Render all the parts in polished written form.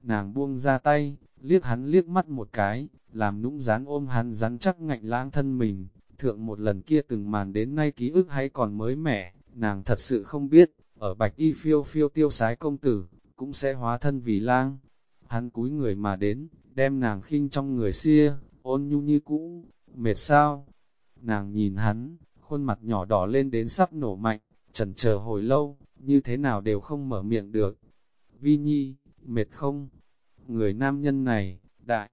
Nàng buông ra tay, liếc hắn liếc mắt một cái, làm nũng dán ôm hắn rắn chắc ngạnh lãng thân mình. Thượng một lần kia từng màn đến nay ký ức hay còn mới mẻ, nàng thật sự không biết, ở bạch y phiêu phiêu tiêu sái công tử, cũng sẽ hóa thân vì lang. Hắn cúi người mà đến, đem nàng khinh trong người xia, ôn nhu như cũ, mệt sao? Nàng nhìn hắn, khuôn mặt nhỏ đỏ lên đến sắp nổ mạnh, chần chờ hồi lâu, như thế nào đều không mở miệng được. Vi Nhi, mệt không? Người nam nhân này, đại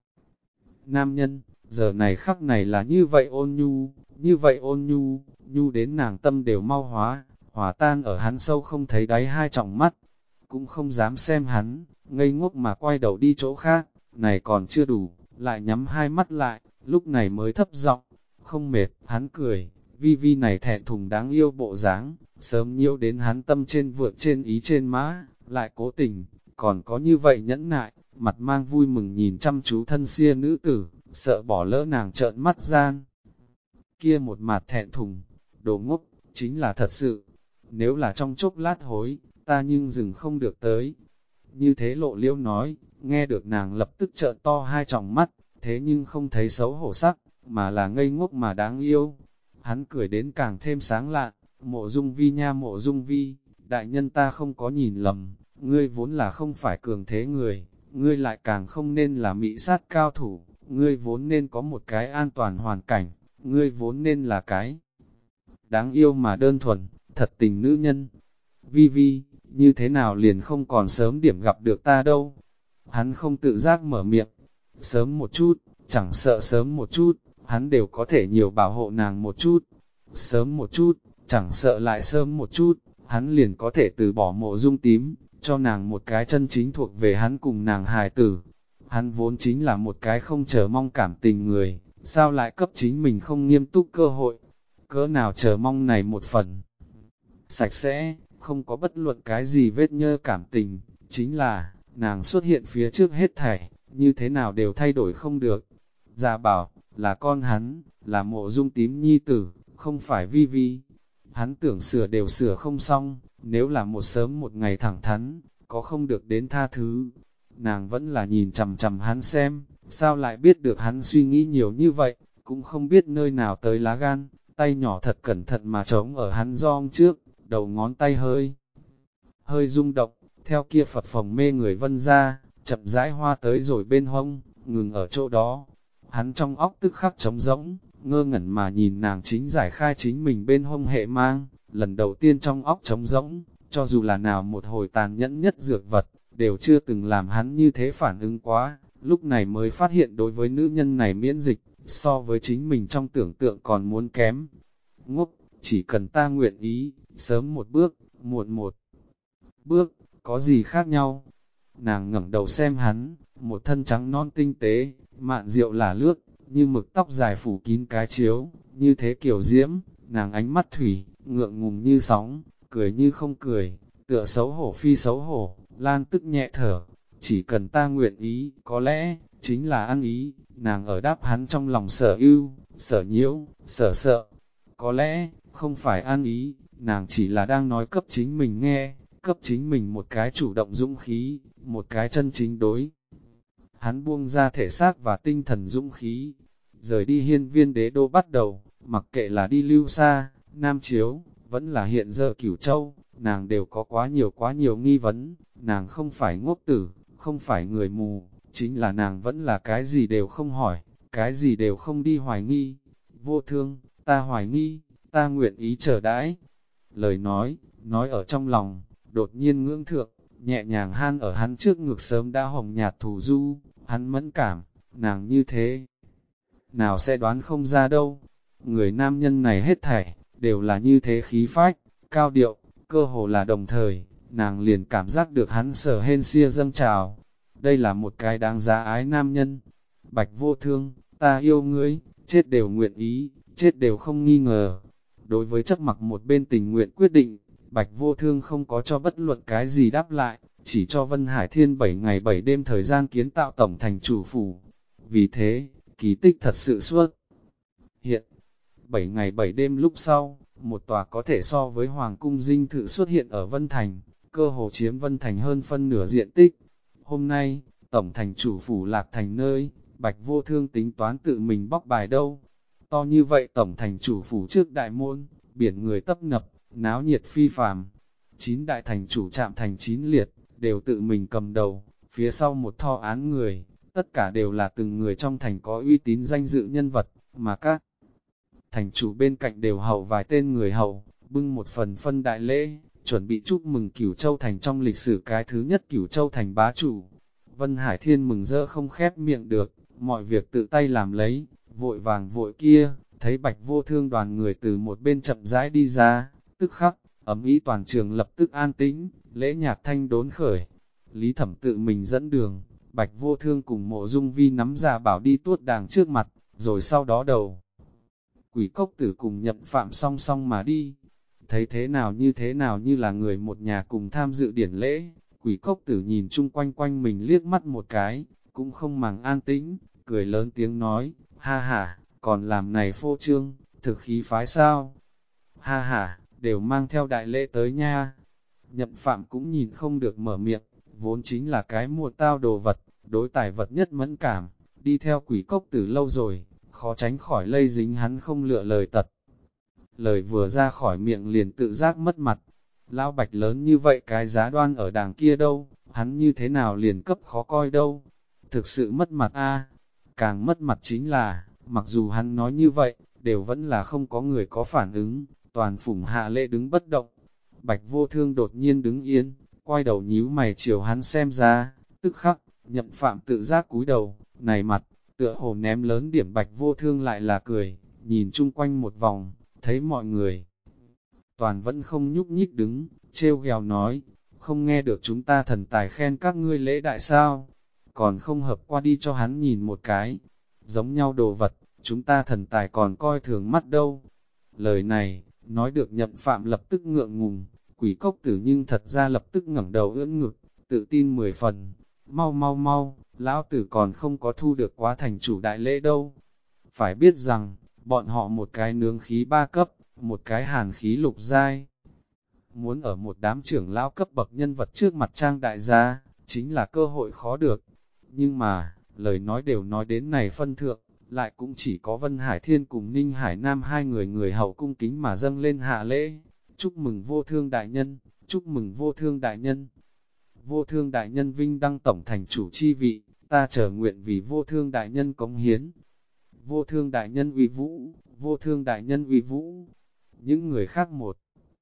nam nhân, giờ này khắc này là như vậy ôn nhu, như vậy ôn nhu, nhu đến nàng tâm đều mau hóa, hòa tan ở hắn sâu không thấy đáy hai tròng mắt, cũng không dám xem hắn, ngây ngốc mà quay đầu đi chỗ khác, này còn chưa đủ, lại nhắm hai mắt lại, lúc này mới thấp giọng, không mệt, hắn cười, Vi Vi này thẹn thùng đáng yêu bộ dáng, sớm nhiễu đến hắn tâm trên vượt trên ý trên má, lại cố tình, còn có như vậy nhẫn nại, mặt mang vui mừng nhìn chăm chú thân xia nữ tử, sợ bỏ lỡ nàng trợn mắt gian. Kia một mặt thẹn thùng, đồ ngốc, chính là thật sự, nếu là trong chốc lát hối, ta nhưng dừng không được tới. Như thế Lộ Liễu nói, nghe được nàng lập tức trợn to hai tròng mắt, thế nhưng không thấy xấu hổ sắc, mà là ngây ngốc mà đáng yêu. Hắn cười đến càng thêm sáng lạn, Mộ Dung Vi nha Mộ Dung Vi, đại nhân ta không có nhìn lầm, ngươi vốn là không phải cường thế người, ngươi lại càng không nên là mỹ sát cao thủ, ngươi vốn nên có một cái an toàn hoàn cảnh, ngươi vốn nên là cái đáng yêu mà đơn thuần, thật tình nữ nhân. Vi Vi, như thế nào liền không còn sớm điểm gặp được ta đâu. Hắn không tự giác mở miệng, sớm một chút, chẳng sợ sớm một chút, hắn đều có thể nhiều bảo hộ nàng một chút. Sớm một chút, chẳng sợ lại sớm một chút, hắn liền có thể từ bỏ Mộ Dung tím, cho nàng một cái chân chính thuộc về hắn cùng nàng hài tử. Hắn vốn chính là một cái không chờ mong cảm tình người, sao lại cấp chính mình không nghiêm túc cơ hội, cỡ nào chờ mong này một phần. Sạch sẽ, không có bất luận cái gì vết nhơ cảm tình, chính là, nàng xuất hiện phía trước hết thảy, như thế nào đều thay đổi không được. Dạ bảo, là con hắn, là Mộ Dung tím nhi tử, không phải Vi Vi. Hắn tưởng sửa đều sửa không xong, nếu là một sớm một ngày thẳng thắn, có không được đến tha thứ. Nàng vẫn là nhìn chằm chằm hắn xem, sao lại biết được hắn suy nghĩ nhiều như vậy, cũng không biết nơi nào tới lá gan, tay nhỏ thật cẩn thận mà trống ở hắn gioong trước, đầu ngón tay hơi rung động, theo kia Phật phòng mê người vân ra, chậm rãi hoa tới rồi bên hông, ngừng ở chỗ đó. Hắn trong óc tức khắc trống rỗng, ngơ ngẩn mà nhìn nàng chính giải khai chính mình bên hông hệ mang, lần đầu tiên trong óc trống rỗng, cho dù là nào một hồi tàn nhẫn nhất dược vật, đều chưa từng làm hắn như thế phản ứng quá, lúc này mới phát hiện đối với nữ nhân này miễn dịch, so với chính mình trong tưởng tượng còn muốn kém. Ngốc, chỉ cần ta nguyện ý, sớm một bước, muộn một bước, có gì khác nhau? Nàng ngẩng đầu xem hắn, một thân trắng non tinh tế, mạn rượu là lướt, như mực tóc dài phủ kín cái chiếu, như thế kiểu diễm, nàng ánh mắt thủy, ngượng ngùng như sóng, cười như không cười, tựa xấu hổ phi xấu hổ, lan tức nhẹ thở, chỉ cần ta nguyện ý, có lẽ, chính là ăn ý, nàng ở đáp hắn trong lòng sở ưu, sở nhiễu, sở sợ, có lẽ, không phải ăn ý, nàng chỉ là đang nói cấp chính mình nghe, cấp chính mình một cái chủ động dũng khí, một cái chân chính đối. Hắn buông ra thể xác và tinh thần dũng khí, rời đi hiên viên đế đô bắt đầu, mặc kệ là đi lưu xa, Nam Chiếu, vẫn là hiện giờ Cửu Châu, nàng đều có quá nhiều nghi vấn, nàng không phải ngốc tử, không phải người mù, chính là nàng vẫn là cái gì đều không hỏi, cái gì đều không đi hoài nghi. Vô Thương, ta hoài nghi, ta nguyện ý chờ đãi. Lời nói ở trong lòng, đột nhiên ngưỡng thượng, nhẹ nhàng han ở hắn trước ngực sớm đã hồng nhạt thù du, hắn mẫn cảm, nàng như thế. Nào sẽ đoán không ra đâu, người nam nhân này hết thảy, đều là như thế khí phách, cao điệu, cơ hồ là đồng thời, nàng liền cảm giác được hắn sở hên xia dâng trào. Đây là một cái đáng giá ái nam nhân. Bạch Vô Thương, ta yêu ngươi, chết đều nguyện ý, chết đều không nghi ngờ. Đối với chấp mặc một bên tình nguyện quyết định, Bạch Vô Thương không có cho bất luận cái gì đáp lại, chỉ cho Vân Hải Thiên 7 ngày 7 đêm thời gian kiến tạo tổng thành chủ phủ. Vì thế, kỳ tích thật sự xuất hiện. 7 ngày 7 đêm lúc sau, một tòa có thể so với Hoàng cung dinh thự xuất hiện ở Vân Thành, cơ hồ chiếm Vân Thành hơn phân nửa diện tích. Hôm nay, Tổng thành chủ phủ lạc thành nơi, Bạch Vô Thương tính toán tự mình bóc bài đâu. To như vậy tổng thành chủ phủ trước đại môn, biển người tấp nập, náo nhiệt phi phàm. 9 đại thành chủ chạm thành 9 liệt, đều tự mình cầm đầu, phía sau một thọ án người, tất cả đều là từng người trong thành có uy tín danh dự nhân vật, mà các thành chủ bên cạnh đều hầu vài tên người hầu, bưng một phần phân đại lễ, chuẩn bị chúc mừng Cửu Châu thành trong lịch sử cái thứ nhất Cửu Châu thành bá chủ. Vân Hải Thiên mừng rỡ không khép miệng được, mọi việc tự tay làm lấy, vội vàng vội kia, thấy Bạch Vô Thương đoàn người từ một bên chậm rãi đi ra, tức khắc, ấm ý toàn trường lập tức an tĩnh, lễ nhạc thanh đốn khởi. Lý Thẩm tự mình dẫn đường, Bạch Vô Thương cùng Mộ Dung Vi nắm ra bảo đi tuốt đàng trước mặt, rồi sau đó đầu. Quỷ Cốc Tử cùng Nhậm Phạm song song mà đi, thấy thế nào như là người một nhà cùng tham dự điển lễ. Quỷ Cốc Tử nhìn chung quanh quanh mình liếc mắt một cái, cũng không màng an tĩnh, cười lớn tiếng nói, ha ha, còn làm này phô trương, thực khí phái sao? Ha ha, đều mang theo đại lễ tới nha. Nhậm Phạm cũng nhìn không được mở miệng, vốn chính là cái mua tao đồ vật, đối tài vật nhất mẫn cảm, đi theo Quỷ Cốc Tử lâu rồi, khó tránh khỏi lây dính hắn không lựa lời tật. Lời vừa ra khỏi miệng liền tự giác mất mặt. Lão Bạch lớn như vậy cái giá đoan ở đàng kia đâu, hắn như thế nào liền cấp khó coi đâu. Thực sự mất mặt a. Càng mất mặt chính là, mặc dù hắn nói như vậy, đều vẫn là không có người có phản ứng, toàn phủng hạ lễ đứng bất động. Bạch Vô Thương đột nhiên đứng yên, quay đầu nhíu mày chiều hắn xem ra, tức khắc, Nhậm Phạm tự giác cúi đầu, này mặt, tựa hồ ném lớn điểm. Bạch Vô Thương lại là cười, nhìn chung quanh một vòng, thấy mọi người toàn vẫn không nhúc nhích đứng, trêu ghèo nói, không nghe được chúng ta thần tài khen các ngươi lễ đại sao, còn không hợp qua đi cho hắn nhìn một cái, giống nhau đồ vật, chúng ta thần tài còn coi thường mắt đâu. Lời này, nói được Nhậm Phạm lập tức ngượng ngùng, Quỷ Cốc Tử nhưng thật ra lập tức ngẩng đầu ưỡn ngực, tự tin 10 phần, mau, lão tử còn không có thu được quá thành chủ đại lễ đâu. Phải biết rằng, bọn họ một cái nướng khí 3 cấp, một cái hàn khí lục giai. Muốn ở một đám trưởng lão cấp bậc nhân vật trước mặt trang đại gia, chính là cơ hội khó được. Nhưng mà, lời nói đều nói đến này phân thượng, lại cũng chỉ có Vân Hải Thiên cùng Ninh Hải Nam hai người hậu cung kính mà dâng lên hạ lễ. Chúc mừng Vô Thương đại nhân, chúc mừng Vô Thương đại nhân. Vô Thương đại nhân vinh đăng tổng thành chủ chi vị, ta chờ nguyện vì Vô Thương đại nhân cống hiến. Vô Thương đại nhân uy vũ, Vô Thương đại nhân uy vũ. Những người khác một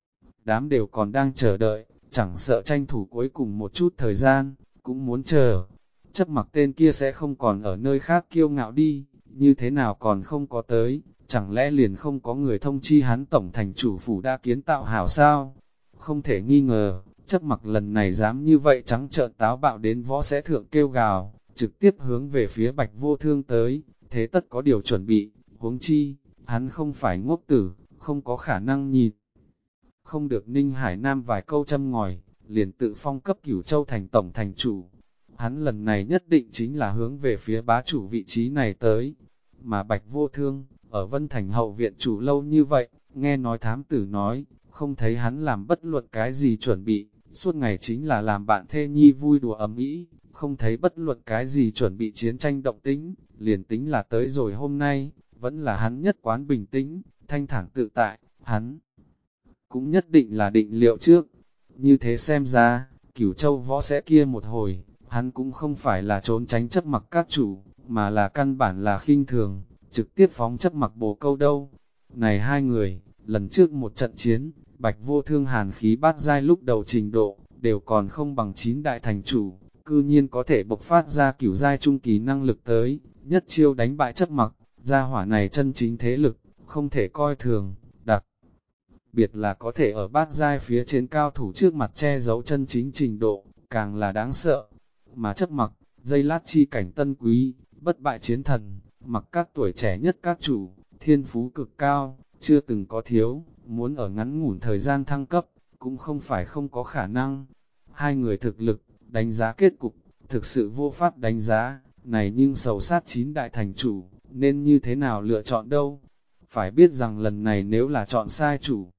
đám đều còn đang chờ đợi, chẳng sợ tranh thủ cuối cùng một chút thời gian, cũng muốn chờ. Chấp mặc tên kia sẽ không còn ở nơi khác kiêu ngạo đi, như thế nào còn không có tới, chẳng lẽ liền không có người thông chi hắn tổng thành chủ phủ đã kiến tạo hảo sao? Không thể nghi ngờ, chấp mặc lần này dám như vậy trắng trợn táo bạo đến võ sẽ thượng kêu gào, trực tiếp hướng về phía Bạch Vô Thương tới, thế tất có điều chuẩn bị, huống chi, hắn không phải ngốc tử, không có khả năng nhìn. Không được Ninh Hải Nam vài câu châm ngòi, liền tự phong cấp Cửu Châu thành tổng thành chủ. Hắn lần này nhất định chính là hướng về phía bá chủ vị trí này tới. Mà Bạch Vô Thương, ở Vân Thành hậu viện chủ lâu như vậy, nghe nói thám tử nói, không thấy hắn làm bất luận cái gì chuẩn bị, suốt ngày chính là làm bạn thê nhi vui đùa ấm ý, không thấy bất luận cái gì chuẩn bị chiến tranh động tĩnh, liền tính là tới rồi hôm nay, vẫn là hắn nhất quán bình tĩnh, thanh thản tự tại, hắn cũng nhất định là định liệu trước. Như thế xem ra, Cửu Châu võ sẽ kia một hồi, hắn cũng không phải là trốn tránh chấp mặc các chủ, mà là căn bản là khinh thường, trực tiếp phóng chấp mặc bồ câu đâu. Này hai người, lần trước một trận chiến, Bạch Vô Thương hàn khí bát giai lúc đầu trình độ, đều còn không bằng 9 đại thành chủ, cư nhiên có thể bộc phát ra cửu giai trung kỳ năng lực tới, nhất chiêu đánh bại chấp mặc, gia hỏa này chân chính thế lực, không thể coi thường, đặc biệt là có thể ở bát giai phía trên cao thủ trước mặt che giấu chân chính trình độ, càng là đáng sợ. Mà chấp mặc, dây lát chi cảnh tân quý, bất bại chiến thần, mặc các tuổi trẻ nhất các chủ, thiên phú cực cao, chưa từng có thiếu, muốn ở ngắn ngủn thời gian thăng cấp, cũng không phải không có khả năng. Hai người thực lực, đánh giá kết cục, thực sự vô pháp đánh giá, này nhưng sầu sát 9 đại thành chủ, nên như thế nào lựa chọn đâu. Phải biết rằng lần này nếu là chọn sai chủ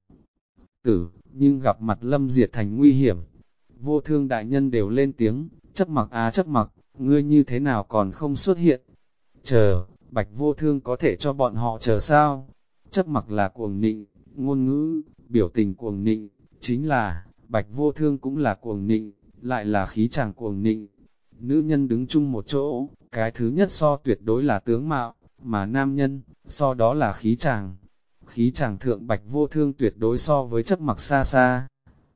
tử, nhưng gặp mặt Lâm Diệt Thành nguy hiểm. Vô Thương đại nhân đều lên tiếng, chấp mặc chấp mặc, ngươi như thế nào còn không xuất hiện? Chờ, Bạch Vô Thương có thể cho bọn họ chờ sao? Chấp mặc là cuồng nịnh, ngôn ngữ, biểu tình cuồng nịnh, chính là, Bạch Vô Thương cũng là cuồng nịnh, lại là khí chàng cuồng nịnh. Nữ nhân đứng chung một chỗ, cái thứ nhất so tuyệt đối là tướng mạo, mà nam nhân, so đó là khí chàng. Khí chàng thượng Bạch Vô Thương tuyệt đối so với chấp mặc xa xa.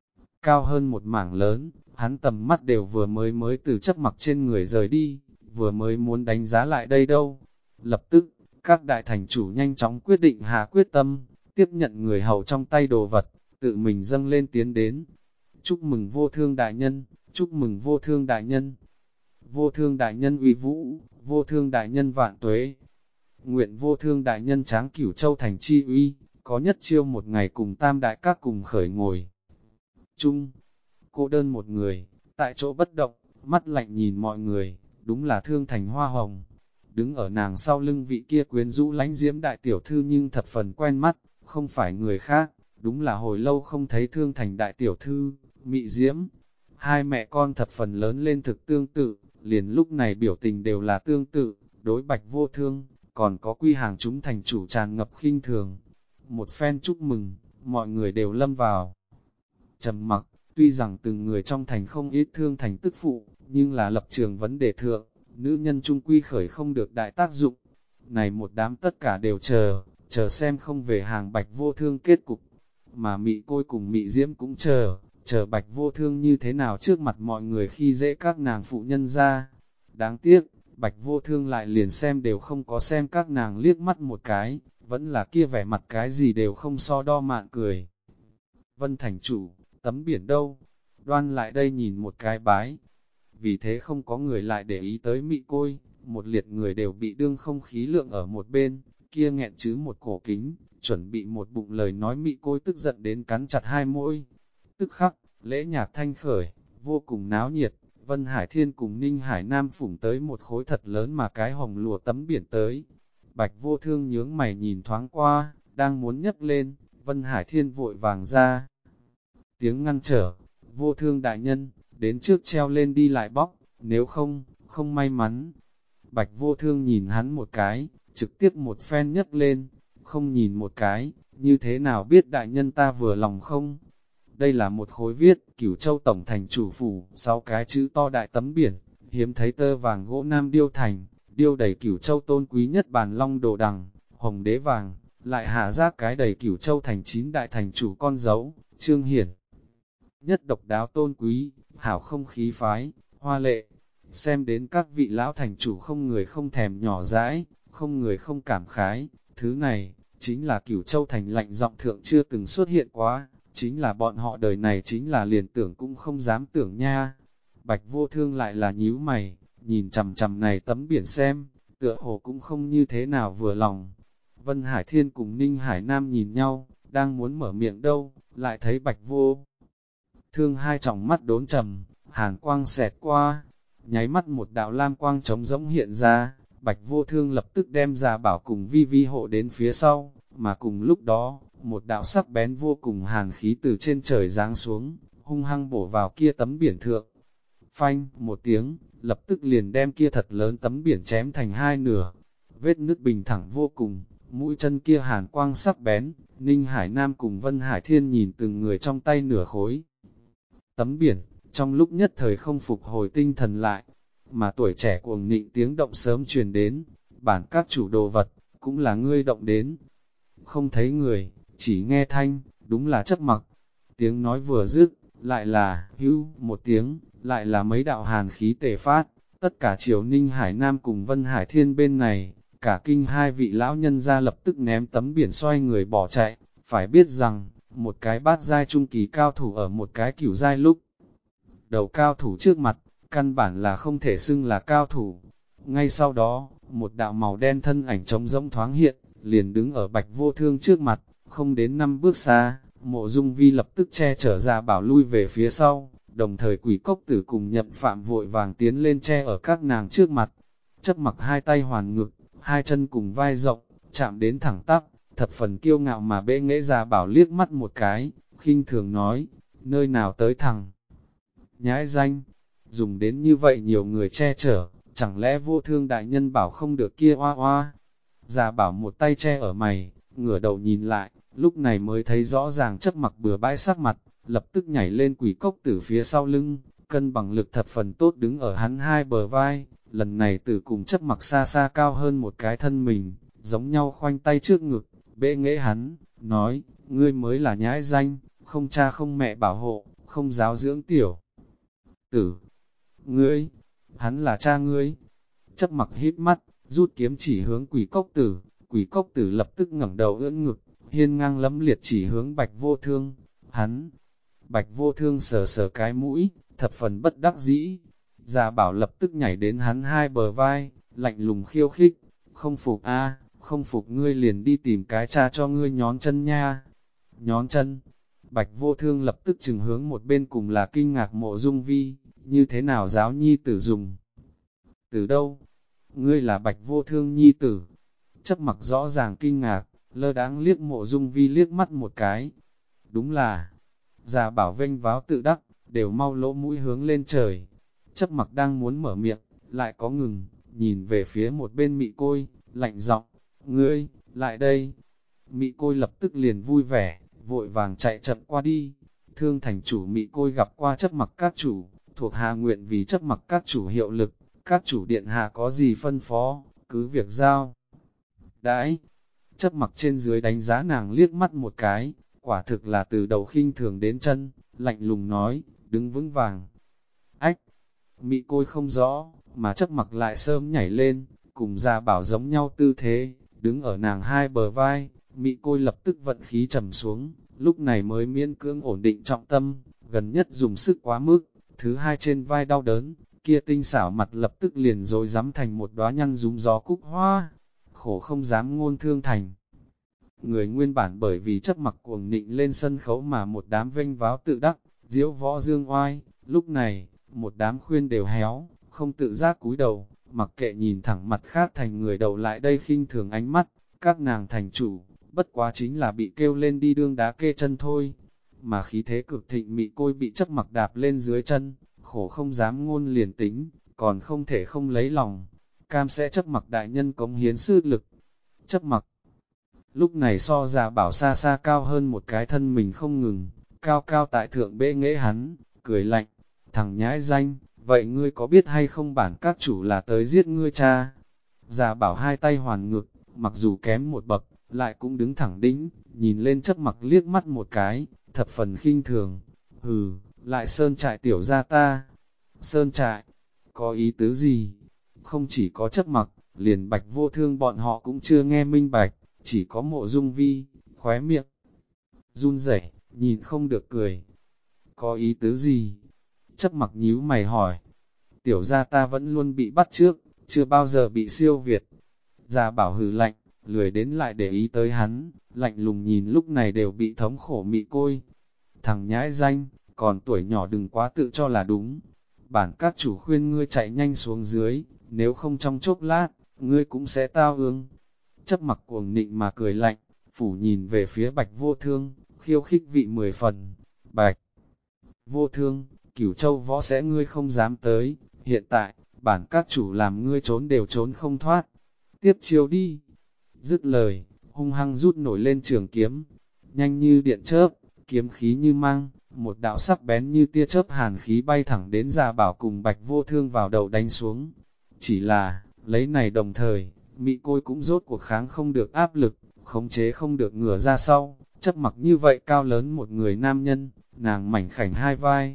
Cao hơn một mảng lớn, hắn tầm mắt đều vừa mới từ chấp mặc trên người rời đi, vừa mới muốn đánh giá lại đây đâu. Lập tức, các đại thành chủ nhanh chóng quyết định hạ quyết tâm, tiếp nhận người hầu trong tay đồ vật, tự mình dâng lên tiến đến. Chúc mừng Vô Thương đại nhân, chúc mừng Vô Thương đại nhân. Vô Thương đại nhân uy vũ, Vô Thương đại nhân vạn tuế. Nguyện Vô Thương đại nhân tráng Cửu Châu thành chi uy, có nhất chiêu một ngày cùng tam đại các cùng khởi ngồi. Chung, cô đơn một người, tại chỗ bất động, mắt lạnh nhìn mọi người, đúng là Thương Thành Hoa Hồng. Đứng ở nàng sau lưng vị kia quyến rũ lánh diễm đại tiểu thư nhưng thập phần quen mắt, không phải người khác, đúng là hồi lâu không thấy Thương Thành đại tiểu thư, Mị Diễm. Hai mẹ con thập phần lớn lên thực tương tự, liền lúc này biểu tình đều là tương tự, đối Bạch Vô Thương, còn có quy hàng chúng thành chủ tràn ngập khinh thường. Một phen chúc mừng, mọi người đều lâm vào trầm mặc, tuy rằng từng người trong thành không ít Thương Thành tức phụ, nhưng là lập trường vấn đề thượng, nữ nhân trung quy khởi không được đại tác dụng. Này một đám tất cả đều chờ xem không về hàng Bạch Vô Thương kết cục, mà Mị Côi cùng Mị Diễm cũng chờ Bạch Vô Thương như thế nào trước mặt mọi người khi dễ các nàng phụ nhân ra. Đáng tiếc, Bạch Vô Thương lại liền xem đều không có xem các nàng liếc mắt một cái, vẫn là kia vẻ mặt cái gì đều không so đo mạn cười. Vân thành chủ, tấm biển đâu? Đoan lại đây nhìn một cái bái. Vì thế không có người lại để ý tới Mị Côi, một liệt người đều bị đương không khí lượng ở một bên, kia nghẹn chứ một cổ kính, chuẩn bị một bụng lời nói Mị Côi tức giận đến cắn chặt hai môi. Tức khắc, lễ nhạc thanh khởi, vô cùng náo nhiệt, Vân Hải Thiên cùng Ninh Hải Nam phủng tới một khối thật lớn mà cái hồng lùa tấm biển tới. Bạch Vô Thương nhướng mày nhìn thoáng qua, đang muốn nhấc lên, Vân Hải Thiên vội vàng ra. Tiếng ngăn trở, Vô Thương đại nhân, đến trước treo lên đi lại bóc, nếu không, không may mắn. Bạch Vô Thương nhìn hắn một cái, trực tiếp một phen nhấc lên, không nhìn một cái, như thế nào biết đại nhân ta vừa lòng không? Đây là một khối viết, Cửu Châu Tổng Thành Chủ Phủ, 6 cái chữ to đại tấm biển, hiếm thấy tơ vàng gỗ nam điêu thành, điêu đầy Cửu Châu tôn quý nhất bàn long đồ đằng, hồng đế vàng, lại hạ rác cái đầy Cửu Châu thành 9 đại thành chủ con dấu, trương hiển. Nhất độc đáo tôn quý, hảo không khí phái, hoa lệ, xem đến các vị lão thành chủ không người không thèm nhỏ dãi, không người không cảm khái, thứ này, chính là Cửu Châu thành lạnh giọng thượng chưa từng xuất hiện quá. Chính là bọn họ đời này chính là liền tưởng cũng không dám tưởng nha. Bạch Vô Thương lại là nhíu mày, nhìn chằm chằm này tấm biển xem, tựa hồ cũng không như thế nào vừa lòng. Vân Hải Thiên cùng Ninh Hải Nam nhìn nhau, đang muốn mở miệng đâu, lại thấy Bạch Vô Thương hai tròng mắt đốn trầm, hàn quang xẹt qua, nháy mắt một đạo lam quang trống rỗng hiện ra, Bạch Vô Thương lập tức đem ra bảo cùng Vi Vi hộ đến phía sau, mà cùng lúc đó, một đạo sắc bén vô cùng hàn khí từ trên trời giáng xuống, hung hăng bổ vào kia tấm biển thượng. Phanh, một tiếng, lập tức liền đem kia thật lớn tấm biển chém thành hai nửa. Vết nứt bình thẳng vô cùng, mũi chân kia hàn quang sắc bén, Ninh Hải Nam cùng Vân Hải Thiên nhìn từng người trong tay nửa khối. Tấm biển, trong lúc nhất thời không phục hồi tinh thần lại, mà tuổi trẻ cuồng nịnh tiếng động sớm truyền đến, bản các chủ đồ vật, cũng là ngươi động đến. Không thấy người, chỉ nghe thanh, đúng là chấp mặc. Tiếng nói vừa dứt, lại là, hưu, một tiếng, lại là mấy đạo hàn khí tề phát, tất cả Triều Ninh Hải Nam cùng Vân Hải Thiên bên này, cả kinh hai vị lão nhân ra lập tức ném tấm biển xoay người bỏ chạy, phải biết rằng, một cái bát giai trung kỳ cao thủ ở một cái cửu giai lúc. Đầu cao thủ trước mặt, căn bản là không thể xưng là cao thủ. Ngay sau đó, một đạo màu đen thân ảnh trống rỗng thoáng hiện, liền đứng ở Bạch Vô Thương trước mặt, không đến 5 bước xa, Mộ Dung Vi lập tức che chở ra bảo lui về phía sau, đồng thời Quỷ Cốc Tử cùng Nhậm Phạm vội vàng tiến lên che ở các nàng trước mặt. Chấp mặc hai tay hoàn ngực, hai chân cùng vai rộng, chạm đến thẳng tắp, thập phần kiêu ngạo mà bệ nghệ ra bảo liếc mắt một cái, khinh thường nói, nơi nào tới thẳng. Nhãi danh, dùng đến như vậy nhiều người che chở, chẳng lẽ Vô Thương đại nhân bảo không được kia oa oa. Già Bảo một tay che ở mày, ngửa đầu nhìn lại, lúc này mới thấy rõ ràng Chấp Mặc bừa bãi sắc mặt, lập tức nhảy lên Quỷ Cốc Tử phía sau lưng, cân bằng lực thập phần tốt đứng ở hắn hai bờ vai, lần này Tử cùng Chấp Mặc xa xa cao hơn một cái thân mình, giống nhau khoanh tay trước ngực, bệ nghệ hắn, nói, ngươi mới là nhãi danh, không cha không mẹ bảo hộ, không giáo dưỡng tiểu. Tử, ngươi, hắn là cha ngươi. Chấp Mặc hít mắt, rút kiếm chỉ hướng Quỷ Cốc Tử lập tức ngẩng đầu ưỡn ngực, hiên ngang lẫm liệt chỉ hướng Bạch Vô Thương. Hắn, Bạch Vô Thương sờ sờ cái mũi, thập phần bất đắc dĩ. Già Bảo lập tức nhảy đến hắn hai bờ vai, lạnh lùng khiêu khích, không phục a, không phục ngươi liền đi tìm cái cha cho ngươi nhón chân nha. Nhón chân, Bạch Vô Thương lập tức chừng hướng một bên cùng là kinh ngạc Mộ Dung Vi, như thế nào giáo nhi tử dùng? Từ đâu? Ngươi là Bạch Vô Thương nhi tử. Chấp Mặc rõ ràng kinh ngạc, lơ đãng liếc Mộ Dung Vi liếc mắt một cái. Đúng là, Già Bảo vênh váo tự đắc, đều mau lỗ mũi hướng lên trời. Chấp Mặc đang muốn mở miệng, lại có ngừng, nhìn về phía một bên Mị Côi, lạnh giọng, ngươi, lại đây. Mị Côi lập tức liền vui vẻ, vội vàng chạy chậm qua đi. Thương thành chủ Mị Côi gặp qua Chấp Mặc các chủ, thuộc hạ nguyện vì Chấp Mặc các chủ hiệu lực, các chủ điện hạ có gì phân phó, cứ việc giao. Đãi, Chấp Mặc trên dưới đánh giá nàng liếc mắt một cái, quả thực là từ đầu khinh thường đến chân, lạnh lùng nói, đứng vững vàng. Ách, Mị Côi không rõ, mà Chấp Mặc lại sớm nhảy lên, cùng Già Bảo giống nhau tư thế, đứng ở nàng hai bờ vai. Mị Côi lập tức vận khí trầm xuống, lúc này mới miễn cưỡng ổn định trọng tâm, gần nhất dùng sức quá mức, thứ hai trên vai đau đớn, kia tinh xảo mặt lập tức liền rối rắm thành một đóa nhăn rúng gió cúc hoa, khổ không dám ngôn thương thành. Người nguyên bản bởi vì Chấp Mặc cuồng nịnh lên sân khấu mà một đám vênh váo tự đắc, diễu võ dương oai, lúc này, một đám khuyên đều héo, không tự giác cúi đầu, mặc kệ nhìn thẳng mặt khác thành người đầu lại đây khinh thường ánh mắt, các nàng thành chủ, bất quá chính là bị kêu lên đi đương đá kê chân thôi. Mà khí thế cực thịnh Mị Côi bị Chấp Mặc đạp lên dưới chân, khổ không dám ngôn liền tính, còn không thể không lấy lòng, cam sẽ Chấp Mặc đại nhân cống hiến sư lực. Chấp Mặc lúc này so Già Bảo xa xa cao hơn một cái thân mình không ngừng, cao cao tại thượng bệ nghệ hắn, cười lạnh, thằng nhãi danh, vậy ngươi có biết hay không bản các chủ là tới giết ngươi cha? Già Bảo hai tay hoàn ngực, mặc dù kém một bậc, lại cũng đứng thẳng đĩnh, nhìn lên Chấp Mặc liếc mắt một cái, thập phần khinh thường, hừ, lại sơn trại tiểu gia ta. Sơn trại, có ý tứ gì? Không chỉ có Chấp Mặc, liền Bạch Vô Thương bọn họ cũng chưa nghe minh bạch, chỉ có Mộ Dung Vi, khóe miệng run rẩy, nhìn không được cười. Có ý tứ gì? Chấp Mặc nhíu mày hỏi. Tiểu gia ta vẫn luôn bị bắt trước, chưa bao giờ bị siêu việt. Già Bảo hừ lạnh, lười đến lại để ý tới hắn, lạnh lùng nhìn lúc này đều bị thống khổ Mị Côi. Thằng nhãi danh, còn tuổi nhỏ đừng quá tự cho là đúng. Bản các chủ khuyên ngươi chạy nhanh xuống dưới, nếu không trong chốc lát, ngươi cũng sẽ tao ương. Chấp Mặc cuồng nịnh mà cười lạnh, phủ nhìn về phía Bạch Vô Thương, khiêu khích vị 10 phần. Bạch Vô Thương, Cửu Châu võ sẽ ngươi không dám tới, hiện tại, bản các chủ làm ngươi trốn đều trốn không thoát. Tiếp chiêu đi. Dứt lời, hung hăng rút nổi lên trường kiếm, nhanh như điện chớp, kiếm khí như mang, một đạo sắc bén như tia chớp hàn khí bay thẳng đến Già Bảo cùng Bạch Vô Thương vào đầu đánh xuống. Chỉ là, lấy này đồng thời, Mị Côi cũng rốt cuộc kháng không được áp lực, khống chế không được ngửa ra sau, Chấp Mặc như vậy cao lớn một người nam nhân, nàng mảnh khảnh hai vai.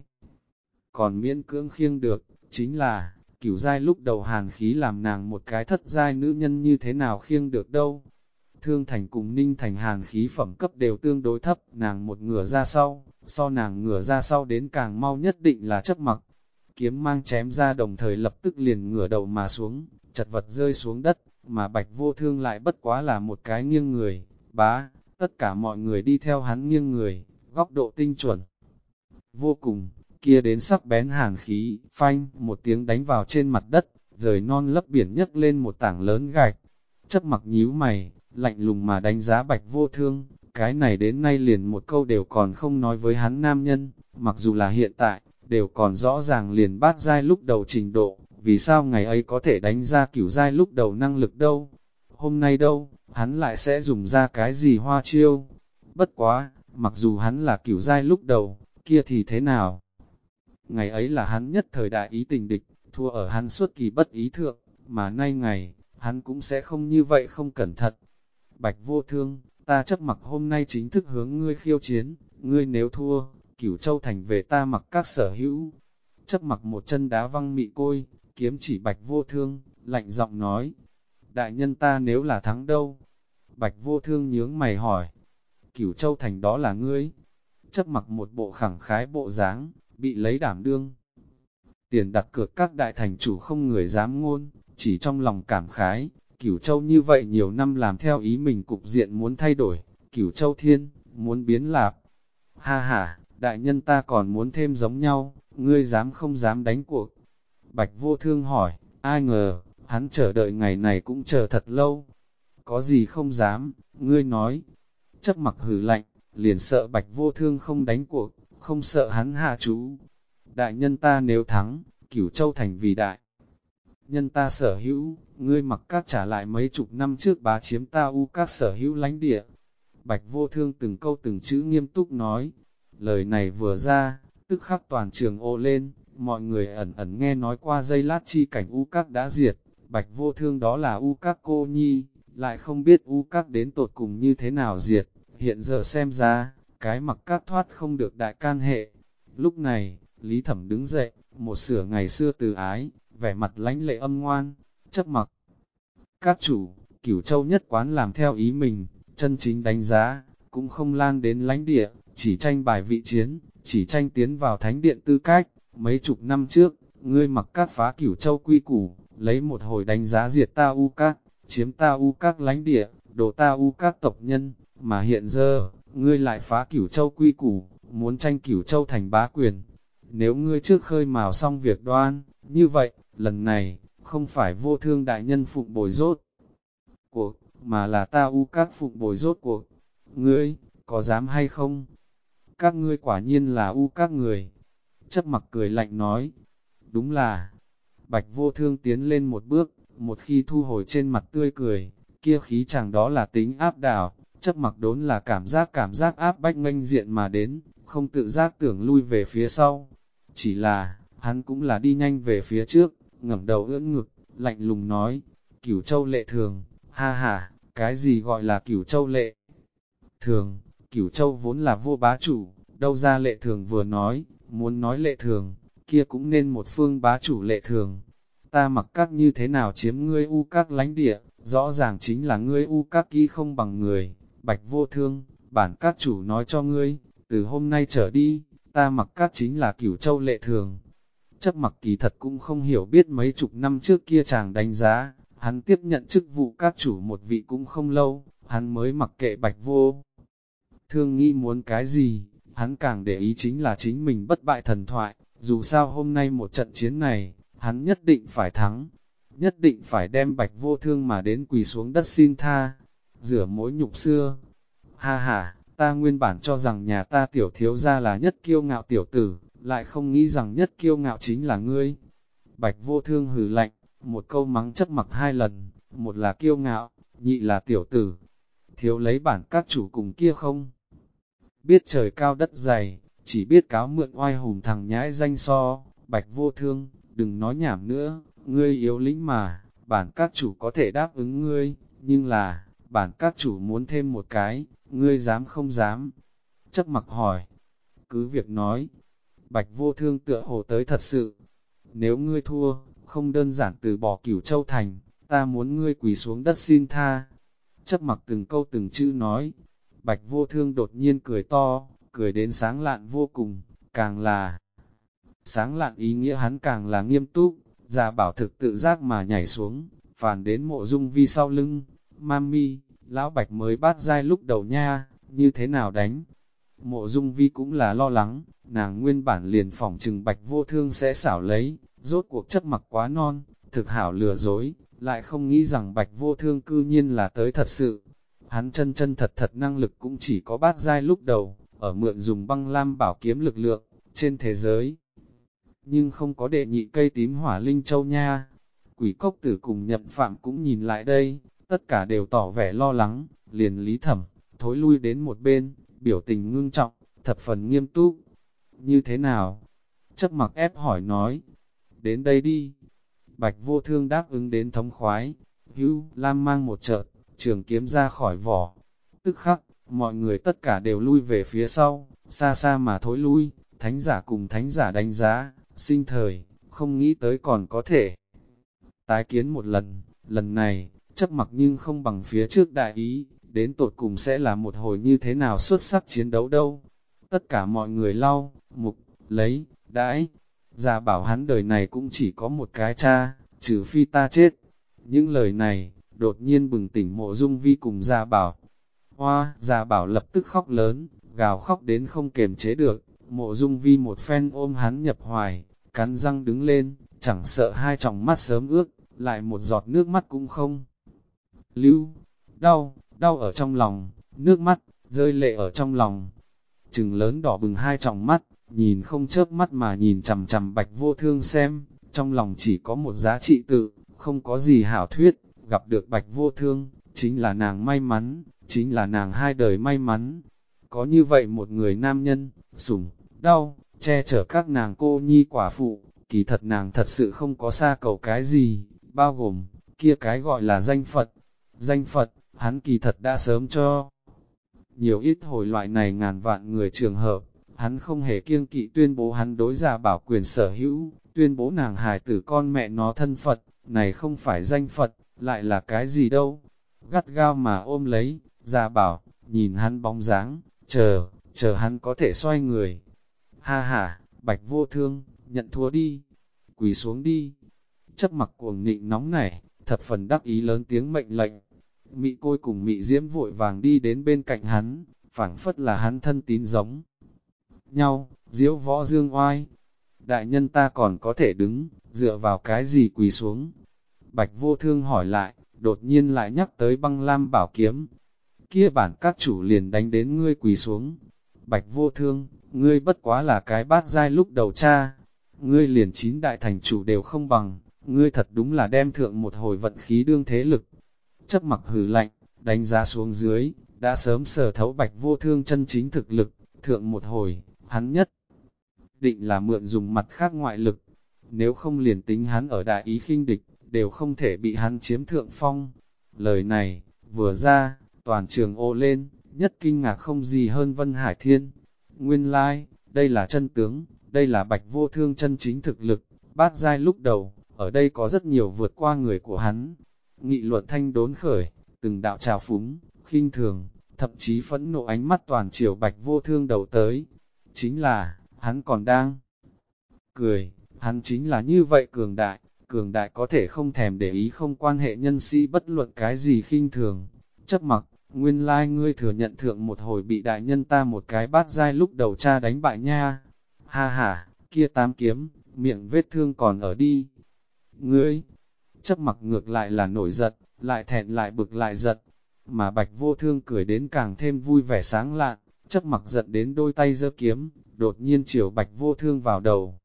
Còn miễn cưỡng khiêng được, chính là, Cửu giai lúc đầu hàn khí làm nàng một cái thất giai nữ nhân như thế nào khiêng được đâu. Thương Thành cùng Ninh Thành hàn khí phẩm cấp đều tương đối thấp, nàng một ngửa ra sau, so nàng ngửa ra sau đến càng mau nhất định là Chấp Mặc. Kiếm mang chém ra đồng thời lập tức liền ngửa đầu mà xuống, chật vật rơi xuống đất, mà Bạch Vô Thương lại bất quá là một cái nghiêng người, bá, tất cả mọi người đi theo hắn nghiêng người, góc độ tinh chuẩn. Vô cùng, kia đến sắc bén hàn khí, phanh, một tiếng đánh vào trên mặt đất, rời non lấp biển nhấc lên một tảng lớn gạch. Chấp Mặc nhíu mày, lạnh lùng mà đánh giá Bạch Vô Thương, cái này đến nay liền một câu đều còn không nói với hắn nam nhân, mặc dù là hiện tại, đều còn rõ ràng liền bát giai lúc đầu trình độ, vì sao ngày ấy có thể đánh ra cửu giai lúc đầu năng lực đâu? Hôm nay đâu, hắn lại sẽ dùng ra cái gì hoa chiêu? Bất quá, mặc dù hắn là cửu giai lúc đầu, kia thì thế nào? Ngày ấy là hắn nhất thời đại ý tình địch, thua ở hắn suốt kỳ bất ý thượng, mà nay ngày, hắn cũng sẽ không như vậy không cẩn thận. Bạch Vô Thương, ta chấp mặc hôm nay chính thức hướng ngươi khiêu chiến, ngươi nếu thua, Cửu Châu thành về ta mặc các sở hữu. Chấp mặc một chân đá văng mị côi, kiếm chỉ Bạch Vô Thương, lạnh giọng nói, đại nhân ta nếu là thắng đâu? Bạch Vô Thương nhướng mày hỏi, Cửu Châu thành đó là ngươi. Chấp mặc một bộ khẳng khái bộ dáng, bị lấy đảm đương. Tiền đặt cược các đại thành chủ không người dám ngôn, chỉ trong lòng cảm khái, Cửu Châu như vậy nhiều năm làm theo ý mình cục diện muốn thay đổi, Cửu Châu thiên, muốn biến lạp. Ha ha, đại nhân ta còn muốn thêm giống nhau, ngươi dám không dám đánh cuộc. Bạch Vô Thương hỏi, ai ngờ, hắn chờ đợi ngày này cũng chờ thật lâu. Có gì không dám, ngươi nói. Chấp mặc hừ lạnh, liền sợ Bạch Vô Thương không đánh cuộc, không sợ hắn hạ chú. Đại nhân ta nếu thắng, Cửu Châu thành vì đại nhân ta sở hữu, ngươi mặc các trả lại mấy chục năm trước bá chiếm ta u các sở hữu lãnh địa. Bạch Vô Thương từng câu từng chữ nghiêm túc nói, lời này vừa ra, tức khắc toàn trường ô lên, mọi người ẩn ẩn nghe nói qua giây lát chi cảnh u các đã diệt, Bạch Vô Thương đó là u các cô nhi, lại không biết u các đến tột cùng như thế nào diệt, hiện giờ xem ra, cái mặc các thoát không được đại can hệ. Lúc này, Lý Thẩm đứng dậy, một sửa ngày xưa từ ái, vẻ mặt lãnh lệ âm ngoan, chấp mặc. Các chủ, Cửu Châu nhất quán làm theo ý mình, chân chính đánh giá, cũng không lan đến lãnh địa, chỉ tranh bài vị chiến, chỉ tranh tiến vào thánh điện tư cách. Mấy chục năm trước, ngươi mặc các phá Cửu Châu quy củ, lấy một hồi đánh giá diệt ta u các, chiếm ta u các lãnh địa, đổ ta u các tộc nhân, mà hiện giờ, ngươi lại phá Cửu Châu quy củ, muốn tranh Cửu Châu thành bá quyền. Nếu ngươi trước khơi mào xong việc đoan, như vậy, lần này, không phải Vô Thương đại nhân phụng bồi rốt cuộc, mà là ta u các phụng bồi rốt cuộc. Ngươi, có dám hay không? Các ngươi quả nhiên là u các người. Chấp mặc cười lạnh nói, đúng là. Bạch Vô Thương tiến lên một bước, một khi thu hồi trên mặt tươi cười, kia khí chẳng đó là tính áp đảo. Chấp mặc đốn là cảm giác áp bách nghênh diện mà đến, không tự giác tưởng lui về phía sau. Chỉ là, hắn cũng là đi nhanh về phía trước, ngẩng đầu ưỡn ngực, lạnh lùng nói, Cửu Châu lệ thường, ha ha, cái gì gọi là Cửu Châu lệ thường, Cửu Châu vốn là vua bá chủ, đâu ra lệ thường vừa nói, muốn nói lệ thường, kia cũng nên một phương bá chủ lệ thường. Ta mặc các như thế nào chiếm ngươi u các lãnh địa, rõ ràng chính là ngươi u các kỹ không bằng người. Bạch Vô Thương, bản các chủ nói cho ngươi, từ hôm nay trở đi, ta mặc các chính là Cửu Châu lệ thường. Chấp mặc kỳ thật cũng không hiểu biết mấy chục năm trước kia chàng đánh giá, hắn tiếp nhận chức vụ các chủ một vị cũng không lâu, hắn mới mặc kệ Bạch Vô Thương nghĩ muốn cái gì, hắn càng để ý chính là chính mình bất bại thần thoại, dù sao hôm nay một trận chiến này, hắn nhất định phải thắng, nhất định phải đem Bạch Vô Thương mà đến quỳ xuống đất xin tha, rửa mối nhục xưa. Ha ha, ta nguyên bản cho rằng nhà ta tiểu thiếu gia là nhất kiêu ngạo tiểu tử, lại không nghĩ rằng nhất kiêu ngạo chính là ngươi. Bạch Vô Thương hừ lạnh, một câu mắng chấp mặc hai lần, một là kiêu ngạo, nhị là tiểu tử. Thiếu lấy bản các chủ cùng kia không? Biết trời cao đất dày, chỉ biết cáo mượn oai hùng thằng nhãi danh so, Bạch Vô Thương, đừng nói nhảm nữa, ngươi yếu lĩnh mà, bản các chủ có thể đáp ứng ngươi, nhưng là, bản các chủ muốn thêm một cái, ngươi dám không dám? Chấp mặc hỏi, cứ việc nói, Bạch Vô Thương tựa hồ tới thật sự, nếu ngươi thua, không đơn giản từ bỏ Cửu Châu thành, ta muốn ngươi quỳ xuống đất xin tha. Chấp mặc từng câu từng chữ nói, Bạch Vô Thương đột nhiên cười to, cười đến sáng lạn vô cùng, càng là sáng lạn ý nghĩa hắn càng là nghiêm túc, già bảo thực tự giác mà nhảy xuống, phàn đến Mộ Dung Vi sau lưng, Mami, lão Bạch mới bát giai lúc đầu nha, như thế nào đánh? Mộ Dung Vi cũng là lo lắng, nàng nguyên bản liền phỏng chừng Bạch Vô Thương sẽ xảo lấy, rốt cuộc chấp mặc quá non, thực hảo lừa dối, lại không nghĩ rằng Bạch Vô Thương cư nhiên là tới thật sự. Hắn chân chân thật thật năng lực cũng chỉ có bát giai lúc đầu, ở mượn dùng băng lam bảo kiếm lực lượng, trên thế giới. nhưng không có đệ nhị cây tím hỏa linh châu nha. Quỷ cốc tử cùng Nhậm Phạm cũng nhìn lại đây, tất cả đều tỏ vẻ lo lắng, liền Lý Thẩm, thối lui đến một bên, biểu tình ngưng trọng, thập phần nghiêm túc. Như thế nào? Chấp Mặc ép hỏi nói. Đến đây đi. Bạch Vô Thương đáp ứng đến thống khoái. Hưu, lam mang một chợt, trường kiếm ra khỏi vỏ. Tức khắc, mọi người tất cả đều lui về phía sau, xa xa mà thối lui, thánh giả cùng thánh giả đánh giá, sinh thời, không nghĩ tới còn có thể tái kiến một lần, lần này, Chấp Mặc nhưng không bằng phía trước đại ý, đến tột cùng sẽ là một hồi như thế nào xuất sắc chiến đấu đâu. Tất cả mọi người lau, mục, lấy, đãi, ra bảo hắn đời này cũng chỉ có một cái cha, trừ phi ta chết. Những lời này, đột nhiên bừng tỉnh Mộ Dung Vi cùng Gia Bảo. Hoa, Gia Bảo lập tức khóc lớn, gào khóc đến không kiềm chế được, Mộ Dung Vi một phen ôm hắn nhập hoài, cắn răng đứng lên, chẳng sợ hai tròng mắt sớm ướt, lại một giọt nước mắt cũng không. Lưu, đau, đau ở trong lòng, nước mắt, rơi lệ ở trong lòng. Trừng lớn đỏ bừng hai tròng mắt, nhìn không chớp mắt mà nhìn chằm chằm Bạch Vô Thương xem, trong lòng chỉ có một giá trị tự, không có gì hảo thuyết, gặp được Bạch Vô Thương, chính là nàng may mắn, chính là nàng hai đời may mắn. Có như vậy một người nam nhân, sủng, đau, che chở các nàng cô nhi quả phụ, kỳ thật nàng thật sự không có xa cầu cái gì, bao gồm, kia cái gọi là danh Phật. Danh Phật, hắn kỳ thật đã sớm cho. Nhiều ít hồi loại này ngàn vạn người trường hợp, hắn không hề kiêng kỵ tuyên bố hắn đối Gia Bảo quyền sở hữu, tuyên bố nàng hài tử con mẹ nó thân Phật, này không phải danh Phật, lại là cái gì đâu. Gắt gao mà ôm lấy, Gia Bảo, nhìn hắn bóng dáng, chờ hắn có thể xoay người. Ha ha, Bạch Vô Thương, nhận thua đi, quỳ xuống đi. Chấp Mặc cuồng nịnh nóng nảy, thập phần đắc ý lớn tiếng mệnh lệnh. Mị Côi cùng Mị Diễm vội vàng đi đến bên cạnh hắn, phảng phất là hắn thân tín giống nhau, diễu võ dương oai. Đại nhân ta còn có thể đứng, dựa vào cái gì quỳ xuống? Bạch Vô Thương hỏi lại, đột nhiên lại nhắc tới băng lam bảo kiếm. Kia bản các chủ liền đánh đến ngươi quỳ xuống. Bạch Vô Thương, ngươi bất quá là cái bát giai lúc đầu cha. Ngươi liền 9 đại thành chủ đều không bằng, ngươi thật đúng là đem thượng một hồi vận khí đương thế lực. Chấp Mặc hừ lạnh, đánh giá xuống dưới, đã sớm sở thấu Bạch Vô Thương chân chính thực lực, thượng một hồi, hắn nhất định là mượn dùng mặt khác ngoại lực, nếu không liền tính hắn ở đại ý khinh địch, đều không thể bị hắn chiếm thượng phong. Lời này, vừa ra, toàn trường ô lên, nhất kinh ngạc không gì hơn Vân Hải Thiên. Nguyên lai, đây là chân tướng, đây là Bạch Vô Thương chân chính thực lực, bát giai lúc đầu, ở đây có rất nhiều vượt qua người của hắn. Nghị luận thanh đốn khởi, từng đạo trào phúng, khinh thường, thậm chí phẫn nộ ánh mắt toàn chiều Bạch Vô Thương đầu tới. Chính là, hắn còn đang cười, hắn chính là như vậy cường đại có thể không thèm để ý không quan hệ nhân sĩ bất luận cái gì khinh thường. Chấp Mặc, nguyên lai ngươi thừa nhận thượng một hồi bị đại nhân ta một cái bát giai lúc đầu cha đánh bại nha. Ha ha, kia tám kiếm, miệng vết thương còn ở đi. Ngươi, Chấp Mặc ngược lại là nổi giận, lại thẹn lại bực lại giận, mà Bạch Vô Thương cười đến càng thêm vui vẻ sáng lạn. Chấp Mặc giận đến đôi tay giơ kiếm, đột nhiên chiều Bạch Vô Thương vào đầu.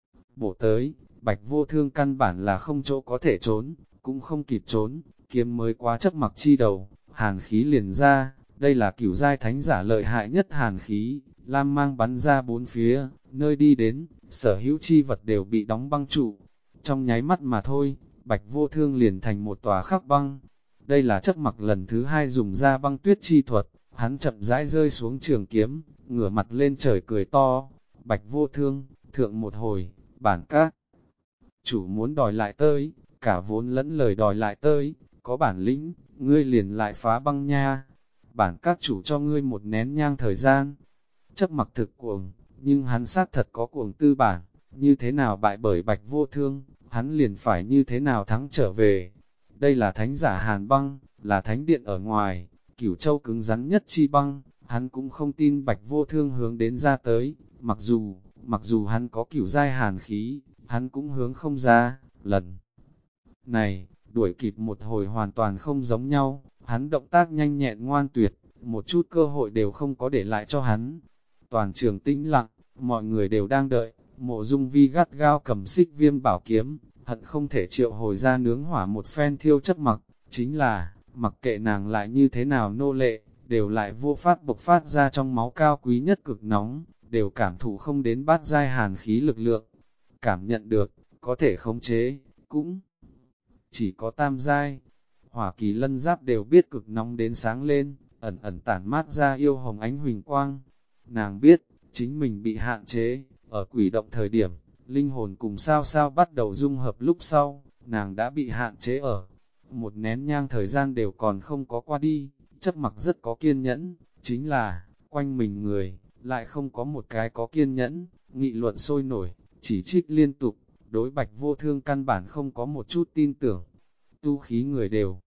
Bổ tới, Bạch Vô Thương căn bản là không chỗ có thể trốn, cũng không kịp trốn, kiếm mới quá Chấp Mặc chi đầu, hàn khí liền ra, đây là cửu giai thánh giả lợi hại nhất hàn khí, lam mang bắn ra bốn phía, nơi đi đến, sở hữu chi vật đều bị đóng băng trụ. Trong nháy mắt mà thôi, Bạch Vô Thương liền thành một tòa khắc băng. Đây là Chấp Mặc lần thứ hai dùng ra băng tuyết chi thuật, hắn chậm rãi rơi xuống trường kiếm, ngửa mặt lên trời cười to. Bạch Vô Thương, thượng một hồi, bản các chủ muốn đòi lại tới, cả vốn lẫn lời đòi lại tới, có bản lĩnh, ngươi liền lại phá băng nha. Bản các chủ cho ngươi một nén nhang thời gian. Chấp Mặc thực cuồng, nhưng hắn xác thật có cuồng tư bản, như thế nào bại bởi Bạch Vô Thương, hắn liền phải như thế nào thắng trở về. Đây là thánh giả hàn băng, là thánh điện ở ngoài, Cửu Châu cứng rắn nhất chi băng, hắn cũng không tin Bạch Vô Thương hướng đến ra tới, mặc dù hắn có cửu giai hàn khí, hắn cũng hướng không ra. Lần này, đuổi kịp một hồi hoàn toàn không giống nhau, hắn động tác nhanh nhẹn ngoan tuyệt, một chút cơ hội đều không có để lại cho hắn. Toàn trường tĩnh lặng, mọi người đều đang đợi, Mộ Dung Vi gắt gao cầm Xích Viêm bảo kiếm, hận không thể triệu hồi ra nướng hỏa một phen thiêu Chấp Mặc, chính là, mặc kệ nàng lại như thế nào nô lệ, đều lại vô pháp bộc phát ra trong máu cao quý nhất cực nóng, đều cảm thụ không đến bát giai hàn khí lực lượng. Cảm nhận được, có thể khống chế, cũng chỉ có tam giai. Hỏa Kỳ Lân giáp đều biết cực nóng đến sáng lên, ẩn ẩn tản mát ra yêu hồng ánh huỳnh quang. Nàng biết, chính mình bị hạn chế, ở quỷ động thời điểm, linh hồn cùng sao sao bắt đầu dung hợp lúc sau, nàng đã bị hạn chế ở. Một nén nhang thời gian đều còn không có qua đi, Chấp Mặc rất có kiên nhẫn, chính là, quanh mình người, lại không có một cái có kiên nhẫn, nghị luận sôi nổi, chỉ trích liên tục, đối Bạch Vô Thương căn bản không có một chút tin tưởng. Tu khí người đều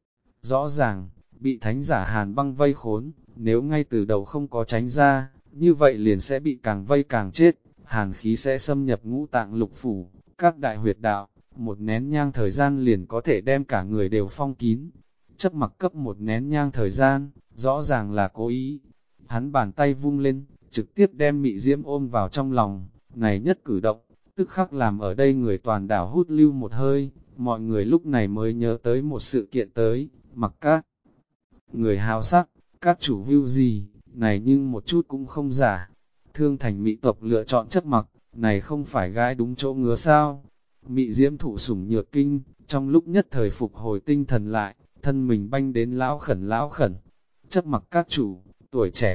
rõ ràng, bị thánh giả Hàn Băng vây khốn, nếu ngay từ đầu không có tránh ra, như vậy liền sẽ bị càng vây càng chết, hàn khí sẽ xâm nhập ngũ tạng lục phủ, các đại huyệt đạo, một nén nhang thời gian liền có thể đem cả người đều phong kín. Chấp Mặc cấp một nén nhang thời gian, rõ ràng là cố ý. Hắn bàn tay vung lên, trực tiếp đem Mị Diễm ôm vào trong lòng, này nhất cử động, tức khắc làm ở đây người toàn đảo hút lưu một hơi, mọi người lúc này mới nhớ tới một sự kiện tới, mặc các người hào sắc, các chủ view gì, này nhưng một chút cũng không giả. Thương thành Mị tộc lựa chọn Chấp Mặc, này không phải gái đúng chỗ ngứa sao. Mị Diễm thụ sủng nhược kinh, trong lúc nhất thời phục hồi tinh thần lại, thân mình banh đến lão khẩn. Chấp Mặc các chủ, tuổi trẻ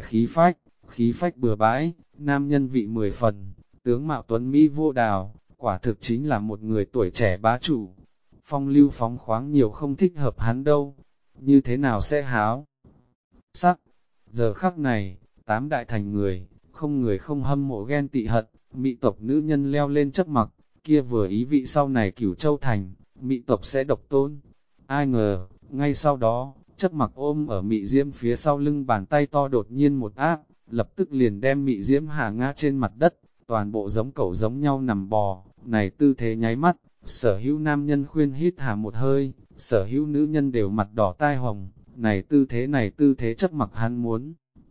khí phách bừa bãi, nam nhân vị 10 phần, tướng mạo tuấn Mỹ vô đào, quả thực chính là một người tuổi trẻ bá chủ. Phong lưu phóng khoáng nhiều không thích hợp hắn đâu, như thế nào sẽ háo sắc. Giờ khắc này, 8 đại thành người, không người không hâm mộ ghen tị hận, Mị tộc nữ nhân leo lên Chấp Mặc, kia vừa ý vị sau này Cửu Châu thành, Mị tộc sẽ độc tôn. Ai ngờ, ngay sau đó, Chấp Mặc ôm ở Mị Diễm phía sau lưng, bàn tay to đột nhiên một áp, lập tức liền đem Mị Diễm hạ ngã trên mặt đất, toàn bộ giống cẩu giống nhau nằm bò, này tư thế nháy mắt, sở hữu nam nhân khuyên hít hà một hơi, sở hữu nữ nhân đều mặt đỏ tai hồng, này tư thế Chấp Mặc hắn muốn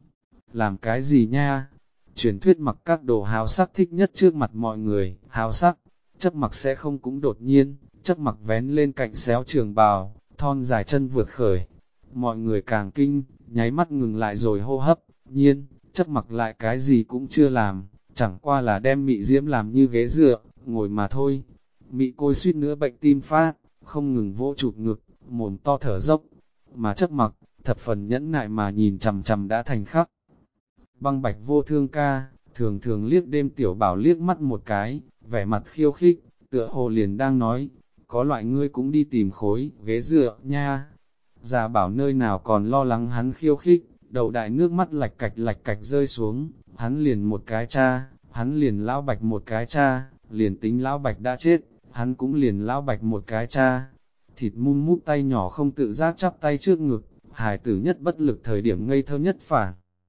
làm cái gì nha? Truyền thuyết mặc các đồ hào sắc thích nhất trước mặt mọi người, hào sắc, Chấp Mặc sẽ không cũng đột nhiên, Chấp Mặc vén lên cạnh xéo trường bào, thon dài chân vượt khởi. Mọi người càng kinh, nháy mắt ngừng lại rồi hô hấp, nhiên, Chấp Mặc lại cái gì cũng chưa làm, chẳng qua là đem Mị Diễm làm như ghế dựa, ngồi mà thôi. Mị Côi suýt nữa bệnh tim phát, không ngừng vỗ chụp ngực, mồm to thở dốc, mà Chấp Mặc, thập phần nhẫn nại mà nhìn chằm chằm đã thành khắc. Băng Bạch Vô Thương ca, thường thường liếc đêm tiểu bảo liếc mắt một cái, vẻ mặt khiêu khích, tựa hồ liền đang nói, có loại ngươi cũng đi tìm khối, ghế dựa, nha. Già bảo nơi nào còn lo lắng hắn khiêu khích, đầu đại nước mắt lạch cạch rơi xuống, hắn liền một cái cha, hắn liền lão Bạch một cái cha, liền tính lão Bạch đã chết, hắn cũng liền lão Bạch một cái cha. Thịt mum mút tay nhỏ không tự giác chắp tay trước ngực, hài tử nhất bất lực thời điểm ngây thơ nhất phản.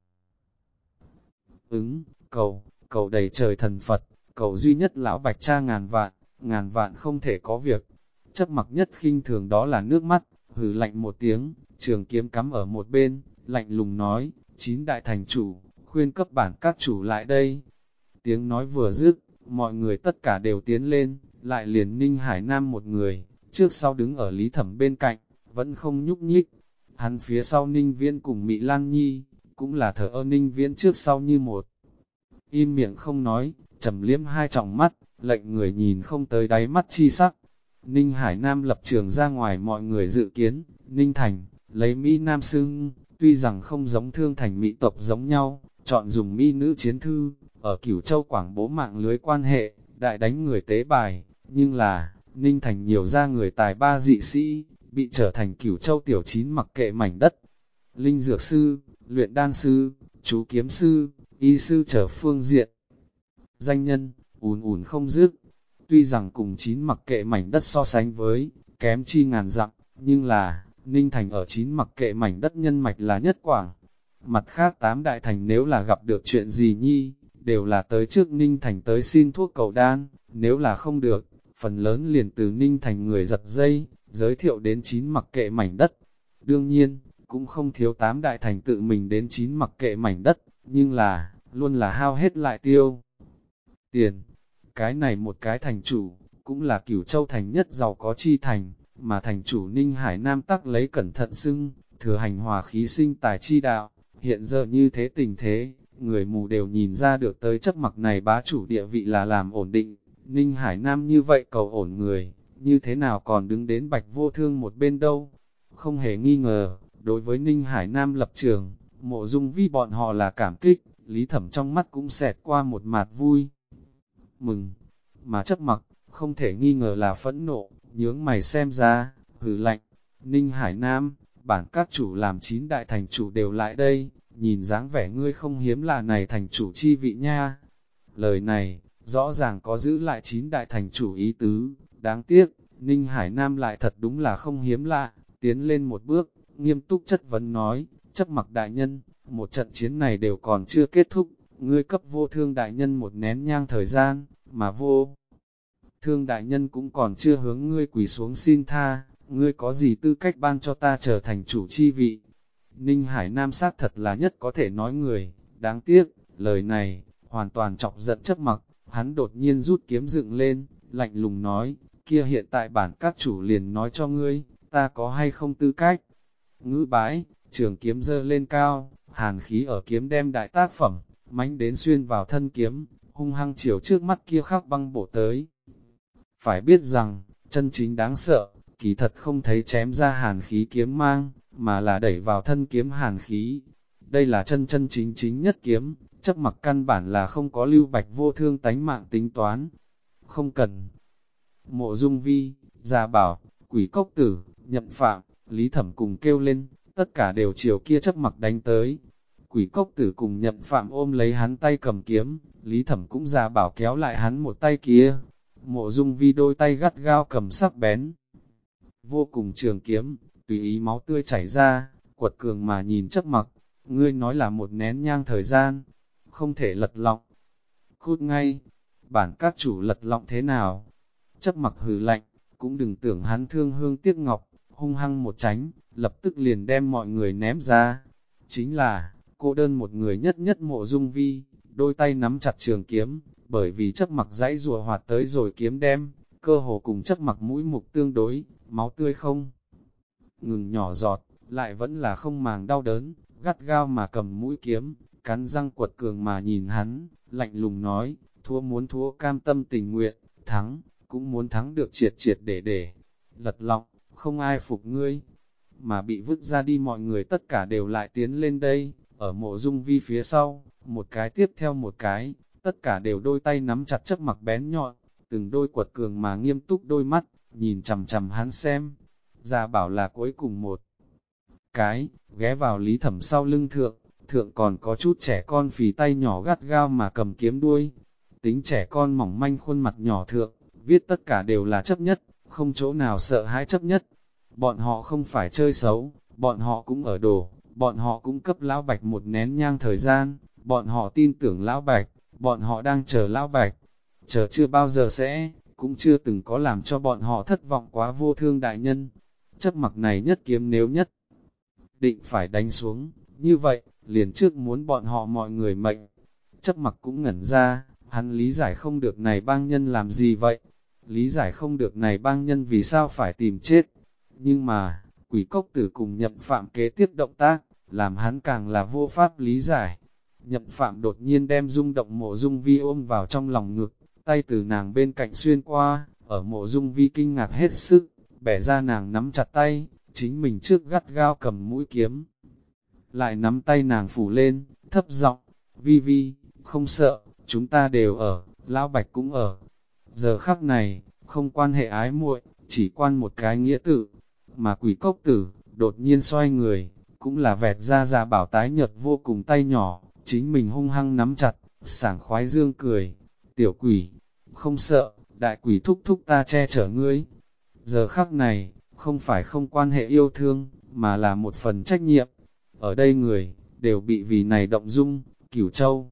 Cầu đầy trời thần Phật, cầu duy nhất lão Bạch cha ngàn vạn không thể có việc. Chấp Mặc nhất khinh thường đó là nước mắt, hừ lạnh một tiếng, trường kiếm cắm ở một bên, lạnh lùng nói, 9 đại thành chủ, khuyên cấp bản các chủ lại đây. Tiếng nói vừa dứt, mọi người tất cả đều tiến lên, lại liền Ninh Hải Nam một người, trước sau đứng ở Lý Thẩm bên cạnh, vẫn không nhúc nhích. Hắn phía sau Ninh Viễn cùng Mị Lan Nhi, cũng là thờ ơ. Ninh Viễn trước sau như một. Im miệng không nói, trầm liếm hai tròng mắt, lệnh người nhìn không tới đáy mắt chi sắc. Ninh Hải Nam lập trường ra ngoài mọi người dự kiến, Ninh Thành, lấy Mỹ Nam xưng, tuy rằng không giống Thương Thành Mỹ tộc giống nhau, chọn dùng Mỹ nữ chiến thư, ở Cửu Châu quảng bố mạng lưới quan hệ, đại đánh người tế bài, nhưng là, Ninh Thành nhiều ra người tài ba dị sĩ, bị trở thành Cửu Châu tiểu 9 mặc kệ mảnh đất. Linh dược sư, luyện đan sư, chú kiếm sư, y sư trở phương diện. Danh nhân, ùn không dứt. Tuy rằng cùng 9 mặc kệ mảnh đất so sánh với, kém chi ngàn dặm, nhưng là, Ninh Thành ở 9 mặc kệ mảnh đất nhân mạch là nhất quảng. Mặt khác 8 đại thành nếu là gặp được chuyện gì nhi, đều là tới trước Ninh Thành tới xin thuốc cầu đan, nếu là không được, phần lớn liền từ Ninh Thành người giật dây, giới thiệu đến 9 mặc kệ mảnh đất. Đương nhiên, cũng không thiếu 8 đại thành tự mình đến 9 mặc kệ mảnh đất, nhưng là, luôn là hao hết lại tiêu tiền. Cái này một cái thành chủ, cũng là Cửu Châu thành nhất giàu có chi thành, mà thành chủ Ninh Hải Nam tắc lấy cẩn thận xưng, thừa hành hòa khí sinh tài chi đạo. Hiện giờ như thế tình thế, người mù đều nhìn ra được tới Chấp Mặc này bá chủ địa vị là làm ổn định. Ninh Hải Nam như vậy cầu ổn người, như thế nào còn đứng đến Bạch Vô Thương một bên đâu. Không hề nghi ngờ, đối với Ninh Hải Nam lập trường, Mộ Dung Vi bọn họ là cảm kích, Lý Thẩm trong mắt cũng xẹt qua một mạt vui mừng, mà Chấp Mặc, không thể nghi ngờ là phẫn nộ, nhướng mày xem ra, hừ lạnh. Ninh Hải Nam, bản các chủ làm 9 đại thành chủ đều lại đây, nhìn dáng vẻ ngươi không hiếm là này thành chủ chi vị nha. Lời này, rõ ràng có giữ lại 9 đại thành chủ ý tứ, đáng tiếc, Ninh Hải Nam lại thật đúng là không hiếm lạ, tiến lên một bước, nghiêm túc chất vấn nói, Chấp Mặc đại nhân, một trận chiến này đều còn chưa kết thúc, ngươi cấp Vô Thương đại nhân một nén nhang thời gian, mà Vô Thương đại nhân cũng còn chưa hướng ngươi quỳ xuống xin tha, ngươi có gì tư cách ban cho ta trở thành chủ chi vị. Ninh Hải Nam xác thật là nhất có thể nói người, đáng tiếc, lời này, hoàn toàn chọc giận Chấp Mặc, hắn đột nhiên rút kiếm dựng lên, lạnh lùng nói, kia hiện tại bản các chủ liền nói cho ngươi, ta có hay không tư cách. Ngữ bái, trường kiếm giơ lên cao, hàn khí ở kiếm đem đại tác phẩm, mãnh đến xuyên vào thân kiếm, hung hăng chiều trước mắt kia khắc băng bổ tới. Phải biết rằng, chân chính đáng sợ, kỳ thật không thấy chém ra hàn khí kiếm mang, mà là đẩy vào thân kiếm hàn khí. Đây là chân chân chính chính nhất kiếm, Chấp Mặc căn bản là không có lưu Bạch Vô Thương tánh mạng tính toán. Không cần. Mộ Dung Vi, Gia Bảo, Quỷ Cốc Tử, Nhậm Phạm, Lý Thẩm cùng kêu lên, tất cả đều chiều kia Chấp Mặc đánh tới. Quỷ Cốc Tử cùng Nhậm Phạm ôm lấy hắn tay cầm kiếm, Lý Thẩm cũng Gia Bảo kéo lại hắn một tay kia. Mộ Dung Vi đôi tay gắt gao cầm sắc bén, vô cùng trường kiếm, tùy ý máu tươi chảy ra, quật cường mà nhìn Chấp Mặc, ngươi nói là một nén nhang thời gian, không thể lật lọng. Cút ngay, bản các chủ lật lọng thế nào? Chấp Mặc hừ lạnh, cũng đừng tưởng hắn thương hương tiếc ngọc, hung hăng một tránh, lập tức liền đem mọi người ném ra. Chính là, cô đơn một người nhất nhất Mộ Dung Vi, đôi tay nắm chặt trường kiếm, bởi vì Chấp Mặc dãy rùa hoạt tới rồi kiếm đem, cơ hồ cùng Chấp Mặc mũi mục tương đối, máu tươi không ngừng nhỏ giọt, lại vẫn là không màng đau đớn, gắt gao mà cầm mũi kiếm, cắn răng quật cường mà nhìn hắn, lạnh lùng nói, thua muốn thua cam tâm tình nguyện, thắng, cũng muốn thắng được triệt triệt để, lật lọng, không ai phục ngươi, mà bị vứt ra đi mọi người tất cả đều lại tiến lên đây, ở Mộ Dung Vi phía sau, một cái tiếp theo một cái, tất cả đều đôi tay nắm chặt Chấp Mặc bén nhọn, từng đôi quật cường mà nghiêm túc đôi mắt, nhìn chằm chằm hắn xem. Gia Bảo là cuối cùng một cái, ghé vào Lý Thẩm sau lưng thượng còn có chút trẻ con phì tay nhỏ gắt gao mà cầm kiếm đuôi. Tính trẻ con mỏng manh khuôn mặt nhỏ thượng, viết tất cả đều là chấp nhất, không chỗ nào sợ hãi chấp nhất. Bọn họ không phải chơi xấu, bọn họ cũng ở đồ, bọn họ cũng cấp Lão Bạch một nén nhang thời gian, bọn họ tin tưởng Lão Bạch, bọn họ đang chờ Lão Bạch, chờ chưa bao giờ sẽ, cũng chưa từng có làm cho bọn họ thất vọng quá Vô Thương đại nhân. Chấp Mặc này nhất kiếm nếu nhất định phải đánh xuống, như vậy, liền trước muốn bọn họ mọi người mệnh. Chấp Mặc cũng ngẩn ra, hắn lý giải không được này bang nhân làm gì vậy, lý giải không được này bang nhân vì sao phải tìm chết. Nhưng mà, Quỷ Cốc Tử cùng Nhậm Phạm kế tiếp động tác, làm hắn càng là vô pháp lý giải. Nhậm Phạm đột nhiên đem rung động Mộ Dung Vi ôm vào trong lòng ngực, tay từ nàng bên cạnh xuyên qua, ở Mộ Dung Vi kinh ngạc hết sức, bẻ ra nàng nắm chặt tay, chính mình trước gắt gao cầm mũi kiếm. Lại nắm tay nàng phủ lên, thấp giọng, Vi Vi, không sợ, chúng ta đều ở, Lão Bạch cũng ở. Giờ khắc này, không quan hệ ái muội, chỉ quan một cái nghĩa tự. Mà Quỷ Cốc Tử, đột nhiên xoay người, cũng là vẹt ra Gia Bảo tái nhợt vô cùng tay nhỏ, chính mình hung hăng nắm chặt, sảng khoái dương cười. Tiểu quỷ, không sợ, đại quỷ thúc thúc ta che chở ngươi. Giờ khắc này, không phải không quan hệ yêu thương, mà là một phần trách nhiệm. Ở đây người, đều bị vì này động dung, Cửu Châu.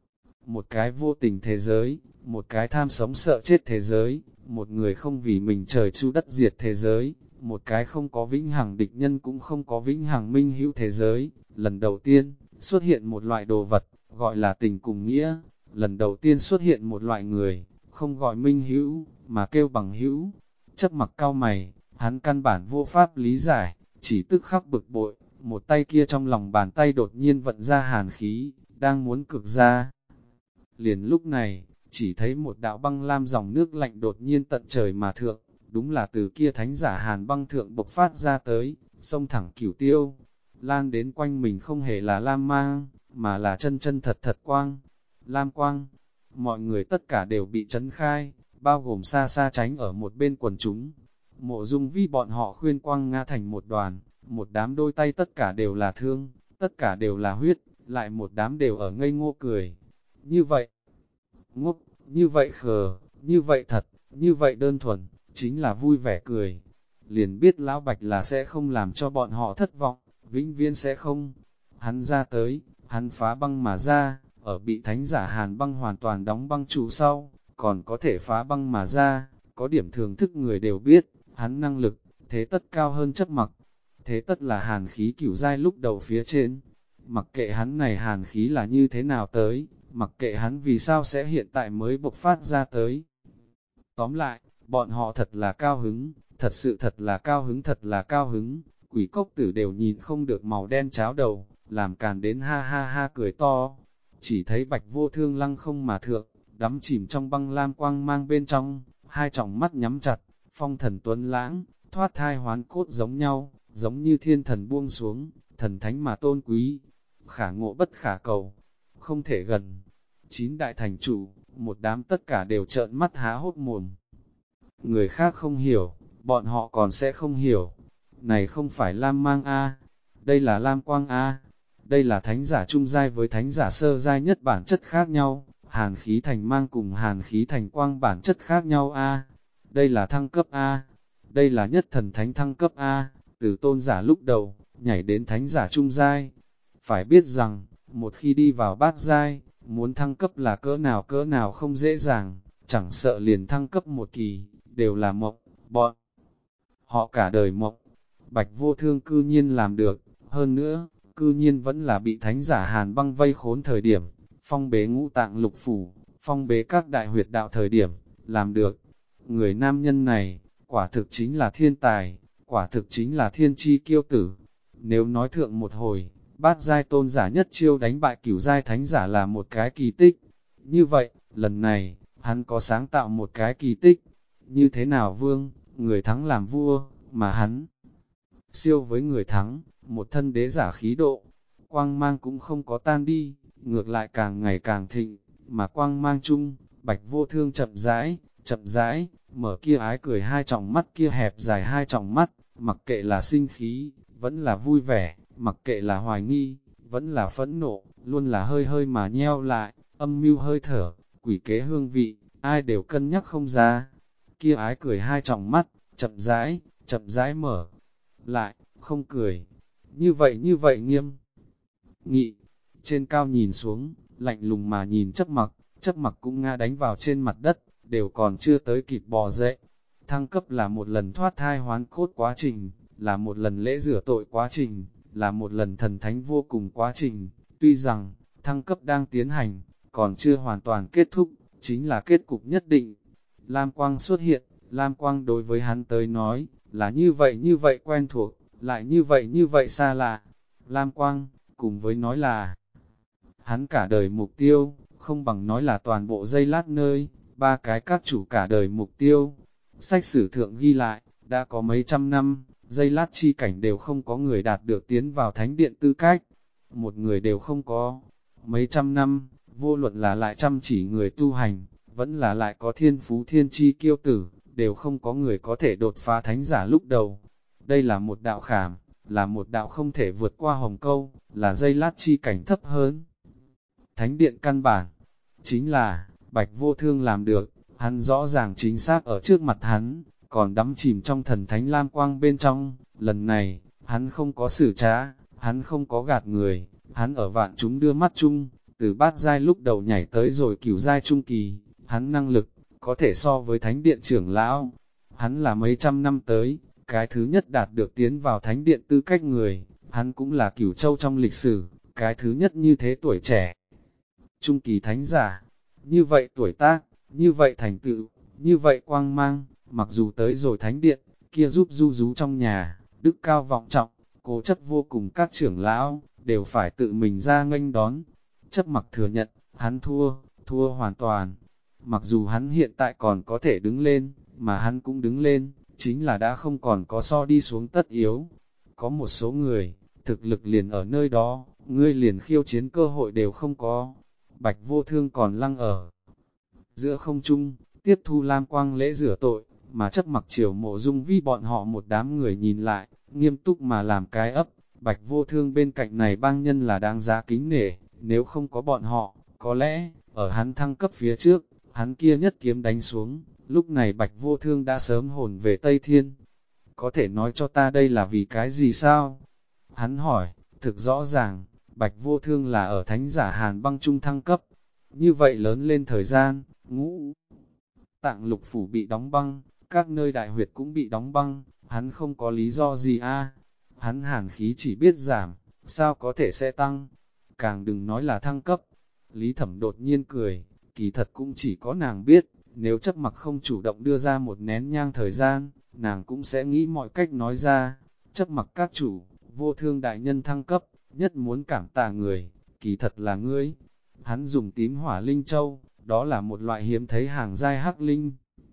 Một cái vô tình thế giới, một cái tham sống sợ chết thế giới, một người không vì mình trời chu đất diệt thế giới, một cái không có vĩnh hằng địch nhân cũng không có vĩnh hằng minh hữu thế giới. Lần đầu tiên, xuất hiện một loại đồ vật, gọi là tình cùng nghĩa. Lần đầu tiên xuất hiện một loại người, không gọi minh hữu, mà kêu bằng hữu. Chấp Mặc cau mày, hắn căn bản vô pháp lý giải, chỉ tức khắc bực bội, một tay kia trong lòng bàn tay đột nhiên vận ra hàn khí, đang muốn cực ra. Liền lúc này, chỉ thấy một đạo băng lam dòng nước lạnh đột nhiên tận trời mà thượng, đúng là từ kia thánh giả hàn băng thượng bộc phát ra tới, xông thẳng Cửu Tiêu, lan đến quanh mình không hề là lam mang, mà là chân chân thật thật quang, lam quang. Mọi người tất cả đều bị chấn khai, bao gồm xa xa tránh ở một bên quần chúng. Mộ Dung Vi bọn họ khuyên quang ngã thành một đoàn, một đám đôi tay tất cả đều là thương, tất cả đều là huyết, lại một đám đều ở ngây ngô cười. Như vậy, ngốc, như vậy khờ, như vậy thật, như vậy đơn thuần, chính là vui vẻ cười. Liền biết Lão Bạch là sẽ không làm cho bọn họ thất vọng, vĩnh viễn sẽ không. Hắn ra tới, hắn phá băng mà ra, ở bị thánh giả hàn băng hoàn toàn đóng băng trụ sau, còn có thể phá băng mà ra, có điểm thưởng thức người đều biết, hắn năng lực, thế tất cao hơn Chấp Mặc. Thế tất là hàn khí cửu giai lúc đầu phía trên. Mặc kệ hắn này hàn khí là như thế nào tới, mặc kệ hắn vì sao sẽ hiện tại mới bộc phát ra tới. Tóm lại, bọn họ thật là cao hứng, thật sự thật là cao hứng, thật là cao hứng. Quỷ cốc tử đều nhìn không được màu đen cháo đầu, làm càn đến ha ha ha cười to. Chỉ thấy Bạch Vô Thương lăng không mà thượng, đắm chìm trong băng lam quang mang bên trong, hai tròng mắt nhắm chặt, phong thần tuấn lãng, thoát thai hoán cốt giống nhau, giống như thiên thần buông xuống, thần thánh mà tôn quý, khả ngộ bất khả cầu, không thể gần. Chín đại thành chủ, một đám tất cả đều trợn mắt há hốt mồm. Người khác không hiểu, bọn họ còn sẽ không hiểu. Này không phải lam mang A, đây là lam quang A, đây là thánh giả trung giai với thánh giả sơ giai nhất bản chất khác nhau, hàn khí thành mang cùng hàn khí thành quang bản chất khác nhau A, đây là thăng cấp A, đây là nhất thần thánh thăng cấp A, từ tôn giả lúc đầu, nhảy đến thánh giả trung giai. Phải biết rằng, một khi đi vào bát giai, muốn thăng cấp là cỡ nào không dễ dàng, chẳng sợ liền thăng cấp một kỳ, đều là mộng, bọn họ cả đời mộng. Bạch Vô Thương cư nhiên làm được, hơn nữa, cư nhiên vẫn là bị thánh giả hàn băng vây khốn thời điểm, phong bế ngũ tạng lục phủ, phong bế các đại huyệt đạo thời điểm, làm được. Người nam nhân này, quả thực chính là thiên tài, quả thực chính là thiên chi kiêu tử. Nếu nói thượng một hồi, bát giai tôn giả nhất chiêu đánh bại cửu giai thánh giả là một cái kỳ tích. Như vậy, lần này, hắn có sáng tạo một cái kỳ tích. Như thế nào vương, người thắng làm vua, mà hắn siêu với người thắng, một thân đế giả khí độ. Quang mang cũng không có tan đi, ngược lại càng ngày càng thịnh, mà quang mang chung, Bạch Vô Thương chậm rãi, mở kia ái cười hai tròng mắt kia hẹp dài hai tròng mắt, mặc kệ là sinh khí, vẫn là vui vẻ, mặc kệ là hoài nghi, vẫn là phẫn nộ, luôn là hơi hơi mà nheo lại, âm mưu hơi thở, quỷ kế hương vị, ai đều cân nhắc không ra. Kia ái cười hai tròng mắt, chậm rãi mở lại, không cười. Như vậy nghiêm nghị, trên cao nhìn xuống, lạnh lùng mà nhìn Chấp Mặc cũng ngã đánh vào trên mặt đất, đều còn chưa tới kịp bò dậy. Thăng cấp là một lần thoát thai hoán cốt quá trình, là một lần lễ rửa tội quá trình, là một lần thần thánh vô cùng quá trình. Tuy rằng, thăng cấp đang tiến hành, còn chưa hoàn toàn kết thúc, chính là kết cục nhất định. Lam quang xuất hiện, Lam quang đối với hắn tới nói, là như vậy quen thuộc, lại như vậy xa lạ. Lam quang, cùng với nói là hắn cả đời mục tiêu, không bằng nói là toàn bộ dây lát nơi, ba cái các chủ cả đời mục tiêu. Sách sử thượng ghi lại, đã có mấy trăm năm, dây lát chi cảnh đều không có người đạt được tiến vào thánh điện tư cách. Một người đều không có. Mấy trăm năm, vô luận là lại chăm chỉ người tu hành, vẫn là lại có thiên phú thiên chi kiêu tử, đều không có người có thể đột phá thánh giả lúc đầu. Đây là một đạo khảm, là một đạo không thể vượt qua hồng câu, là dây lát chi cảnh thấp hơn. Thánh điện căn bản, chính là, Bạch Vô Thương làm được, hắn rõ ràng chính xác ở trước mặt hắn, còn đắm chìm trong thần thánh lam quang bên trong. Lần này, hắn không có xử trá, hắn không có gạt người, hắn ở vạn chúng đưa mắt chung, từ bát giai lúc đầu nhảy tới rồi cửu giai trung kỳ, hắn năng lực, có thể so với thánh điện trưởng lão. Hắn là mấy trăm năm tới, cái thứ nhất đạt được tiến vào thánh điện tư cách người, hắn cũng là Cửu Châu trong lịch sử, cái thứ nhất như thế tuổi trẻ. Trung kỳ thánh giả, như vậy tuổi tác, Như vậy thành tựu, như vậy quang mang, mặc dù tới rồi thánh điện, kia giúp du rú trong nhà, đức cao vọng trọng, cố chấp vô cùng các trưởng lão, đều phải tự mình ra nghênh đón. Chấp mặc thừa nhận, hắn thua hoàn toàn. Mặc dù hắn hiện tại còn có thể đứng lên, mà hắn cũng đứng lên, chính là đã không còn có so đi xuống tất yếu. Có một số người, thực lực liền ở nơi đó, ngươi liền khiêu chiến cơ hội đều không có. Bạch Vô Thương còn lăng ở giữa không trung, tiếp thu lam quang lễ rửa tội, mà chấp mặc Triều Mộ Dung Vi bọn họ một đám người nhìn lại, nghiêm túc mà làm cái ấp. Bạch Vô Thương bên cạnh này bang nhân là đáng giá kính nể, nếu không có bọn họ, có lẽ, ở hắn thăng cấp phía trước, hắn kia nhất kiếm đánh xuống, lúc này Bạch Vô Thương đã sớm hồn về Tây Thiên. Có thể nói cho ta đây là vì cái gì sao? Hắn hỏi, thực rõ ràng, Bạch Vô Thương là ở thánh giả Hàn Băng Trung thăng cấp. Như vậy lớn lên thời gian, ngũ tạng lục phủ bị đóng băng, các nơi đại huyệt cũng bị đóng băng, hắn không có lý do gì a. Hắn hàn khí chỉ biết giảm, sao có thể sẽ tăng, càng đừng nói là thăng cấp. Lý Thẩm đột nhiên cười, kỳ thật cũng chỉ có nàng biết, nếu chấp mặc không chủ động đưa ra một nén nhang thời gian, nàng cũng sẽ nghĩ mọi cách nói ra. Chấp mặc các chủ, Vô Thương đại nhân thăng cấp, nhất muốn cảm tạ người, kỳ thật là ngươi. Hắn dùng tím hỏa linh châu, đó là một loại hiếm thấy hàng giai hắc linh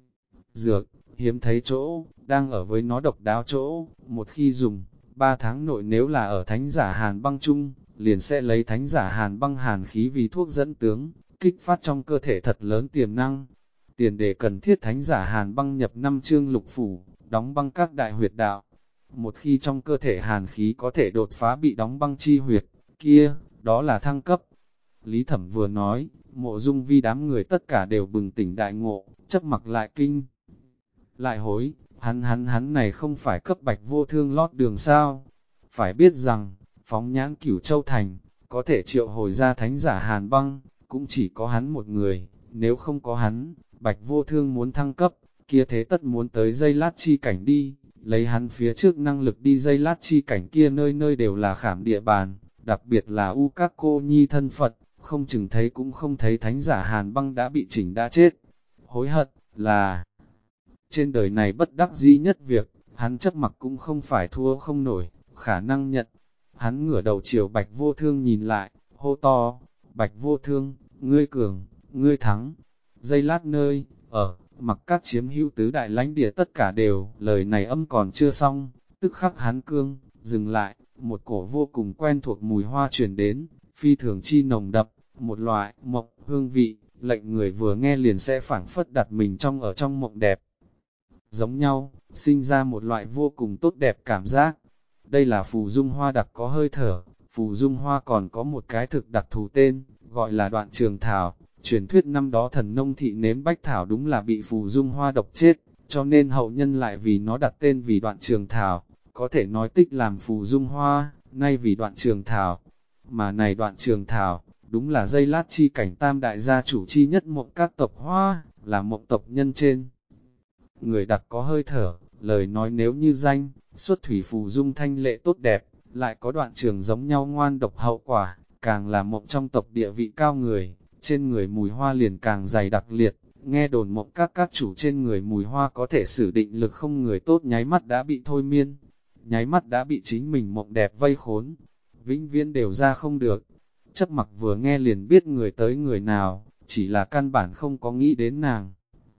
dược, hiếm thấy chỗ, đang ở với nó độc đáo chỗ, một khi dùng, 3 tháng nội nếu là ở thánh giả Hàn Băng chung, liền sẽ lấy thánh giả Hàn Băng hàn khí vì thuốc dẫn tướng, kích phát trong cơ thể thật lớn tiềm năng. Tiền đề cần thiết thánh giả Hàn Băng nhập 5 chương lục phủ, đóng băng các đại huyệt đạo. Một khi trong cơ thể hàn khí có thể đột phá bị đóng băng chi huyệt, kia, đó là thăng cấp. Lý Thẩm vừa nói, Mộ Dung Vi đám người tất cả đều bừng tỉnh đại ngộ, chấp mặc lại kinh. Lại hối, hắn này không phải cấp Bạch Vô Thương lót đường sao? Phải biết rằng, phóng nhãn Cửu Châu Thành, có thể triệu hồi ra thánh giả Hàn Băng, cũng chỉ có hắn một người, nếu không có hắn, Bạch Vô Thương muốn thăng cấp, kia thế tất muốn tới dây lát chi cảnh đi, lấy hắn phía trước năng lực đi dây lát chi cảnh kia nơi nơi đều là khảm địa bàn, đặc biệt là u các cô nhi thân Phật, không chừng thấy cũng không thấy thánh giả Hàn Băng đã bị chỉnh đã chết. Hối hận, là trên đời này bất đắc dĩ nhất việc, hắn chấp mặc cũng không phải thua không nổi, khả năng nhận. Hắn ngửa đầu chiều Bạch Vô Thương nhìn lại, hô to, Bạch Vô Thương, ngươi cường, ngươi thắng. Giây lát nơi, mặc các chiếm hữu tứ đại lãnh địa tất cả đều, lời này âm còn chưa xong, tức khắc hắn cương, dừng lại, một cổ vô cùng quen thuộc mùi hoa truyền đến, phi thường chi nồng đậm, một loại mộng hương vị, lệnh người vừa nghe liền sẽ phảng phất đặt mình trong mộng đẹp. Giống nhau, sinh ra một loại vô cùng tốt đẹp cảm giác. Đây là phù dung hoa đặc có hơi thở, phù dung hoa còn có một cái thực đặc thù tên, gọi là Đoạn Trường Thảo. Truyền thuyết năm đó thần nông thị nếm bách thảo đúng là bị phù dung hoa độc chết, cho nên hậu nhân lại vì nó đặt tên vì Đoạn Trường Thảo, có thể nói tích làm phù dung hoa, nay vì Đoạn Trường Thảo. Mà này Đoạn Trường Thảo, đúng là dây lát chi cảnh tam đại gia chủ chi nhất mộng các tộc hoa, là mộng tộc nhân trên. Người đặc có hơi thở, lời nói nếu như danh, xuất thủy phù dung thanh lệ tốt đẹp, lại có Đoạn Trường giống nhau ngoan độc hậu quả, càng là mộng trong tộc địa vị cao người, trên người mùi hoa liền càng dày đặc liệt, nghe đồn mộng các chủ trên người mùi hoa có thể sử định lực không người tốt nháy mắt đã bị thôi miên, nháy mắt đã bị chính mình mộng đẹp vây khốn, vĩnh viễn đều ra không được. Chấp mặc vừa nghe liền biết người tới người nào, chỉ là căn bản không có nghĩ đến nàng.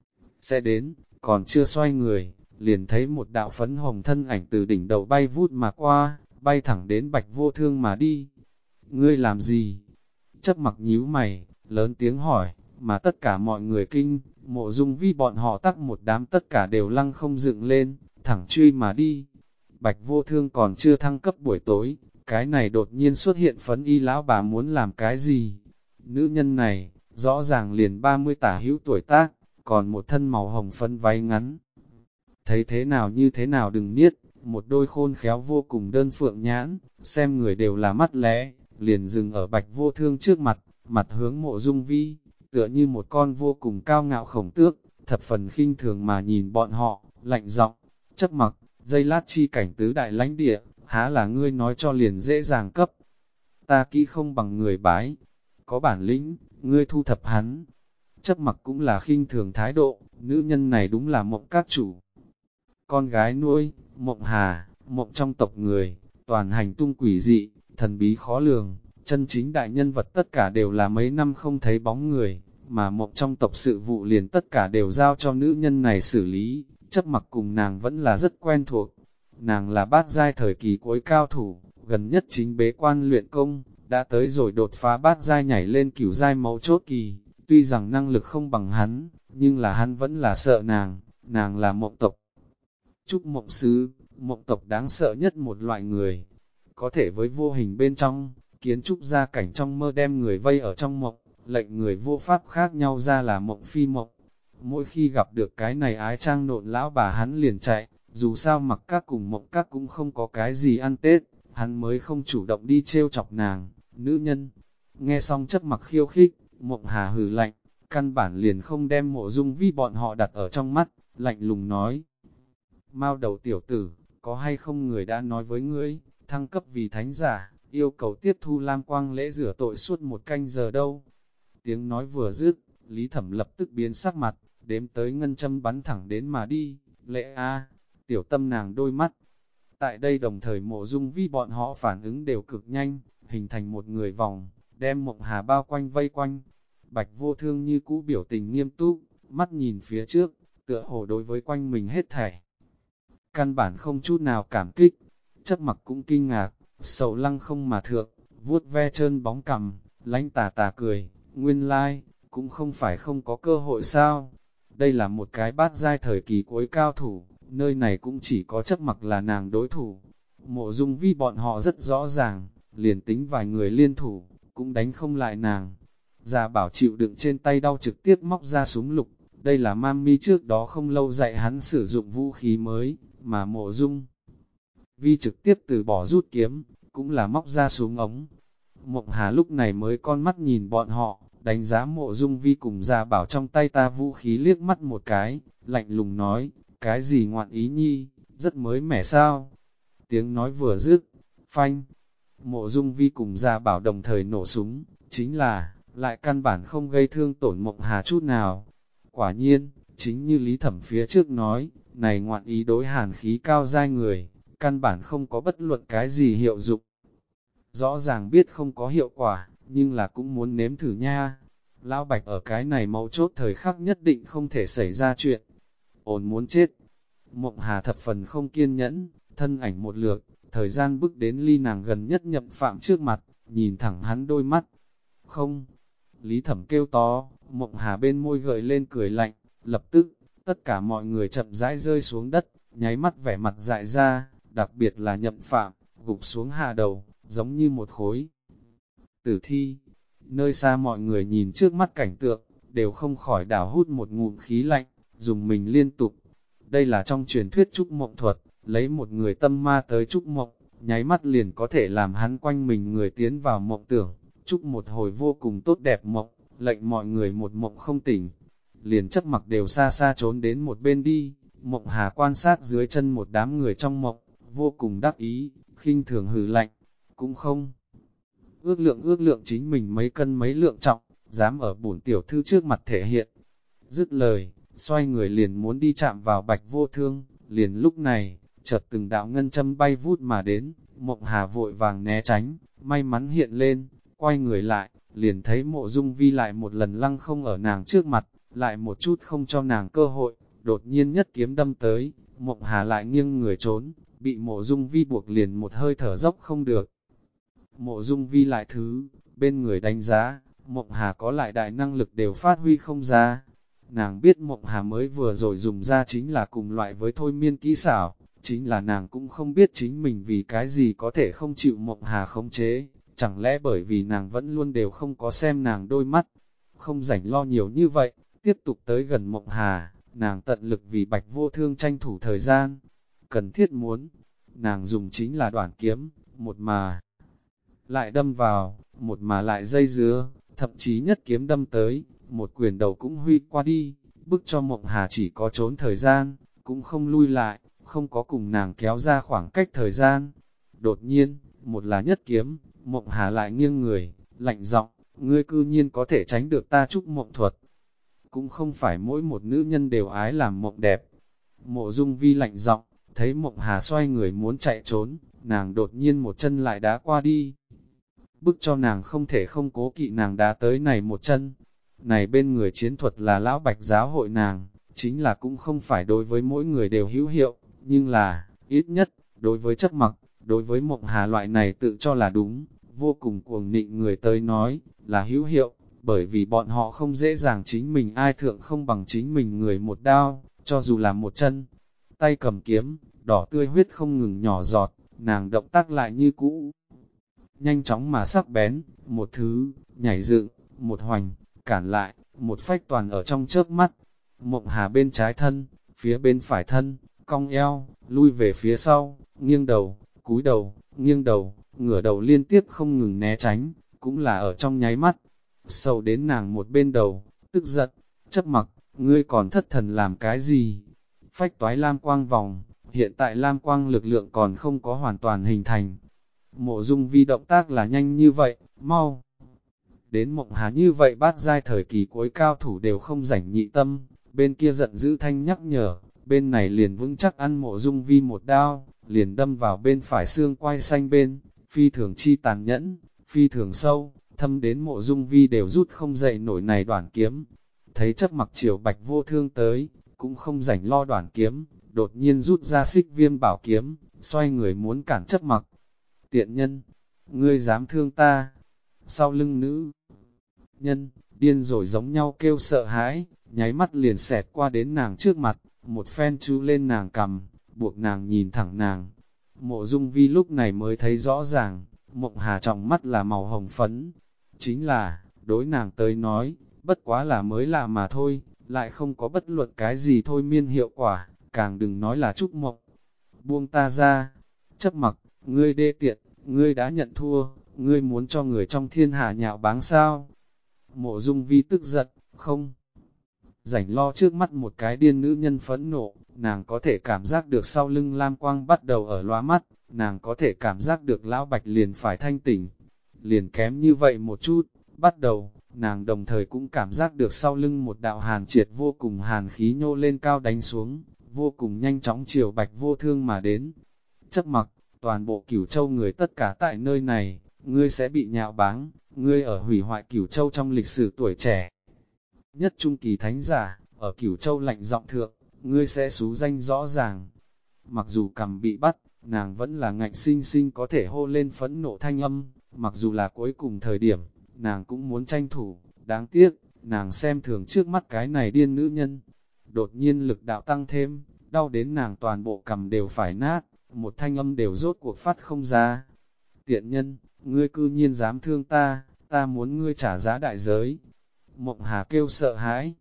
Sẽ đến, còn chưa xoay người, liền thấy một đạo phấn hồng thân ảnh từ đỉnh đầu bay vút mà qua, bay thẳng đến Bạch Vô Thương mà đi. Ngươi làm gì? Chấp mặc nhíu mày, lớn tiếng hỏi, mà tất cả mọi người kinh, Mộ Dung Vi bọn họ tắc một đám tất cả đều lăng không dựng lên, thẳng truy mà đi. Bạch Vô Thương còn chưa thăng cấp buổi tối, cái này đột nhiên xuất hiện phấn y lão bà muốn làm cái gì? Nữ nhân này, rõ ràng liền 30 tả hữu tuổi tác, còn một thân màu hồng phấn váy ngắn. Thấy thế nào như thế nào đừng niết, một đôi khôn khéo vô cùng đơn phượng nhãn, xem người đều là mắt lẽ, liền dừng ở Bạch Vô Thương trước mặt, mặt hướng Mộ Dung Vi, tựa như một con vô cùng cao ngạo khổng tước, thập phần khinh thường mà nhìn bọn họ, lạnh giọng, chấp mặc, dây lát chi cảnh tứ đại lãnh địa, há là ngươi nói cho liền dễ dàng cấp. Ta kỹ không bằng người bái, có bản lĩnh, ngươi thu thập hắn. chấp mặc cũng là khinh thường thái độ, nữ nhân này đúng là Mộng các chủ. Con gái nuôi, Mộng Hà, Mộng trong tộc người, toàn hành tung quỷ dị, thần bí khó lường, chân chính đại nhân vật tất cả đều là mấy năm không thấy bóng người, mà Mộng trong tộc sự vụ liền tất cả đều giao cho nữ nhân này xử lý, chấp mặc cùng nàng vẫn là rất quen thuộc. Nàng là bát giai thời kỳ cuối cao thủ, gần nhất chính bế quan luyện công, đã tới rồi đột phá bát giai nhảy lên cửu giai mấu chốt kỳ, tuy rằng năng lực không bằng hắn, nhưng là hắn vẫn là sợ nàng là Mộng tộc. Trúc Mộng Sứ, Mộng tộc đáng sợ nhất một loại người, có thể với vô hình bên trong, kiến trúc gia cảnh trong mơ đem người vây ở trong mộng, lệnh người vô pháp khác nhau ra là Mộng phi mộng. Mỗi khi gặp được cái này ái trang nộn lão bà hắn liền chạy, dù sao mặc các cùng Mộng các cũng không có cái gì ăn Tết, hắn mới không chủ động đi trêu chọc nàng, nữ nhân. Nghe xong chấp mặc khiêu khích, Mộng Hà hừ lạnh, căn bản liền không đem Mộ Dung Vi bọn họ đặt ở trong mắt, lạnh lùng nói. Mao đầu tiểu tử, có hay không người đã nói với ngươi, thăng cấp vì thánh giả, yêu cầu tiếp thu lam quang lễ rửa tội suốt 1 canh giờ đâu. Tiếng nói vừa dứt, Lý Thẩm lập tức biến sắc mặt, đếm tới ngân châm bắn thẳng đến mà đi, lệ a, tiểu tâm nàng đôi mắt. Tại đây đồng thời Mộ Dung Vi bọn họ phản ứng đều cực nhanh, hình thành một người vòng, đem Mộng Hà bao quanh vây quanh. Bạch Vô Thương như cũ biểu tình nghiêm túc, mắt nhìn phía trước, tựa hồ đối với quanh mình hết thảy. Căn bản không chút nào cảm kích, chấp mặc cũng kinh ngạc, sầu lăng không mà thượng, vuốt ve trơn bóng cằm, lánh tà tà cười, nguyên lai, cũng không phải không có cơ hội sao. Đây là một cái bát giai thời kỳ cuối cao thủ, nơi này cũng chỉ có chấp mặc là nàng đối thủ. Mộ Dung Vi bọn họ rất rõ ràng, liền tính vài người liên thủ, cũng đánh không lại nàng. Già Bảo chịu đựng trên tay đau trực tiếp móc ra súng lục, đây là Mami trước đó không lâu dạy hắn sử dụng vũ khí mới, mà Mộ Dung Vi trực tiếp từ bỏ rút kiếm, cũng là móc ra súng ống. Mộng Hà lúc này mới con mắt nhìn bọn họ, đánh giá Mộ Dung Vi cùng Già Bảo trong tay ta vũ khí liếc mắt một cái, lạnh lùng nói, cái gì ngoạn ý nhi, rất mới mẻ sao. Tiếng nói vừa dứt, phanh, Mộ Dung Vi cùng Già Bảo đồng thời nổ súng, chính là, lại căn bản không gây thương tổn Mộng Hà chút nào. Quả nhiên, chính như Lý Thẩm phía trước nói, này ngoạn ý đối hàn khí cao giai người, căn bản không có bất luận cái gì hiệu dụng. Rõ ràng biết không có hiệu quả, nhưng là cũng muốn nếm thử nha. Lão Bạch ở cái này mấu chốt thời khắc nhất định không thể xảy ra chuyện. Ổn muốn chết. Mộng Hà thập phần không kiên nhẫn, thân ảnh một lượt, thời gian bước đến ly nàng gần nhất Nhậm Phạm trước mặt, nhìn thẳng hắn đôi mắt. Không. Lý Thẩm kêu to, Mộng Hà bên môi gợi lên cười lạnh, lập tức, tất cả mọi người chậm rãi rơi xuống đất, nháy mắt vẻ mặt dại ra, đặc biệt là Nhậm Phạm, gục xuống hạ đầu, giống như một khối tử thi. Nơi xa mọi người nhìn trước mắt cảnh tượng, đều không khỏi đảo hút một ngụm khí lạnh, dùng mình liên tục. Đây là trong truyền thuyết trúc mộng thuật, lấy một người tâm ma tới trúc mộng, nháy mắt liền có thể làm hắn quanh mình người tiến vào mộng tưởng, chúc một hồi vô cùng tốt đẹp mộng, lệnh mọi người một mộng không tỉnh. Liền chấp mặc đều xa xa trốn đến một bên đi, Mộng Hà quan sát dưới chân một đám người trong mộng, vô cùng đắc ý, khinh thường hừ lạnh, cũng không. Ước lượng chính mình mấy cân mấy lượng trọng, dám ở bổn tiểu thư trước mặt thể hiện. Dứt lời, xoay người liền muốn đi chạm vào Bạch Vô Thương, liền lúc này, chợt từng đạo ngân châm bay vút mà đến, Mộng Hà vội vàng né tránh, may mắn hiện lên, quay người lại, liền thấy Mộ Dung Vi lại một lần lăng không ở nàng trước mặt, lại một chút không cho nàng cơ hội, đột nhiên nhất kiếm đâm tới, Mộng Hà lại nghiêng người trốn, bị Mộ Dung Vi buộc liền một hơi thở dốc không được. Mộ Dung Vi lại bên người đánh giá, Mộng Hà có lại đại năng lực đều phát huy không ra. Nàng biết Mộng Hà mới vừa rồi dùng ra chính là cùng loại với thôi miên kỹ xảo, chính là nàng cũng không biết chính mình vì cái gì có thể không chịu Mộng Hà khống chế, chẳng lẽ bởi vì nàng vẫn luôn đều không có xem nàng đôi mắt, không rảnh lo nhiều như vậy, tiếp tục tới gần Mộng Hà, nàng tận lực vì Bạch Vô Thương tranh thủ thời gian, cần thiết muốn, nàng dùng chính là đoạn kiếm, một mà lại đâm vào, một mà lại dây dứa, thậm chí nhất kiếm đâm tới, một quyền đầu cũng huy qua đi, bức cho Mộng Hà chỉ có trốn thời gian, cũng không lui lại, không có cùng nàng kéo ra khoảng cách thời gian. Đột nhiên, một là nhất kiếm, Mộng Hà lại nghiêng người, lạnh giọng, ngươi cư nhiên có thể tránh được ta trúc mộng thuật. cũng không phải mỗi một nữ nhân đều ái làm mộng đẹp. Mộ Dung Vi lạnh giọng, thấy Mộng Hà xoay người muốn chạy trốn, nàng đột nhiên một chân lại đá qua đi. Bức cho nàng không thể không cố kỵ nàng đá tới này một chân. Này bên người chiến thuật là lão bạch giáo hội nàng, chính là cũng không phải đối với mỗi người đều hữu hiệu, nhưng là, ít nhất, đối với Chấp Mặc, đối với Mộng Hà loại này tự cho là đúng, vô cùng cuồng nịnh người tới nói, là hữu hiệu, bởi vì bọn họ không dễ dàng chính mình ai thượng không bằng chính mình người một đao, cho dù là một chân. Tay cầm kiếm, đỏ tươi huyết không ngừng nhỏ giọt, nàng động tác lại như cũ. Nhanh chóng mà sắc bén, một thứ, nhảy dựng, một hoành, cản lại, một phách toàn ở trong chớp mắt. Mộng Hà bên trái thân, phía bên phải thân, cong eo, lui về phía sau, nghiêng đầu, cúi đầu, nghiêng đầu, ngửa đầu liên tiếp không ngừng né tránh, cũng là ở trong nháy mắt. Sâu đến nàng một bên đầu, tức giận, Chấp Mặc, ngươi còn thất thần làm cái gì? Phách toái lam quang vòng, hiện tại lam quang lực lượng còn không có hoàn toàn hình thành. Mộ Dung Vi động tác là nhanh như vậy, mau. Đến Mộng Hà như vậy bát giai thời kỳ cuối cao thủ đều không rảnh nhị tâm, bên kia giận dữ thanh nhắc nhở, bên này liền vững chắc ăn Mộ Dung Vi một đao, liền đâm vào bên phải xương quai xanh bên, phi thường chi tàn nhẫn, phi thường sâu, thâm đến Mộ Dung Vi đều rút không dậy nổi này đoạn kiếm. Thấy Chấp Mặc chiều bạch vô thương tới, cũng không rảnh lo đoạn kiếm, đột nhiên rút ra xích viêm bảo kiếm, xoay người muốn cản Chấp Mặc. Tiện nhân, ngươi dám thương ta? Sau lưng nữ nhân, điên rồi giống nhau kêu sợ hãi, nháy mắt liền xẹt qua đến nàng trước mặt, một phen chú lên nàng cầm, buộc nàng nhìn thẳng nàng. Mộ Dung Vi lúc này mới thấy rõ ràng, Mộng Hà trong mắt là màu hồng phấn. Chính là, đối nàng tới nói, bất quá là mới lạ mà thôi, lại không có bất luận cái gì thôi miên hiệu quả, càng đừng nói là chúc mộng. Buông ta ra, Chấp Mặc, ngươi đê tiện, ngươi đã nhận thua, ngươi muốn cho người trong thiên hạ nhạo báng sao? Mộ Dung Vi tức giận, không rảnh lo trước mắt một cái điên nữ nhân phẫn nộ, nàng có thể cảm giác được sau lưng lam quang bắt đầu ở lóa mắt, nàng có thể cảm giác được lão bạch liền phải thanh tỉnh, liền kém như vậy một chút, bắt đầu, nàng đồng thời cũng cảm giác được sau lưng một đạo hàn triệt vô cùng hàn khí nhô lên cao đánh xuống, vô cùng nhanh chóng chiều bạch vô thương mà đến. Chấp Mặc, toàn bộ Cửu Châu người tất cả tại nơi này, ngươi sẽ bị nhạo báng, ngươi ở hủy hoại Cửu Châu trong lịch sử tuổi trẻ. Nhất trung kỳ thánh giả, ở Cửu Châu lạnh giọng thượng, ngươi sẽ xú danh rõ ràng. Mặc dù cầm bị bắt, nàng vẫn là ngạnh sinh sinh có thể hô lên phẫn nộ thanh âm, mặc dù là cuối cùng thời điểm, nàng cũng muốn tranh thủ, đáng tiếc, nàng xem thường trước mắt cái này điên nữ nhân. Đột nhiên lực đạo tăng thêm, đau đến nàng toàn bộ cầm đều phải nát, một thanh âm đều rốt cuộc phát không ra. Tiện nhân, ngươi cư nhiên dám thương ta, ta muốn ngươi trả giá đại giới. Mộng Hà kêu sợ hãi,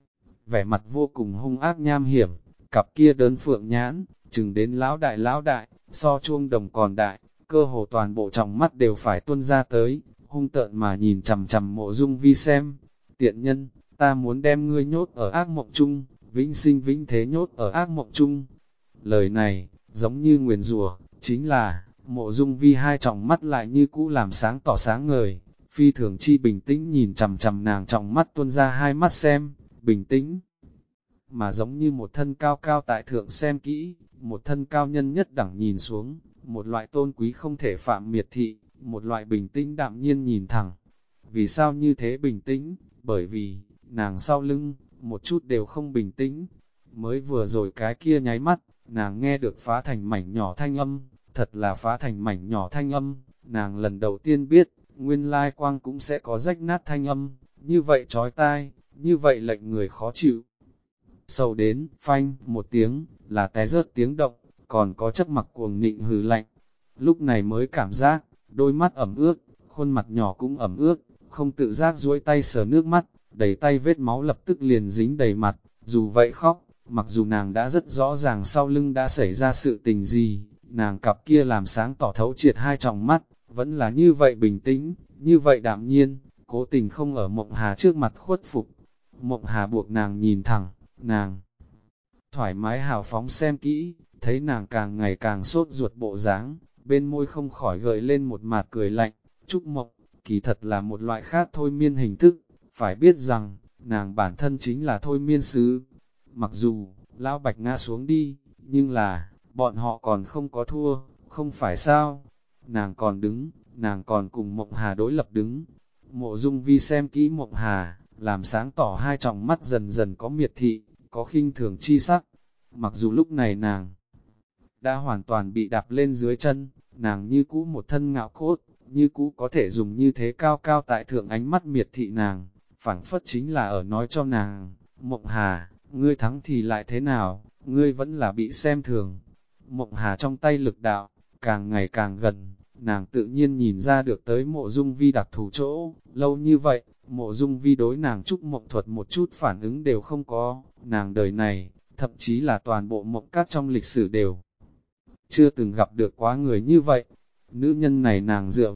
vẻ mặt vô cùng hung ác nham hiểm, cặp kia đớn phượng nhãn, chừng đến lão đại, so chuông đồng còn đại, cơ hồ toàn bộ trong mắt đều phải tuôn ra tới, hung tợn mà nhìn chằm chằm Mộ Dung Vi xem. Tiện nhân, ta muốn đem ngươi nhốt ở ác mộng chung, vĩnh sinh vĩnh thế nhốt ở ác mộng chung. Lời này, giống như nguyền rủa, chính là, Mộ Dung Vi hai tròng mắt lại như cũ làm sáng tỏ sáng ngời, phi thường chi bình tĩnh nhìn chằm chằm nàng trong mắt tuôn ra hai mắt xem, bình tĩnh, mà giống như một thân cao cao tại thượng xem kỹ, một thân cao nhân nhất đẳng nhìn xuống, một loại tôn quý không thể phạm miệt thị, một loại bình tĩnh đạm nhiên nhìn thẳng. Vì sao như thế bình tĩnh? Bởi vì, nàng sau lưng, một chút đều không bình tĩnh. Mới vừa rồi cái kia nháy mắt, nàng nghe được phá thành mảnh nhỏ thanh âm, thật là phá thành mảnh nhỏ thanh âm, nàng lần đầu tiên biết, nguyên lai quang cũng sẽ có rách nát thanh âm, như vậy chói tai, như vậy lệnh người khó chịu. Sâu đến, phanh, một tiếng, là té rớt tiếng động, còn có Chấp Mặc cuồng nịnh hừ lạnh. Lúc này mới cảm giác, đôi mắt ẩm ướt, khuôn mặt nhỏ cũng ẩm ướt, không tự giác duỗi tay sờ nước mắt, đầy tay vết máu lập tức liền dính đầy mặt, dù vậy khóc, mặc dù nàng đã rất rõ ràng sau lưng đã xảy ra sự tình gì, nàng cặp kia làm sáng tỏ thấu triệt hai tròng mắt, vẫn là như vậy bình tĩnh, như vậy đạm nhiên, cố tình không ở Mộng Hà trước mặt khuất phục. Mộng Hà buộc nàng nhìn thẳng, nàng thoải mái hào phóng xem kỹ, thấy nàng càng ngày càng sốt ruột bộ dáng, bên môi không khỏi gợi lên một mạt cười lạnh. Trúc Mộng, kỳ thật là một loại khác thôi miên hình thức, phải biết rằng, nàng bản thân chính là thôi miên sứ. Mặc dù, Lão Bạch ngã xuống đi, nhưng là, bọn họ còn không có thua, không phải sao? Nàng còn đứng, nàng còn cùng Mộng Hà đối lập đứng. Mộ Dung Vi xem kỹ Mộng Hà, làm sáng tỏ hai tròng mắt dần dần có miệt thị, có khinh thường chi sắc. Mặc dù lúc này nàng đã hoàn toàn bị đạp lên dưới chân, nàng như cũ một thân ngạo cốt, như cũ có thể dùng như thế cao cao tại thượng ánh mắt miệt thị nàng, phảng phất chính là ở nói cho nàng, Mộng Hà, ngươi thắng thì lại thế nào, ngươi vẫn là bị xem thường. Mộng Hà trong tay lực đạo, càng ngày càng gần, nàng tự nhiên nhìn ra được tới Mộ Dung Vi đặc thù chỗ, lâu như vậy, Mộ Dung Vi đối nàng trúc mộng thuật một chút phản ứng đều không có, nàng đời này, thậm chí là toàn bộ mộng các trong lịch sử đều chưa từng gặp được quá người như vậy. Nữ nhân này nàng dựa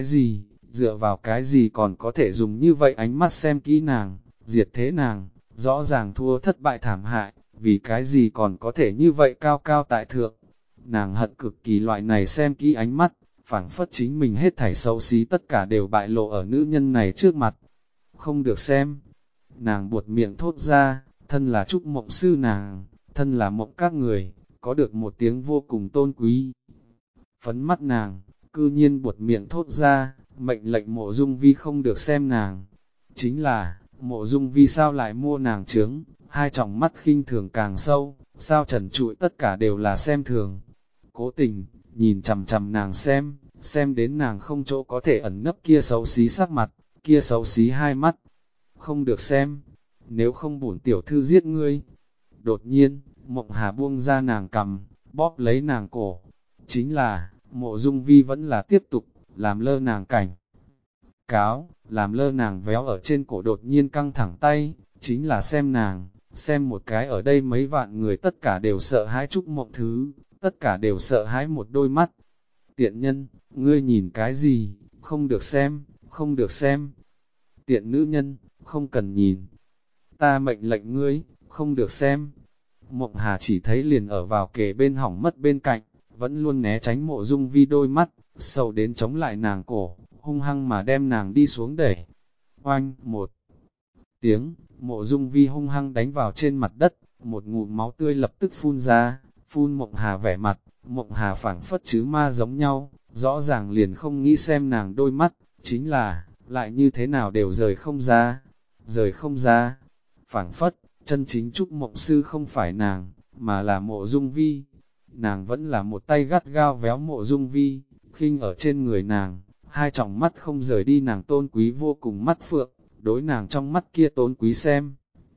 vào cái gì còn có thể dùng như vậy ánh mắt xem kỹ nàng, diệt thế nàng, rõ ràng thua thất bại thảm hại, vì cái gì còn có thể như vậy cao cao tại thượng. Nàng hận cực kỳ loại này xem kỹ ánh mắt, phảng phất chính mình hết thảy xấu xí tất cả đều bại lộ ở nữ nhân này trước mặt. Không được xem. Nàng buột miệng thốt ra, thân là trúc mộng sư nàng, thân là mộng các người, có được một tiếng vô cùng tôn quý. Phấn mắt nàng, cư nhiên buột miệng thốt ra, mệnh lệnh Mộ Dung Vi không được xem nàng. Chính là, Mộ Dung Vi sao lại mua nàng trướng, hai tròng mắt khinh thường càng sâu, sao trần trụi tất cả đều là xem thường. Cố tình, nhìn chằm chằm nàng xem đến nàng không chỗ có thể ẩn nấp kia xấu xí sắc mặt, kia xấu xí hai mắt. Không được xem, nếu không bổn tiểu thư giết ngươi. Đột nhiên, Mộng Hà buông ra nàng cầm, bóp lấy nàng cổ. Chính là, Mộ Dung Vi vẫn là tiếp tục, làm lơ nàng cảnh cáo, làm lơ nàng véo ở trên cổ đột nhiên căng thẳng tay, chính là xem nàng, xem một cái ở đây mấy vạn người tất cả đều sợ hãi Trúc Mộng Thứ, tất cả đều sợ hãi một đôi mắt. Tiện nhân, ngươi nhìn cái gì, không được xem, không được xem. Tiện nữ nhân, không cần nhìn. Ta mệnh lệnh ngươi, không được xem. Mộng Hà chỉ thấy liền ở vào kề bên hỏng mất bên cạnh, vẫn luôn né tránh Mộ Dung Vi đôi mắt, sầu đến chống lại nàng cổ, hung hăng mà đem nàng đi xuống đẩy. Oanh, một tiếng, Mộ Dung Vi hung hăng đánh vào trên mặt đất, một ngụm máu tươi lập tức phun ra, phun Mộng Hà vẻ mặt, Mộng Hà phảng phất chứ ma giống nhau, rõ ràng liền không nghĩ xem nàng đôi mắt, chính là, lại như thế nào đều rời không ra, phảng phất, chân chính Trúc Mộng Sư không phải nàng, mà là Mộ Dung Vi. Nàng vẫn là một tay gắt gao véo Mộ Dung Vi, khinh ở trên người nàng, hai tròng mắt không rời đi nàng tôn quý vô cùng mắt phượng, đối nàng trong mắt kia tôn quý xem.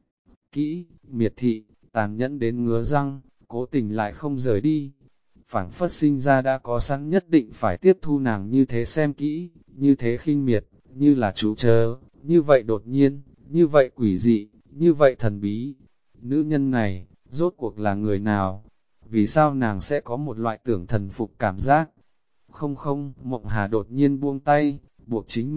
Kỹ, miệt thị, tàn nhẫn đến ngứa răng, cố tình lại không rời đi. Phảng phất sinh ra đã có sẵn nhất định phải tiếp thu nàng như thế xem kỹ, như thế khinh miệt, như là chú chớ, như vậy đột nhiên, như vậy quỷ dị, như vậy thần bí. Nữ nhân này, rốt cuộc là người nào? Vì sao nàng sẽ có một loại tưởng thần phục cảm giác? Không, Mộng Hà đột nhiên buông tay, buộc chính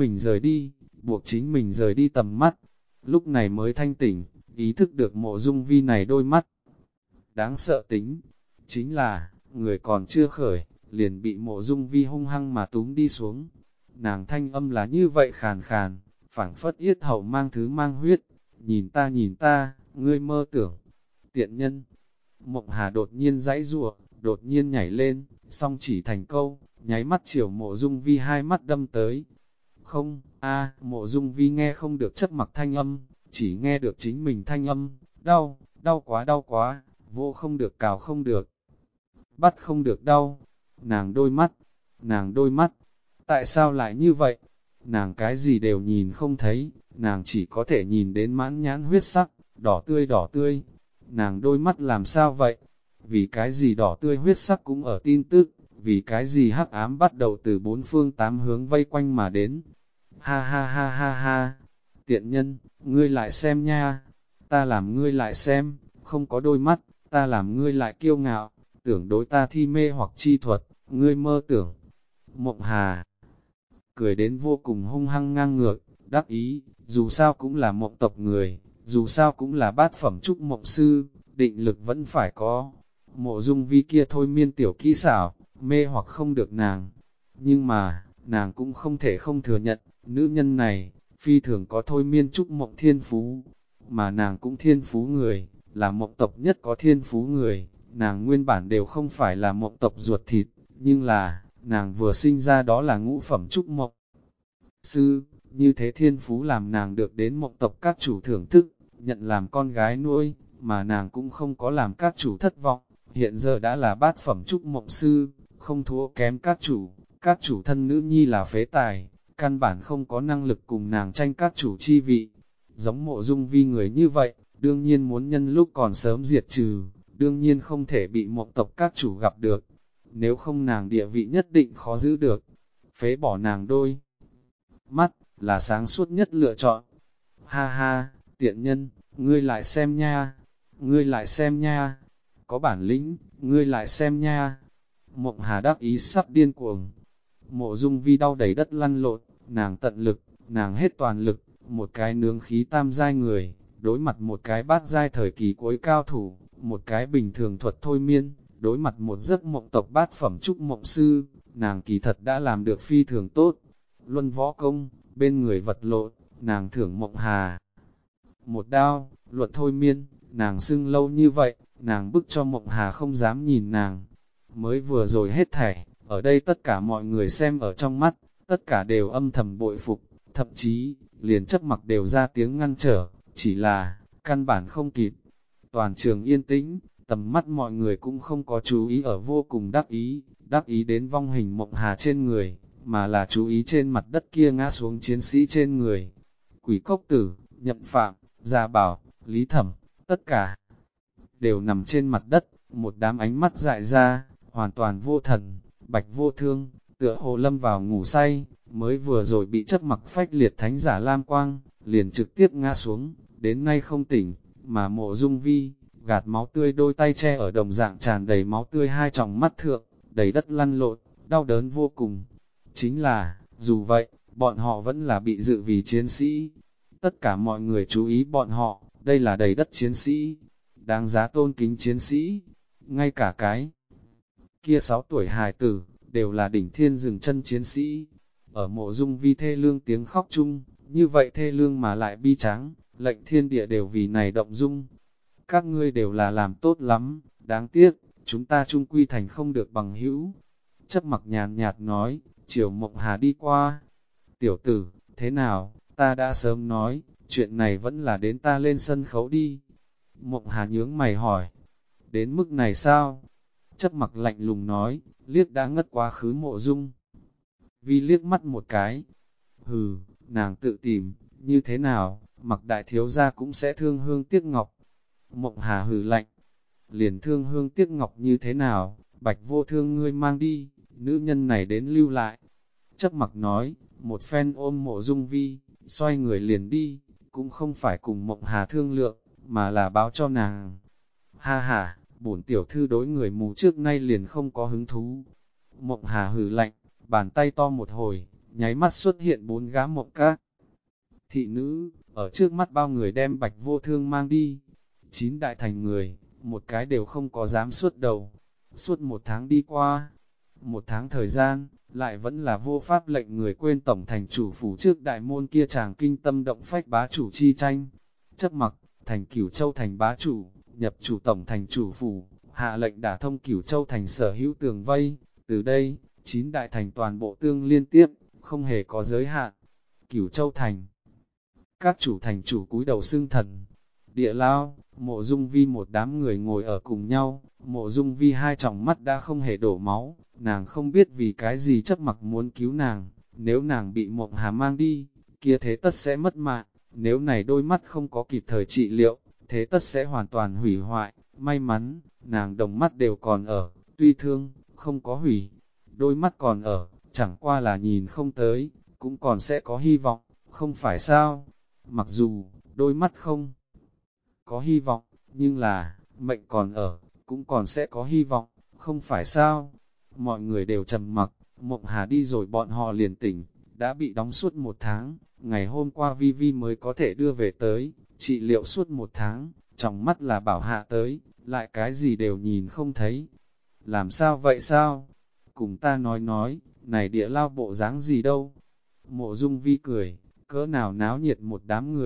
mình rời đi tầm mắt. Lúc này mới thanh tỉnh, ý thức được Mộ Dung Vi này đôi mắt. Đáng sợ tính, chính là, người còn chưa khởi, liền bị Mộ Dung Vi hung hăng mà túm đi xuống. Nàng thanh âm là như vậy khàn khàn, phảng phất yết hầu mang thứ mang huyết. Nhìn ta, ngươi mơ tưởng. Tiện nhân. Mộng Hà đột nhiên giãy giụa, đột nhiên nhảy lên, song chỉ thành câu, nháy mắt chiều Mộ Dung Vi hai mắt đâm tới. Không, Mộ Dung Vi nghe không được chấp mặc thanh âm, chỉ nghe được chính mình thanh âm, đau quá, vô không được cào không được, bắt không được đau. Nàng đôi mắt, tại sao lại như vậy? Nàng cái gì đều nhìn không thấy, nàng chỉ có thể nhìn đến mãn nhãn huyết sắc, đỏ tươi. Nàng đôi mắt làm sao vậy? Vì cái gì đỏ tươi huyết sắc cũng ở tin tức, vì cái gì hắc ám bắt đầu từ bốn phương tám hướng vây quanh mà đến. Ha, tiện nhân, ngươi lại xem nha, ta làm ngươi lại xem, không có đôi mắt, ta làm ngươi lại kiêu ngạo, tưởng đối ta thi mê hoặc chi thuật, ngươi mơ tưởng. Mộng Hà cười đến vô cùng hung hăng ngang ngược, đắc ý, dù sao cũng là mộng tộc người, dù sao cũng là bát phẩm trúc mộng sư, định lực vẫn phải có. Mộ Dung Vi kia thôi miên tiểu kỹ xảo, mê hoặc không được nàng. Nhưng mà, nàng cũng không thể không thừa nhận, nữ nhân này, phi thường có thôi miên trúc mộng thiên phú. mà nàng cũng thiên phú người, là Mộng tộc nhất có thiên phú người, nàng nguyên bản đều không phải là Mộng tộc ruột thịt, nhưng là, nàng vừa sinh ra đó là ngũ phẩm trúc Mộng sư, như thế thiên phú làm nàng được đến Mộng tộc các chủ thưởng thức, nhận làm con gái nuôi, mà nàng cũng không có làm các chủ thất vọng, hiện giờ đã là bát phẩm trúc Mộng sư, không thua kém các chủ thân nữ nhi là phế tài, căn bản không có năng lực cùng nàng tranh các chủ chi vị. Giống Mộ Dung Vi người như vậy, đương nhiên muốn nhân lúc còn sớm diệt trừ, đương nhiên không thể bị Mộng tộc các chủ gặp được, nếu không nàng địa vị nhất định khó giữ được. Phế bỏ nàng đôi mắt, là sáng suốt nhất lựa chọn. Ha ha, tiện nhân, ngươi lại xem nha, ngươi lại xem nha, có bản lĩnh, ngươi lại xem nha. Mộng Hà đắc ý sắp điên cuồng. Mộ Dung Vi đau đầy đất lăn lộn, nàng tận lực, nàng hết toàn lực, một cái nướng khí tam giai người, đối mặt một cái bát giai thời kỳ cuối cao thủ, một cái bình thường thuật thôi miên, đối mặt một giấc mộng tộc bát phẩm trúc mộng sư, nàng kỳ thật đã làm được phi thường tốt. Luân võ công, bên người vật lộn, nàng thưởng Mộng Hà một đao, luật thôi miên, nàng xưng lâu như vậy, nàng bức cho Mộng Hà không dám nhìn nàng. Mới vừa rồi hết thảy, ở đây tất cả mọi người xem ở trong mắt, tất cả đều âm thầm bội phục, thậm chí, liền chấp mặc đều ra tiếng ngăn trở, chỉ là, căn bản không kịp. Toàn trường yên tĩnh, tầm mắt mọi người cũng không có chú ý ở vô cùng đắc ý đến vong hình Mộng Hà trên người, mà là chú ý trên mặt đất kia ngã xuống chiến sĩ trên người. Quỷ Cốc Tử, Nhậm Phạm, Gia Bảo, Lý Thẩm, tất cả đều nằm trên mặt đất, một đám ánh mắt dại ra, hoàn toàn vô thần, Bạch Vô Thương, tựa hồ lâm vào ngủ say, mới vừa rồi bị chấp mặc phách liệt thánh giả Lam Quang, liền trực tiếp ngã xuống, đến nay không tỉnh, mà Mộ Dung Vi, gạt máu tươi đôi tay che ở đồng dạng tràn đầy máu tươi hai tròng mắt thượng, đầy đất lăn lộn, đau đớn vô cùng. Chính là, dù vậy, bọn họ vẫn là bị dự vì chiến sĩ. Tất cả mọi người chú ý bọn họ, đây là đầy đất chiến sĩ, đáng giá tôn kính chiến sĩ. Ngay cả cái kia 6 tuổi hài tử, đều là đỉnh thiên dừng chân chiến sĩ. Ở Mộ Dung Vi thê lương tiếng khóc chung, như vậy thê lương mà lại bi tráng, lệnh thiên địa đều vì này động dung. Các ngươi đều là làm tốt lắm, đáng tiếc, chúng ta chung quy thành không được bằng hữu. Chấp mặc nhàn nhạt nói, chiều Mộng Hà đi qua. Tiểu tử, thế nào, ta đã sớm nói, chuyện này vẫn là đến ta lên sân khấu đi. Mộng Hà nhướng mày hỏi, đến mức này sao? Chấp mặc lạnh lùng nói, liếc đã ngất quá khứ Mộ Dung Vi liếc mắt một cái. Hừ, nàng tự tìm, như thế nào, mặc đại thiếu gia cũng sẽ thương hương tiếc ngọc. Mộng Hà hừ lạnh, liền thương hương tiếc ngọc như thế nào, Bạch Vô Thương ngươi mang đi, nữ nhân này đến lưu lại. Chấp mặc nói, một phen ôm Mộ Dung Vi, xoay người liền đi, cũng không phải cùng Mộng Hà thương lượng, mà là báo cho nàng. Ha ha, bổn tiểu thư đối người mù trước nay liền không có hứng thú. Mộng Hà hừ lạnh, bàn tay to một hồi, nháy mắt xuất hiện 4 gã mộng các thị nữ, ở trước mắt bao người đem Bạch Vô Thương mang đi. 9 đại thành người, một cái đều không có dám suốt đầu. Suốt 1 tháng đi qua, 1 tháng thời gian, lại vẫn là vô pháp lệnh người quên tổng thành chủ phủ trước đại môn kia chàng kinh tâm động phách bá chủ chi tranh. Chấp mặc, thành Cửu Châu thành bá chủ, nhập chủ tổng thành chủ phủ, hạ lệnh đả thông Cửu Châu thành sở hữu tường vây. Từ đây, 9 đại thành toàn bộ tương liên tiếp, không hề có giới hạn. Cửu Châu thành, các chủ thành chủ cúi đầu xưng thần. Địa lao, Mộ Dung Vi một đám người ngồi ở cùng nhau, Mộ Dung Vi hai tròng mắt đã không hề đổ máu, nàng không biết vì cái gì chấp mặc muốn cứu nàng, nếu nàng bị Mộng Hà mang đi, kia thế tất sẽ mất mạng, nếu này đôi mắt không có kịp thời trị liệu, thế tất sẽ hoàn toàn hủy hoại, may mắn, nàng đồng mắt đều còn ở, tuy thương, không có hủy, đôi mắt còn ở, chẳng qua là nhìn không tới, cũng còn sẽ có hy vọng, không phải sao, mặc dù, đôi mắt không có hy vọng, nhưng là, mệnh còn ở, cũng còn sẽ có hy vọng, không phải sao? Mọi người đều trầm mặc, Mộng Hà đi rồi bọn họ liền tỉnh, đã bị đóng suốt 1 tháng, ngày hôm qua Vi Vi mới có thể đưa về tới, trị liệu suốt 1 tháng, trong mắt là bảo hạ tới, lại cái gì đều nhìn không thấy. Làm sao vậy sao? Cùng ta nói, này địa lao bộ dáng gì đâu? Mộ Dung Vi cười, cỡ nào náo nhiệt một đám người,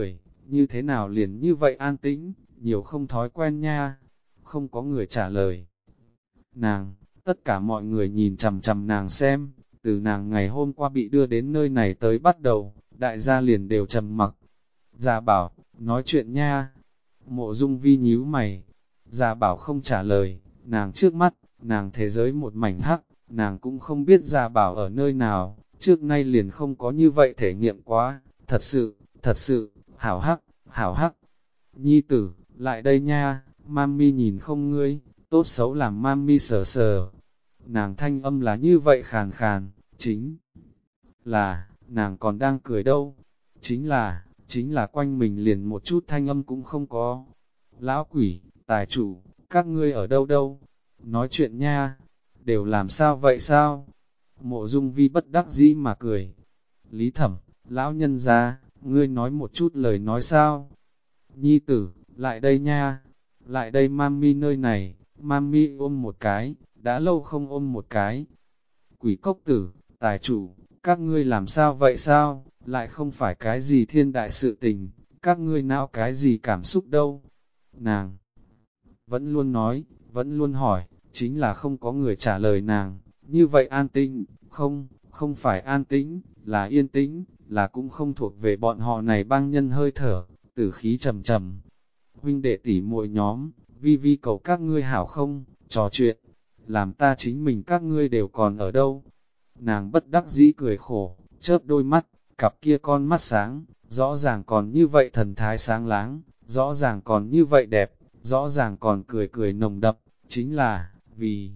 như thế nào liền như vậy an tĩnh, nhiều không thói quen nha. Không có người trả lời. Nàng, tất cả mọi người nhìn chằm chằm nàng xem, từ nàng ngày hôm qua bị đưa đến nơi này tới bắt đầu, đại gia liền đều trầm mặc. Gia Bảo, nói chuyện nha. Mộ Dung Vi nhíu mày. Gia Bảo không trả lời, nàng trước mắt, nàng thế giới một mảnh hắc, nàng cũng không biết Gia Bảo ở nơi nào, trước nay liền không có như vậy thể nghiệm quá, thật sự, hảo hắc, hảo hắc. Nhi tử, lại đây nha, mami nhìn không ngươi, tốt xấu làm mami sờ sờ. Nàng thanh âm là như vậy khàn khàn, chính là, nàng còn đang cười đâu, chính là quanh mình liền một chút thanh âm cũng không có. Lão quỷ, tài chủ, các ngươi ở đâu đâu? Nói chuyện nha, đều làm sao vậy sao? Mộ Dung Vi bất đắc dĩ mà cười. Lý Thẩm, lão nhân gia, ngươi nói một chút lời nói sao? Nhi tử, lại đây nha, lại đây mami nơi này, mami ôm một cái, đã lâu không ôm một cái. Quỷ cốc tử, tài chủ, các ngươi làm sao vậy sao, lại không phải cái gì thiên đại sự tình, các ngươi não cái gì cảm xúc đâu. Nàng vẫn luôn nói, vẫn luôn hỏi, chính là không có người trả lời nàng, như vậy an tĩnh, không phải an tĩnh, là yên tĩnh, là cũng không thuộc về bọn họ này bang nhân hơi thở, tử khí trầm trầm. Huynh đệ tỷ muội nhóm, vi vi cầu các ngươi hảo không, trò chuyện, làm ta chính mình các ngươi đều còn ở đâu. Nàng bất đắc dĩ cười khổ, chớp đôi mắt, cặp kia con mắt sáng, rõ ràng còn như vậy thần thái sáng láng, rõ ràng còn như vậy đẹp, rõ ràng còn cười cười nồng đậm, chính là, vì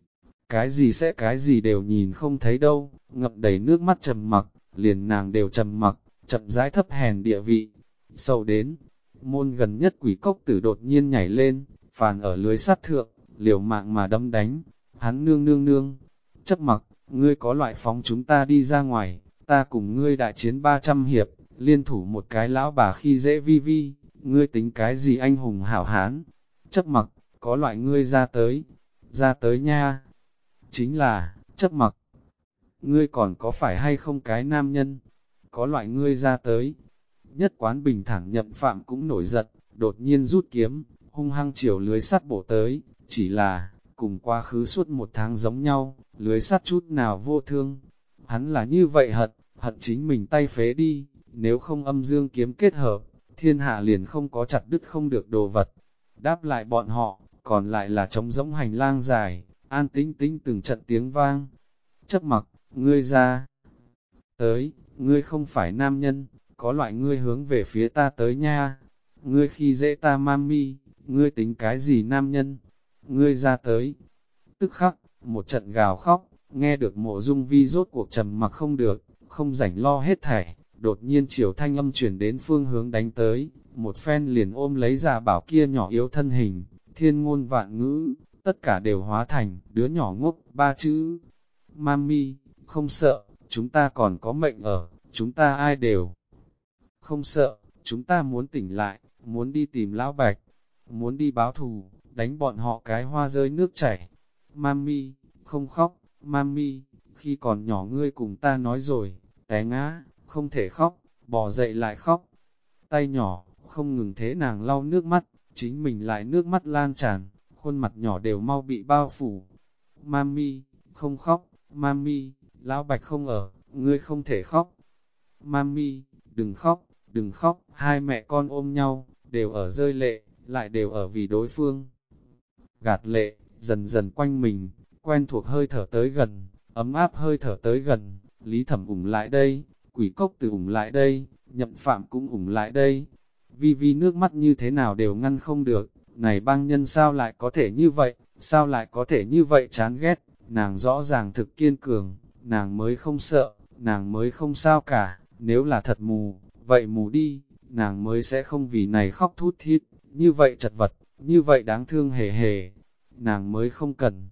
cái gì đều nhìn không thấy đâu, ngập đầy nước mắt trầm mặc, liền nàng đều trầm mặc, chậm rãi thấp hèn địa vị. Sâu đến, môn gần nhất quỷ cốc tử đột nhiên nhảy lên, phàn ở lưới sắt thượng, liều mạng mà đâm đánh, hắn nương nương nương, chấp mặc, ngươi có loại phóng chúng ta đi ra ngoài, ta cùng ngươi đại chiến 300 hiệp, liên thủ một cái lão bà khi dễ vi vi, ngươi tính cái gì anh hùng hảo hán, chấp mặc, có loại ngươi ra tới nha, chính là, chấp mặc, ngươi còn có phải hay không cái nam nhân, có loại ngươi ra tới. Nhất quán bình thẳng Nhậm Phạm cũng nổi giận, đột nhiên rút kiếm, hung hăng chiều lưới sắt bổ tới, chỉ là, cùng quá khứ suốt một tháng giống nhau, lưới sắt chút nào vô thương. Hắn là như vậy hận chính mình tay phế đi, nếu không âm dương kiếm kết hợp, thiên hạ liền không có chặt đứt không được đồ vật. Đáp lại bọn họ, còn lại là trống rỗng hành lang dài, an tĩnh tĩnh từng trận tiếng vang. Chấp mặc, ngươi ra tới, ngươi không phải nam nhân, có loại ngươi hướng về phía ta tới nha, ngươi khi dễ ta mami, ngươi tính cái gì nam nhân, ngươi ra tới. Tức khắc, một trận gào khóc, nghe được Mộ Dung Vi rốt cuộc trầm mặc không được, không rảnh lo hết thảy, đột nhiên chiều thanh âm chuyển đến phương hướng đánh tới, một phen liền ôm lấy Gia Bảo kia nhỏ yếu thân hình, thiên ngôn vạn ngữ, tất cả đều hóa thành đứa nhỏ ngốc ba chữ. Mami, không sợ, chúng ta còn có mệnh ở, chúng ta ai đều không sợ, chúng ta muốn tỉnh lại, muốn đi tìm lão bạch, muốn đi báo thù, đánh bọn họ cái hoa rơi nước chảy. Mami, không khóc, mami, khi còn nhỏ ngươi cùng ta nói rồi, té ngã, không thể khóc, bò dậy lại khóc. Tay nhỏ, không ngừng thế nàng lau nước mắt, chính mình lại nước mắt lan tràn, khuôn mặt nhỏ đều mau bị bao phủ. Mami, không khóc, mami, lão bạch không ở, ngươi không thể khóc. Mami, đừng khóc, đừng khóc, hai mẹ con ôm nhau, đều ở rơi lệ, lại đều ở vì đối phương. Gạt lệ, dần dần quanh mình, quen thuộc hơi thở tới gần, ấm áp hơi thở tới gần, Lý Thẩm ủng lại đây, quỷ cốc từ ủng lại đây, Nhậm Phạm cũng ủng lại đây. Vi Vi nước mắt như thế nào đều ngăn không được, này bang nhân sao lại có thể như vậy, sao lại có thể như vậy chán ghét, nàng rõ ràng thực kiên cường, nàng mới không sợ, nàng mới không sao cả, nếu là thật mù, vậy mù đi, nàng mới sẽ không vì này khóc thút thít, như vậy chật vật, như vậy đáng thương hề hề, nàng mới không cần.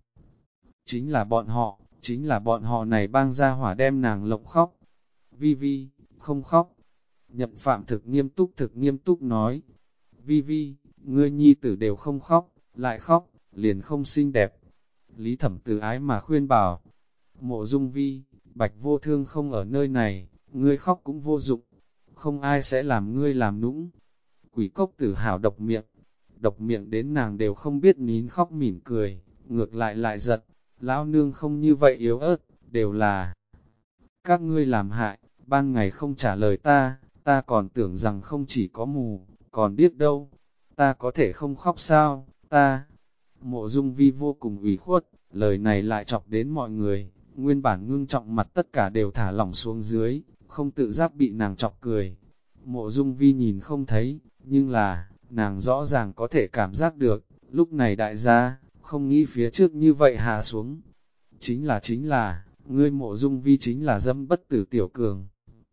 Chính là bọn họ này bang ra hỏa đem nàng lộng khóc. Vi Vi, không khóc. Nhậm Phạm thực nghiêm túc nói. Vi Vi, ngươi nhi tử đều không khóc, lại khóc, liền không xinh đẹp. Lý Thẩm từ ái mà khuyên bảo. Mộ Dung Vi, Bạch Vô Thương không ở nơi này, ngươi khóc cũng vô dụng, không ai sẽ làm ngươi làm nũng. Quỷ cốc tử hào độc miệng đến nàng đều không biết nín khóc mỉm cười, ngược lại giận, lão nương không như vậy yếu ớt, đều là các ngươi làm hại, ban ngày không trả lời ta còn tưởng rằng không chỉ có mù, còn điếc đâu, ta có thể không khóc sao, Mộ Dung Vi vô cùng ủy khuất, lời này lại chọc đến mọi người, nguyên bản ngưng trọng mặt tất cả đều thả lỏng xuống dưới, không tự giác bị nàng chọc cười. Mộ Dung Vi nhìn không thấy, nhưng là, nàng rõ ràng có thể cảm giác được, lúc này đại gia, không nghĩ phía trước như vậy hạ xuống. Chính là, ngươi Mộ Dung Vi chính là dâm bất tử tiểu cường.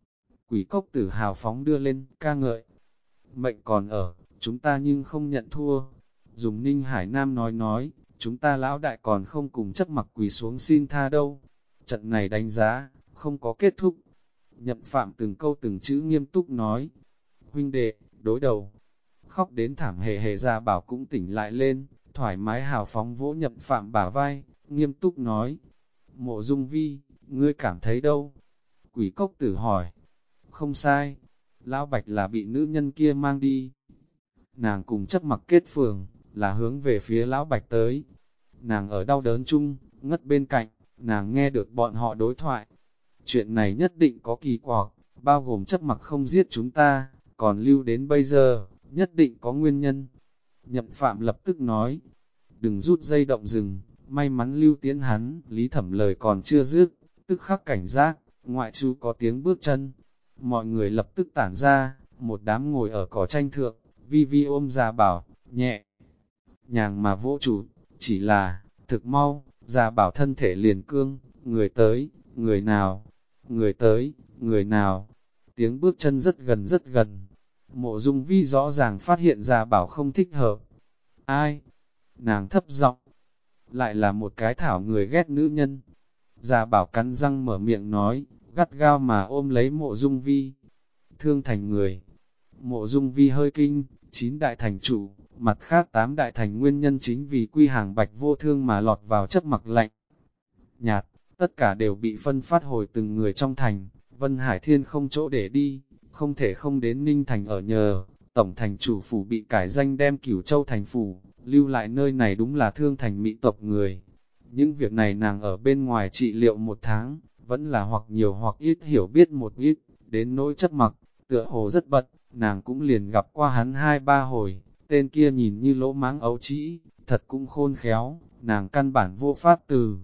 Quỷ cốc tử hào phóng đưa lên, ca ngợi. Mệnh còn ở, chúng ta nhưng không nhận thua. Dùng Ninh Hải Nam nói, chúng ta lão đại còn không cùng chấp mặc quỳ xuống xin tha đâu. Trận này đánh giá, không có kết thúc. Nhậm Phạm từng câu từng chữ nghiêm túc nói. Huynh đệ, đối đầu. Khóc đến thảm hề ra bảo cũng tỉnh lại lên, thoải mái hào phóng vỗ Nhậm Phạm bả vai, nghiêm túc nói. Mộ Dung Vi, ngươi cảm thấy đâu? Quỷ cốc tử hỏi. Không sai, lão Bạch là bị nữ nhân kia mang đi. Nàng cùng chấp mặc kết phường, là hướng về phía lão Bạch tới. Nàng ở đau đớn chung, ngất bên cạnh, nàng nghe được bọn họ đối thoại. Chuyện này nhất định có kỳ quặc, bao gồm chấp mặc không giết chúng ta, còn lưu đến bây giờ, nhất định có nguyên nhân. Nhậm Phạm lập tức nói, đừng rút dây động rừng, may mắn lưu tiến hắn, Lý Thẩm lời còn chưa dứt, tức khắc cảnh giác, ngoại trú có tiếng bước chân. Mọi người lập tức tản ra, một đám ngồi ở cỏ tranh thượng, Vi ôm Gia Bảo, nhẹ nhàng mà vỗ chủ, chỉ là, thực mau, Gia Bảo thân thể liền cương, người tới, người nào, người tới, người nào, tiếng bước chân rất gần. Mộ Dung Vi rõ ràng phát hiện Gia Bảo không thích hợp. Ai? Nàng thấp giọng, lại là một cái thảo người ghét nữ nhân. Gia Bảo cắn răng mở miệng nói, gắt gao mà ôm lấy Mộ Dung Vi. Thương thành người. Mộ Dung Vi hơi kinh, 9 đại thành chủ, mặt khác 8 đại thành nguyên nhân chính vì quy hàng bạch vô thương mà lọt vào chấp mặc lạnh. Nhạt, tất cả đều bị phân phát hồi từng người trong thành, Vân Hải Thiên không chỗ để đi, không thể không đến Ninh Thành ở nhờ, tổng thành chủ phủ bị cải danh đem Cửu Châu thành phủ, lưu lại nơi này đúng là thương thành mỹ tộc người. Những việc này nàng ở bên ngoài trị liệu 1 tháng, vẫn là hoặc nhiều hoặc ít hiểu biết một ít, đến nỗi chấp mặc, tựa hồ rất bận, nàng cũng liền gặp qua hắn 2-3 hồi, tên kia nhìn như lỗ máng ấu trĩ, thật cũng khôn khéo, nàng căn bản vô pháp từ.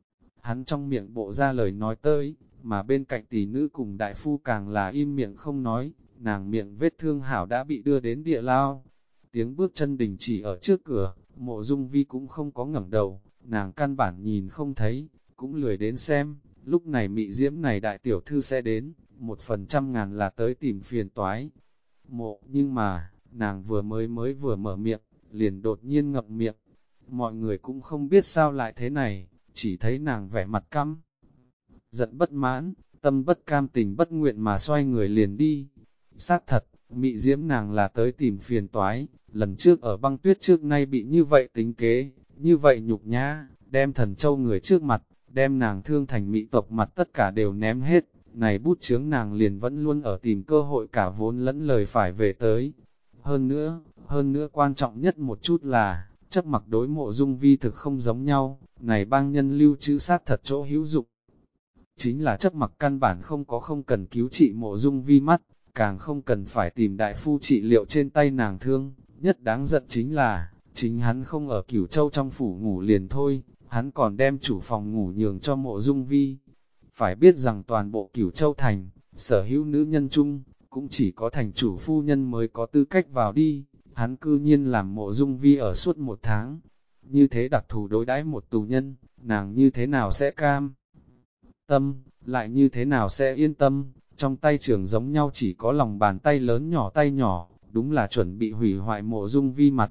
Hắn trong miệng bộ ra lời nói tới, mà bên cạnh tỷ nữ cùng đại phu càng là im miệng không nói, nàng miệng vết thương hảo đã bị đưa đến địa lao. Tiếng bước chân đình chỉ ở trước cửa, Mộ Dung Vi cũng không có ngẩng đầu, nàng căn bản nhìn không thấy, cũng lười đến xem, lúc này mị diễm này đại tiểu thư sẽ đến, 100.000 là tới tìm phiền toái. Nhưng mà, nàng vừa mở miệng, liền đột nhiên ngậm miệng. Mọi người cũng không biết sao lại thế này, chỉ thấy nàng vẻ mặt căm, giận bất mãn, tâm bất cam tình bất nguyện mà xoay người liền đi. Xác thật, mị diễm nàng là tới tìm phiền toái, lần trước ở băng tuyết trước nay bị như vậy tính kế, như vậy nhục nhã, đem thần châu người trước mặt, đem nàng thương thành mị tộc mặt tất cả đều ném hết, này bút chướng nàng liền vẫn luôn ở tìm cơ hội cả vốn lẫn lời phải về tới. Hơn nữa quan trọng nhất một chút là, chấp mặc đối Mộ Dung Vi thực không giống nhau, này bang nhân lưu trữ sát thật chỗ hữu dụng. Chính là chấp mặc căn bản không cần cứu trị Mộ Dung Vi mắt, càng không cần phải tìm đại phu trị liệu trên tay nàng thương, nhất đáng giận chính là, chính hắn không ở Cửu Châu trong phủ ngủ liền thôi, hắn còn đem chủ phòng ngủ nhường cho Mộ Dung Vi. Phải biết rằng toàn bộ Cửu Châu thành, sở hữu nữ nhân chung, cũng chỉ có thành chủ phu nhân mới có tư cách vào đi, hắn cư nhiên làm Mộ Dung Vi ở suốt 1 tháng. Như thế đặc thù đối đãi một tù nhân, nàng như thế nào sẽ cam tâm, lại như thế nào sẽ yên tâm, trong tay trưởng giống nhau chỉ có lòng bàn tay lớn nhỏ tay nhỏ, đúng là chuẩn bị hủy hoại Mộ Dung Vi mặt,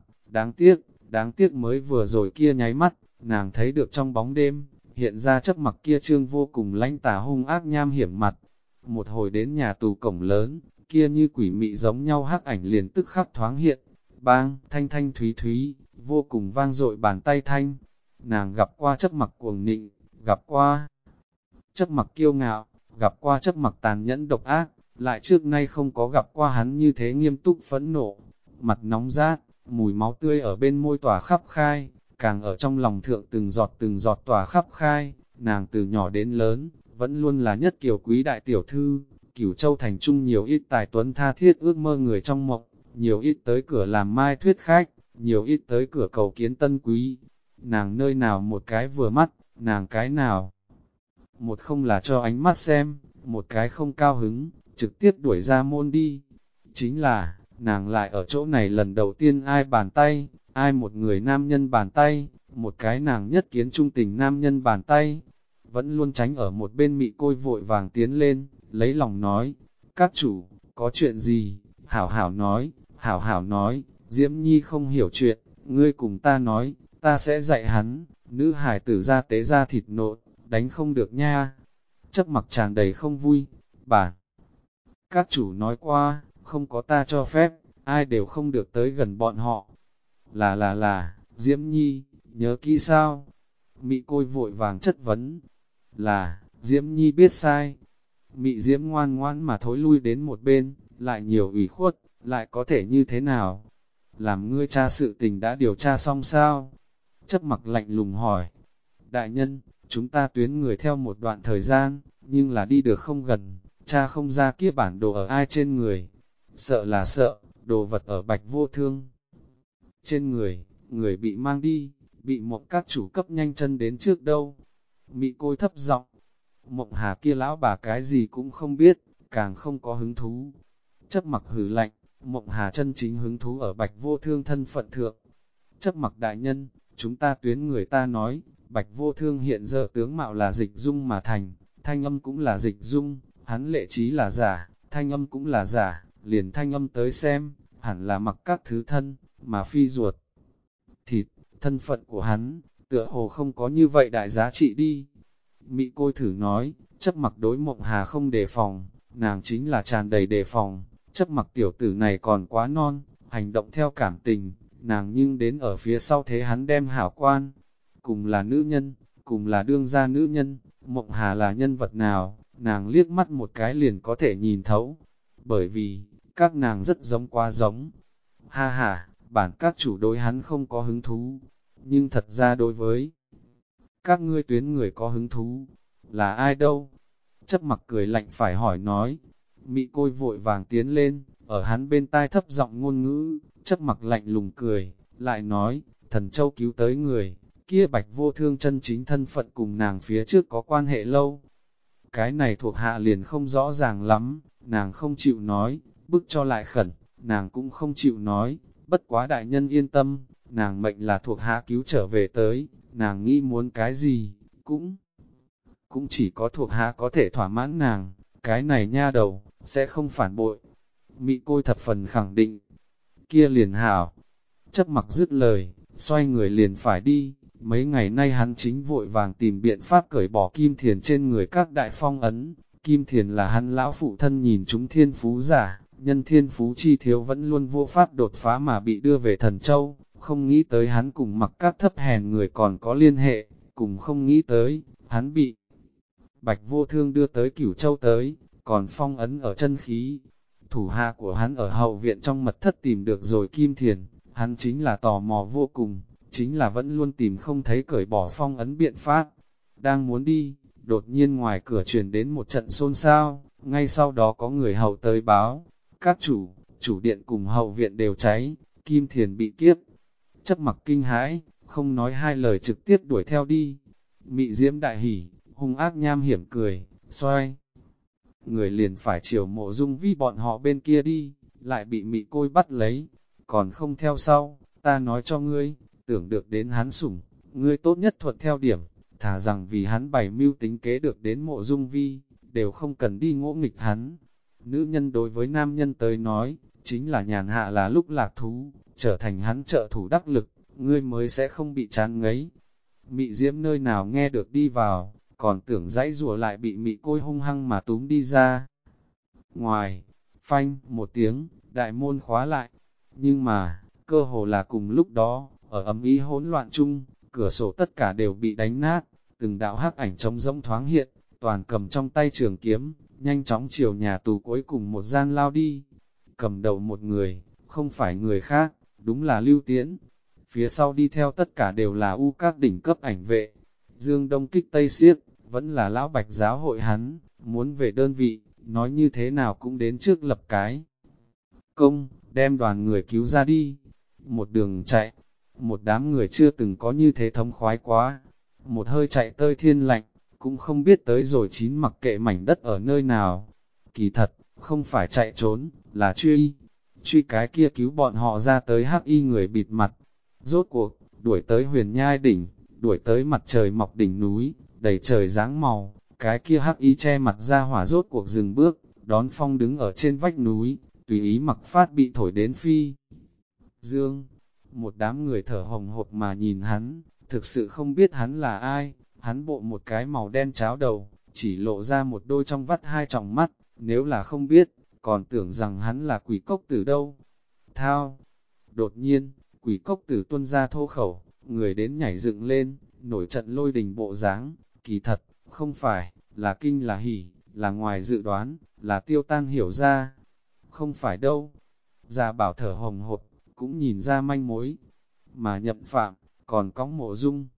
đáng tiếc mới vừa rồi kia nháy mắt, nàng thấy được trong bóng đêm, hiện ra chấp mặc kia trương vô cùng lãnh tà hung ác nham hiểm mặt. Một hồi đến nhà tù cổng lớn, kia như quỷ mị giống nhau hắc ảnh liền tức khắc thoáng hiện, bang, thanh thanh thúy thúy, vô cùng vang dội bàn tay thanh. Nàng gặp qua chấp mặc cuồng nịnh, gặp qua chấp mặc kiêu ngạo, gặp qua chấp mặc tàn nhẫn độc ác, lại trước nay không có gặp qua hắn như thế nghiêm túc phẫn nộ. mặt nóng rát, mùi máu tươi ở bên môi tỏa khắp khai, càng ở trong lòng thượng từng giọt tỏa khắp khai, nàng từ nhỏ đến lớn, vẫn luôn là nhất kiều quý đại tiểu thư, Cửu Châu thành trung nhiều ít tài tuấn tha thiết ước mơ người trong mộng, nhiều ít tới cửa làm mai thuyết khách, nhiều ít tới cửa cầu kiến tân quý. Nàng nơi nào một cái vừa mắt, nàng cái nào một không là cho ánh mắt xem, một cái không cao hứng, trực tiếp đuổi ra môn đi. Chính là, nàng lại ở chỗ này lần đầu tiên ai bàn tay, ai một người nam nhân bàn tay, một cái nàng nhất kiến trung tình nam nhân bàn tay, vẫn luôn tránh ở một bên Mị Côi vội vàng tiến lên, lấy lòng nói, các chủ, có chuyện gì, hảo hảo nói, Diễm Nhi không hiểu chuyện, ngươi cùng ta nói, ta sẽ dạy hắn, nữ hải tử ra tế ra thịt nộn, đánh không được nha. Chấp mặc tràn đầy không vui, bản. Các chủ nói qua, không có ta cho phép, ai đều không được tới gần bọn họ. Là, Diễm Nhi, nhớ kỹ sao? Mị Côi vội vàng chất vấn. Là, Diễm Nhi biết sai. Mị Diễm ngoan ngoãn mà thối lui đến một bên, lại nhiều ủy khuất, lại có thể như thế nào? Làm ngươi cha sự tình đã điều tra xong sao? Chấp mặc lạnh lùng hỏi. Đại nhân, chúng ta tuyến người theo một đoạn thời gian, nhưng là đi được không gần, cha không ra kia bản đồ ở ai trên người. Sợ là sợ, đồ vật ở Bạch Vô Thương. Trên người, người bị mang đi, bị Mộng các chủ cấp nhanh chân đến trước đâu. Mị Côi thấp giọng. Mộng Hà kia lão bà cái gì cũng không biết, càng không có hứng thú. Chấp mặc hử lạnh, Mộng Hà chân chính hứng thú ở Bạch Vô Thương thân phận thượng. Chấp mặc đại nhân, chúng ta tuyến người ta nói, Bạch Vô Thương hiện giờ tướng mạo là dịch dung mà thành, thanh âm cũng là dịch dung, hắn lệ trí là giả, thanh âm cũng là giả, liền thanh âm tới xem, hẳn là mặc các thứ thân, mà phi ruột. Thịt, thân phận của hắn, tựa hồ không có như vậy đại giá trị đi. Mị Côi thử nói, chấp mặc đối Mộng Hà không đề phòng, nàng chính là tràn đầy đề phòng, chấp mặc tiểu tử này còn quá non, hành động theo cảm tình, nàng nhưng đến ở phía sau thế hắn đem hảo quan. Cùng là nữ nhân, cùng là đương gia nữ nhân, Mộng Hà là nhân vật nào, nàng liếc mắt một cái liền có thể nhìn thấu, bởi vì, các nàng rất giống quá giống. Ha ha, bản các chủ đối hắn không có hứng thú, nhưng thật ra đối với các ngươi tuyến người có hứng thú, là ai đâu? Chấp mặc cười lạnh phải hỏi nói, Mị Côi vội vàng tiến lên, ở hắn bên tai thấp giọng ngôn ngữ, chấp mặc lạnh lùng cười, lại nói, Thần Châu cứu tới người, kia Bạch Vô Thương chân chính thân phận cùng nàng phía trước có quan hệ lâu. Cái này thuộc hạ liền không rõ ràng lắm, nàng không chịu nói, bức cho lại khẩn, nàng cũng không chịu nói, bất quá đại nhân yên tâm, nàng mệnh là thuộc hạ cứu trở về tới, nàng nghĩ muốn cái gì, cũng chỉ có thuộc hạ có thể thỏa mãn nàng, cái này nha đầu, sẽ không phản bội. Mị Côi thập phần khẳng định, kia liền hảo, chấp mặc dứt lời, xoay người liền phải đi, mấy ngày nay hắn chính vội vàng tìm biện pháp cởi bỏ Kim Thiền trên người các đại phong ấn, Kim Thiền là hắn lão phụ thân nhìn chúng thiên phú giả, nhân thiên phú chi thiếu vẫn luôn vô pháp đột phá mà bị đưa về Thần Châu, không nghĩ tới hắn cùng mặc các thấp hèn người còn có liên hệ, cùng không nghĩ tới, hắn bị Bạch Vô Thương đưa tới Cửu Châu tới, còn phong ấn ở chân khí. Thủ hạ của hắn ở hậu viện trong mật thất tìm được rồi Kim Thiền, hắn chính là tò mò vô cùng, chính là vẫn luôn tìm không thấy cởi bỏ phong ấn biện pháp. Đang muốn đi, đột nhiên ngoài cửa truyền đến một trận xôn xao, ngay sau đó có người hậu tới báo, các chủ điện cùng hậu viện đều cháy, Kim Thiền bị kiếp. Chấp mặc kinh hãi, không nói hai lời trực tiếp đuổi theo đi. Mị Diễm đại hỉ, hung ác nham hiểm cười, xoay. Người liền phải chiều Mộ Dung Vi bọn họ bên kia đi, lại bị Mị Côi bắt lấy, còn không theo sau, ta nói cho ngươi, tưởng được đến hắn sủng, ngươi tốt nhất thuận theo điểm, thà rằng vì hắn bày mưu tính kế được đến Mộ Dung Vi, đều không cần đi ngỗ nghịch hắn. Nữ nhân đối với nam nhân tới nói, chính là nhàn hạ là lúc lạc thú, trở thành hắn trợ thủ đắc lực, ngươi mới sẽ không bị chán ngấy. Mị Diễm nơi nào nghe được đi vào, còn tưởng dãy rùa lại bị Mị Côi hung hăng mà túm đi ra. Ngoài, phanh, một tiếng, đại môn khóa lại, nhưng mà, cơ hồ là cùng lúc đó, ở ấm ý hỗn loạn chung, cửa sổ tất cả đều bị đánh nát, từng đạo hắc ảnh trống rỗng thoáng hiện, toàn cầm trong tay trường kiếm, nhanh chóng chiều nhà tù cuối cùng một gian lao đi. Cầm đầu một người, không phải người khác, đúng là Lưu Tiễn. Phía sau đi theo tất cả đều là các đỉnh cấp ảnh vệ. Dương Đông kích Tây xiếc, vẫn là lão Bạch giáo hội hắn, muốn về đơn vị, nói như thế nào cũng đến trước lập cái công, đem đoàn người cứu ra đi. Một đường chạy, một đám người chưa từng có như thế thống khoái quá. Một hơi chạy tơi thiên lạnh, cũng không biết tới rồi chín mặc kệ mảnh đất ở nơi nào. Kỳ thật, không phải chạy trốn, là truy cái kia cứu bọn họ ra tới hắc y người bịt mặt. Rốt cuộc, đuổi tới Huyền Nhai đỉnh, đuổi tới mặt trời mọc đỉnh núi, đầy trời dáng màu, cái kia hắc y che mặt ra hỏa rốt cuộc dừng bước, đón phong đứng ở trên vách núi, tùy ý mặc phát bị thổi đến phi. Dương, một đám người thở hồng hộc mà nhìn hắn, thực sự không biết hắn là ai, hắn bộ một cái màu đen cháo đầu, chỉ lộ ra một đôi trong vắt hai tròng mắt, nếu là không biết, còn tưởng rằng hắn là quỷ cốc tử đâu. Thao! Đột nhiên, quỷ cốc tử tuôn ra thô khẩu, người đến nhảy dựng lên, nổi trận lôi đình bộ dáng, kỳ thật, không phải, là kinh là hỉ, là ngoài dự đoán, là tiêu tan hiểu ra. Không phải đâu. Gia Bảo thở hồng hộc, cũng nhìn ra manh mối, mà Nhậm Phạm, còn có Mộ Dung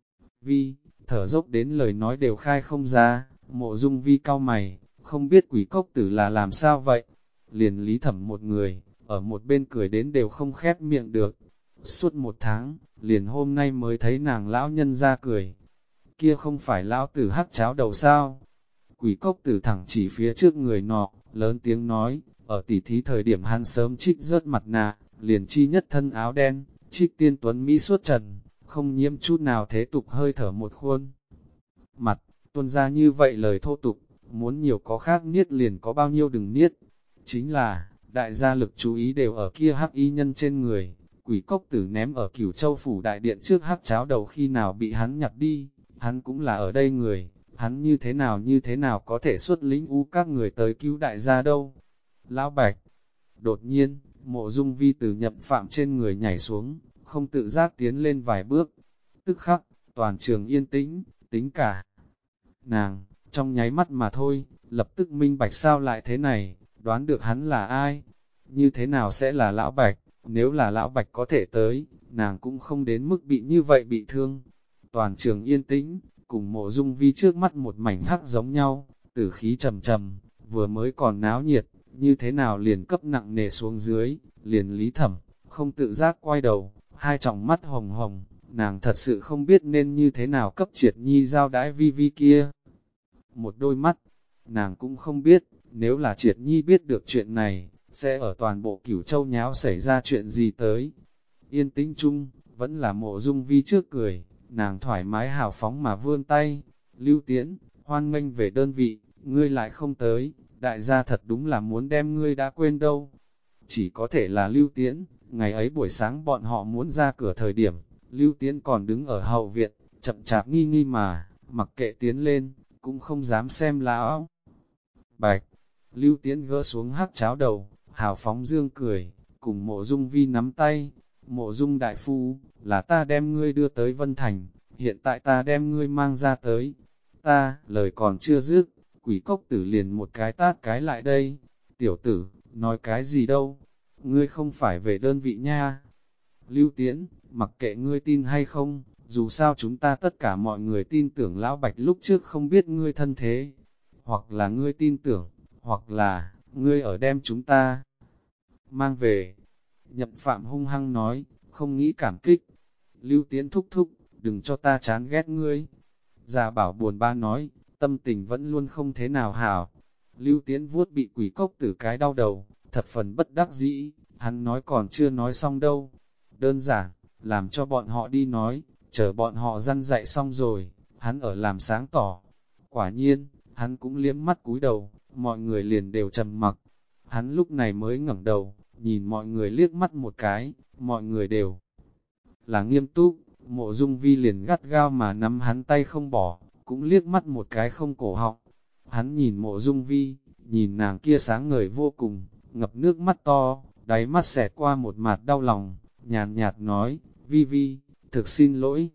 Vi, thở dốc đến lời nói đều khai không ra. Mộ Dung Vi cau mày, không biết quỷ cốc tử là làm sao vậy. Liền Lý Thẩm một người, ở một bên cười đến đều không khép miệng được. Suốt một tháng, liền hôm nay mới thấy nàng lão nhân ra cười. Kia không phải lão tử hắc cháo đầu sao? Quỷ cốc tử thẳng chỉ phía trước người nọ, lớn tiếng nói, ở tỉ thí thời điểm hắn sớm trích rớt mặt nạ, liền chi nhất thân áo đen, trích tiên tuấn Mỹ suốt trần, không nhiễm chút nào thế tục hơi thở một khuôn. Mặt, tuôn ra như vậy lời thô tục, muốn nhiều có khác niết liền có bao nhiêu đừng niết. Chính là, đại gia lực chú ý đều ở kia hắc y nhân trên người, quỷ cốc tử ném ở Cửu Châu phủ đại điện trước hắc cháo đầu khi nào bị hắn nhặt đi, hắn cũng là ở đây người, hắn như thế nào có thể xuất lĩnh các người tới cứu đại gia đâu. Lão Bạch, đột nhiên, Mộ Dung Vi từ Nhậm Phạm trên người nhảy xuống, không tự giác tiến lên vài bước, tức khắc, toàn trường yên tĩnh, tính cả nàng, trong nháy mắt mà thôi, lập tức minh bạch sao lại thế này, đoán được hắn là ai, như thế nào sẽ là Lão Bạch, nếu là Lão Bạch có thể tới, nàng cũng không đến mức bị như vậy bị thương. Toàn trường yên tĩnh, cùng Mộ Dung Vi trước mắt một mảnh hắc giống nhau, tử khí trầm trầm, vừa mới còn náo nhiệt, như thế nào liền cấp nặng nề xuống dưới, liền Lý Thẩm, không tự giác quay đầu, hai tròng mắt hồng hồng, nàng thật sự không biết nên như thế nào cấp Triệt Nhi giao đãi Vi Vi kia. Một đôi mắt, nàng cũng không biết, nếu là Triệt Nhi biết được chuyện này, sẽ ở toàn bộ Cửu Châu nháo xảy ra chuyện gì tới. Yên tĩnh chung, vẫn là Mộ Dung Vi trước cười, nàng thoải mái hào phóng mà vươn tay, Lưu Tiễn, hoan nghênh về đơn vị, ngươi lại không tới, đại gia thật đúng là muốn đem ngươi đã quên đâu. Chỉ có thể là Lưu Tiễn, ngày ấy buổi sáng bọn họ muốn ra cửa thời điểm, Lưu Tiễn còn đứng ở hậu viện, chậm chạp nghi nghi mà, mặc kệ tiến lên, cũng không dám xem lão. Bạch, Lưu Tiễn gỡ xuống hắc cháo đầu, hào phóng dương cười, cùng Mộ Dung Vi nắm tay, Mộ Dung đại phu, là ta đem ngươi đưa tới Vân Thành, hiện tại ta đem ngươi mang ra tới. Ta, lời còn chưa dứt, quỷ cốc tử liền một cái tát cái lại đây. Tiểu tử, nói cái gì đâu, ngươi không phải về đơn vị nha. Lưu Tiễn, mặc kệ ngươi tin hay không, dù sao chúng ta tất cả mọi người tin tưởng Lão Bạch lúc trước không biết ngươi thân thế. Hoặc là ngươi tin tưởng, hoặc là, ngươi ở đem chúng ta mang về. Nhậm Phạm hung hăng nói, không nghĩ cảm kích. Lưu Tiễn thúc thúc, đừng cho ta chán ghét ngươi. Gia Bảo buồn ba nói, tâm tình vẫn luôn không thế nào hảo. Lưu Tiễn vuốt bị quỷ cốc tử cái đau đầu, thật phần bất đắc dĩ, hắn nói còn chưa nói xong đâu. Đơn giản, làm cho bọn họ đi nói, chờ bọn họ răn dạy xong rồi, hắn ở làm sáng tỏ. Quả nhiên, hắn cũng liếm mắt cúi đầu, mọi người liền đều trầm mặc. Hắn lúc này mới ngẩng đầu, nhìn mọi người liếc mắt một cái, mọi người đều là nghiêm túc. Mộ Dung Vi liền gắt gao mà nắm hắn tay không bỏ, cũng liếc mắt một cái không cổ họng. Hắn nhìn Mộ Dung Vi, nhìn nàng kia sáng ngời vô cùng, ngập nước mắt to, đáy mắt xẹt qua một mạt đau lòng, nhàn nhạt nói, Vi Vi, thực xin lỗi.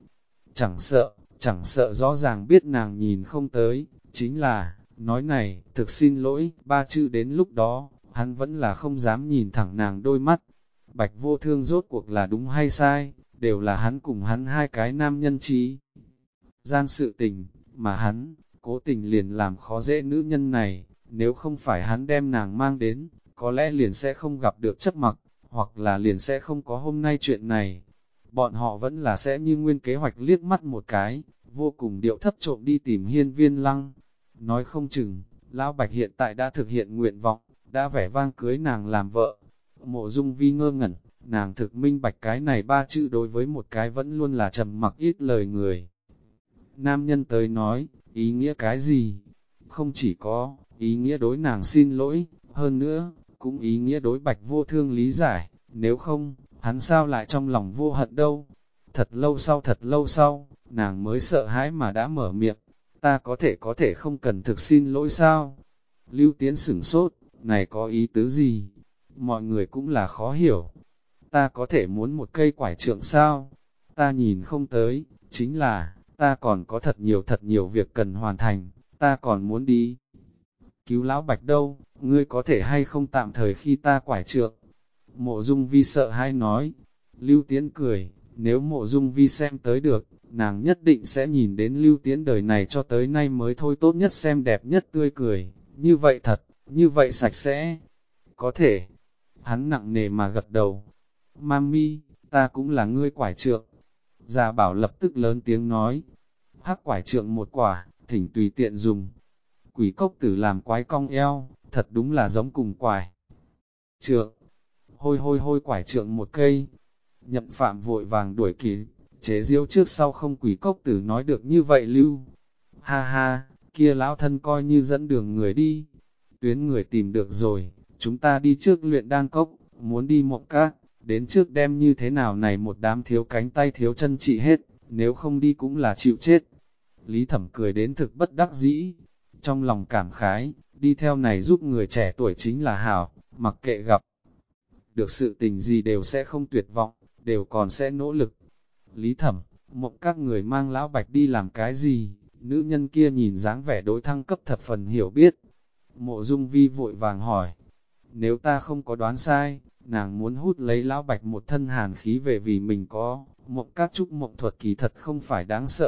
Chẳng sợ rõ ràng biết nàng nhìn không tới, chính là, nói này, thực xin lỗi, ba chữ đến lúc đó, hắn vẫn là không dám nhìn thẳng nàng đôi mắt. Bạch Vô Thương rốt cuộc là đúng hay sai, đều là hắn cùng hắn hai cái nam nhân trí gian sự tình, mà hắn, cố tình liền làm khó dễ nữ nhân này, nếu không phải hắn đem nàng mang đến, có lẽ liền sẽ không gặp được chấp mặc, hoặc là liền sẽ không có hôm nay chuyện này. Bọn họ vẫn là sẽ như nguyên kế hoạch liếc mắt một cái, vô cùng điệu thấp trộm đi tìm Hiên Viên Lăng. Nói không chừng, Lão Bạch hiện tại đã thực hiện nguyện vọng, đã vẻ vang cưới nàng làm vợ. Mộ Dung Vi ngơ ngẩn, nàng thực minh bạch cái này ba chữ đối với một cái vẫn luôn là trầm mặc ít lời người. Nam nhân tới nói, ý nghĩa cái gì? Không chỉ có, ý nghĩa đối nàng xin lỗi, hơn nữa, cũng ý nghĩa đối Bạch Vô Thương lý giải, nếu không, hắn sao lại trong lòng vô hận đâu? Thật lâu sau, nàng mới sợ hãi mà đã mở miệng, ta có thể không cần thực xin lỗi sao? Lưu Tiến sửng sốt, này có ý tứ gì? Mọi người cũng là khó hiểu. Ta có thể muốn một cây quải trượng sao? Ta nhìn không tới, chính là, ta còn có thật nhiều việc cần hoàn thành, ta còn muốn đi. Cứu lão Bạch đâu, ngươi có thể hay không tạm thời khi ta quải trượng? Mộ Dung Vi sợ hãi nói. Lưu Tiến cười, nếu Mộ Dung Vi xem tới được, nàng nhất định sẽ nhìn đến Lưu Tiến đời này cho tới nay mới thôi tốt nhất xem đẹp nhất tươi cười, như vậy thật, như vậy sạch sẽ. Có thể, hắn nặng nề mà gật đầu. Mami, ta cũng là ngươi quải trượng. Gia Bảo lập tức lớn tiếng nói. Hắc quải trượng một quả, thỉnh tùy tiện dùng. Quỷ cốc tử làm quái cong eo, thật đúng là giống cùng quải trượng. Hôi quải trượng một cây. Nhậm Phạm vội vàng đuổi kịp, chế diêu trước sau không quỷ cốc tử nói được như vậy lưu. Ha ha, kia lão thân coi như dẫn đường người đi. Tuyến người tìm được rồi, chúng ta đi trước luyện đan cốc, muốn đi Mộng Các, đến trước đem như thế nào này một đám thiếu cánh tay thiếu chân trị hết, nếu không đi cũng là chịu chết. Lý Thẩm cười đến thực bất đắc dĩ, trong lòng cảm khái, đi theo này giúp người trẻ tuổi chính là hảo, mặc kệ gặp được sự tình gì đều sẽ không tuyệt vọng, đều còn sẽ nỗ lực. Lý Thẩm, Mộng Các người mang lão Bạch đi làm cái gì? Nữ nhân kia nhìn dáng vẻ đối thăng cấp thập phần hiểu biết. Mộ Dung Vi vội vàng hỏi, nếu ta không có đoán sai, nàng muốn hút lấy lão Bạch một thân hàn khí về vì mình có. Mộng Các trúc mộng thuật kỳ thật không phải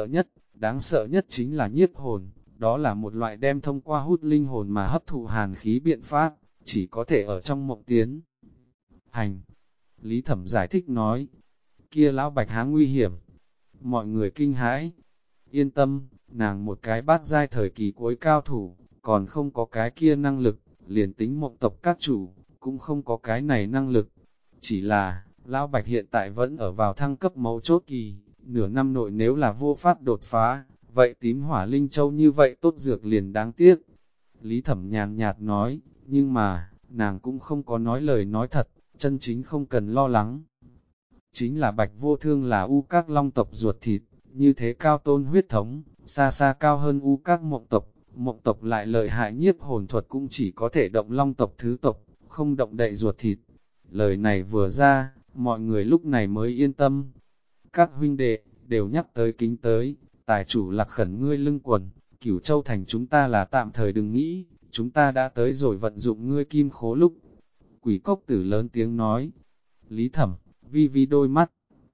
đáng sợ nhất chính là nhiếp hồn, đó là một loại đem thông qua hút linh hồn mà hấp thụ hàn khí biện pháp, chỉ có thể ở trong mộng tiến hành. Lý Thẩm giải thích nói, kia lão Bạch há nguy hiểm. Mọi người kinh hãi, yên tâm, nàng một cái bát giai thời kỳ cuối cao thủ, còn không có cái kia năng lực, liền tính Mộng tộc các chủ, cũng không có cái này năng lực. Chỉ là, lão Bạch hiện tại vẫn ở vào thăng cấp mấu chốt kỳ, nửa năm nội nếu là vô pháp đột phá, vậy tím hỏa linh châu như vậy tốt dược liền đáng tiếc. Lý Thẩm nhàn nhạt nói, nhưng mà, nàng cũng không có nói lời nói thật, chân chính không cần lo lắng. Chính là Bạch Vô Thương là U Các Long tộc ruột thịt, như thế cao tôn huyết thống, xa xa cao hơn U Các Mộng tộc lại lợi hại nhiếp hồn thuật cũng chỉ có thể động Long tộc thứ tộc, không động đậy ruột thịt. Lời này vừa ra, mọi người lúc này mới yên tâm. Các huynh đệ, đều nhắc tới kính tới, tài chủ Lạc khẩn ngươi lưng quần, Cửu Châu thành chúng ta là tạm thời đừng nghĩ, chúng ta đã tới rồi vận dụng ngươi kim khố lúc. Quỷ cốc tử lớn tiếng nói, Lý Thẩm, Vi Vi đôi mắt,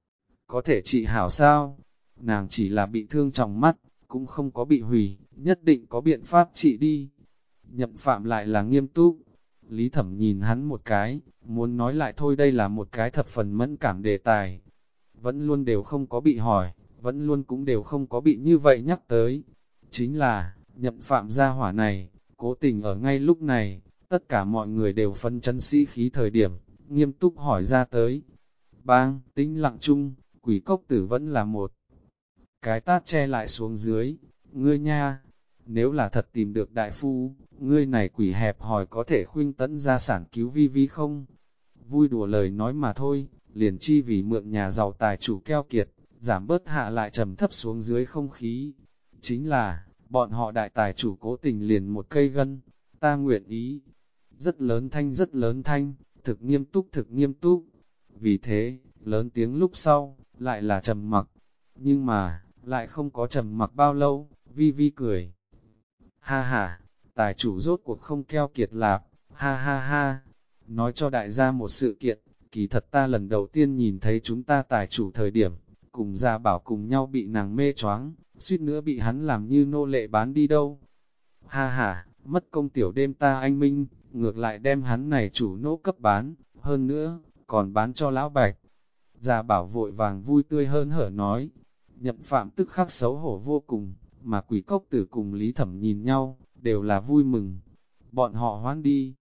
có thể trị hảo sao? Nàng chỉ là bị thương trong mắt, cũng không có bị hủy, nhất định có biện pháp trị đi. Nhậm Phạm lại là nghiêm túc. Lý Thẩm nhìn hắn một cái, muốn nói lại thôi đây là một cái thập phần mẫn cảm đề tài. Vẫn luôn đều không có bị hỏi, vẫn luôn cũng đều không có bị như vậy nhắc tới. Chính là, Nhậm Phạm gia hỏa này, cố tình ở ngay lúc này, tất cả mọi người đều phân chấn sĩ khí thời điểm, nghiêm túc hỏi ra tới. Bang, tĩnh lặng chung, quỷ cốc tử vẫn là một cái tát che lại xuống dưới. Ngươi nha, nếu là thật tìm được đại phu, ngươi này quỷ hẹp hòi có thể khuynh tấn gia sản cứu Vi Vi không? Vui đùa lời nói mà thôi, liền chi vì mượn nhà giàu tài chủ keo kiệt, giảm bớt hạ lại trầm thấp xuống dưới không khí. Chính là, bọn họ đại tài chủ cố tình liền một cây gân, ta nguyện ý. Rất lớn thanh, thực nghiêm túc. Vì thế, lớn tiếng lúc sau, lại là trầm mặc. Nhưng mà, lại không có trầm mặc bao lâu, Vi Vi cười. Ha ha, tài chủ rốt cuộc không keo kiệt lạp, ha ha ha. Nói cho đại gia một sự kiện, kỳ thật ta lần đầu tiên nhìn thấy chúng ta tài chủ thời điểm, cùng Gia Bảo cùng nhau bị nàng mê choáng, suýt nữa bị hắn làm như nô lệ bán đi đâu. Ha ha, mất công tiểu đêm ta anh minh, ngược lại đem hắn này chủ nô cấp bán, hơn nữa, còn bán cho lão Bạch. Gia Bảo vội vàng vui tươi hơn hở nói, Nhậm Phạm tức khắc xấu hổ vô cùng, mà Quỷ Cốc Tử cùng Lý Thẩm nhìn nhau, đều là vui mừng. Bọn họ hoán đi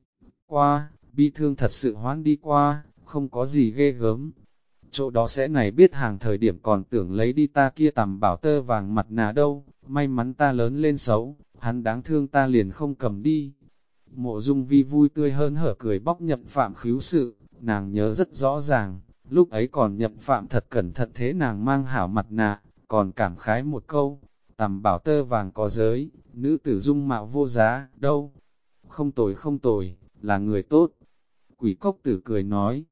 qua, bi thương thật sự hoán đi qua, không có gì ghê gớm. Chỗ đó sẽ này biết hàng thời điểm còn tưởng lấy đi ta kia tầm bảo tơ vàng mặt nạ đâu, may mắn ta lớn lên xấu, hắn đáng thương ta liền không cầm đi. Mộ Dung Vi vui tươi hơn hở cười bóc Nhậm Phạm khíu sự, nàng nhớ rất rõ ràng, lúc ấy còn Nhậm Phạm thật cẩn thận thế nàng mang hảo mặt nạ, còn cảm khái một câu, tầm bảo tơ vàng có giới, nữ tử dung mạo vô giá, đâu. Không tồi, là người tốt. Quỷ Cốc Tử cười nói.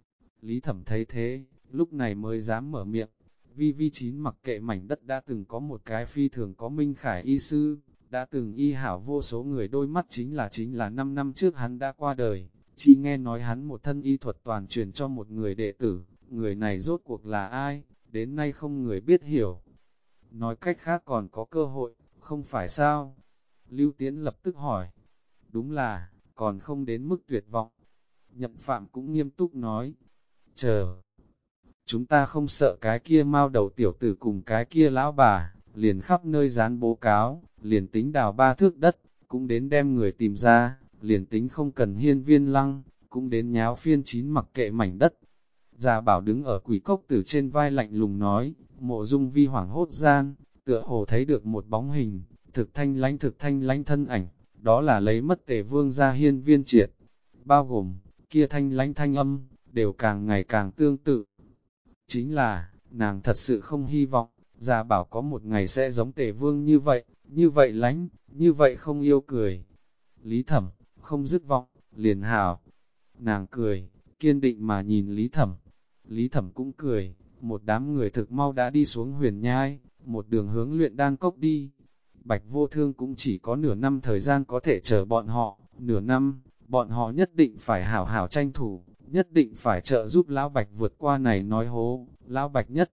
Lý Thẩm thấy thế, lúc này mới dám mở miệng. Vi chín mặc kệ mảnh đất đã từng có một cái phi thường có minh khải y sư, đã từng y hảo vô số người đôi mắt chính là 5 năm trước hắn đã qua đời. Chỉ nghe nói hắn một thân y thuật toàn truyền cho một người đệ tử, người này rốt cuộc là ai, đến nay không người biết hiểu. Nói cách khác còn có cơ hội, không phải sao? Lưu Tiễn lập tức hỏi. Đúng là, còn không đến mức tuyệt vọng. Nhậm Phạm cũng nghiêm túc nói. Chờ, chúng ta không sợ cái kia mao đầu tiểu tử cùng cái kia lão bà, liền khắp nơi dán bố cáo, liền tính đào 3 thước đất, cũng đến đem người tìm ra, liền tính không cần hiên viên lăng, cũng đến nháo phiên chín mặc kệ mảnh đất. Gia Bảo đứng ở Quỷ Cốc Tử trên vai lạnh lùng nói, Mộ Dung Vi hoảng hốt gian, tựa hồ thấy được một bóng hình, thực thanh lánh thân ảnh, đó là lấy mất Tề Vương ra hiên viên triệt, bao gồm, kia thanh lánh thanh âm, đều càng ngày càng tương tự. Chính là, nàng thật sự không hy vọng, Gia Bảo có một ngày sẽ giống Tề Vương như vậy lánh, như vậy không yêu cười. Lý Thẩm, không dứt vọng, liền hảo. Nàng cười, kiên định mà nhìn Lý Thẩm. Lý Thẩm cũng cười, một đám người thực mau đã đi xuống huyền nhai, một đường hướng luyện đan cốc đi. Bạch Vô Thương cũng chỉ có nửa năm thời gian có thể chờ bọn họ, nửa năm, bọn họ nhất định phải hảo hảo tranh thủ, nhất định phải trợ giúp Lão Bạch vượt qua này nói hố, Lão Bạch nhất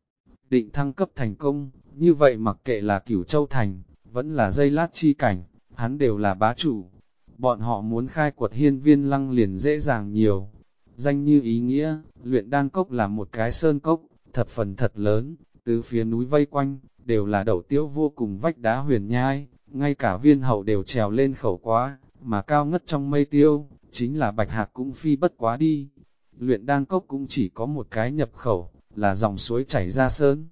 định thăng cấp thành công, như vậy mặc kệ là Cửu Châu Thành, vẫn là Dây Lát Chi Cảnh, hắn đều là bá chủ. Bọn họ muốn khai quật hiên viên lăng liền dễ dàng nhiều. Danh như ý nghĩa, luyện đan cốc là một cái sơn cốc, thập phần thật lớn, từ phía núi vây quanh, đều là đậu tiếu vô cùng vách đá huyền nhai, ngay cả viên hậu đều trèo lên khẩu quá, mà cao ngất trong mây tiêu, chính là bạch hạc cũng phi bất quá đi. Luyện đan cốc cũng chỉ có một cái nhập khẩu, là dòng suối chảy ra sơn.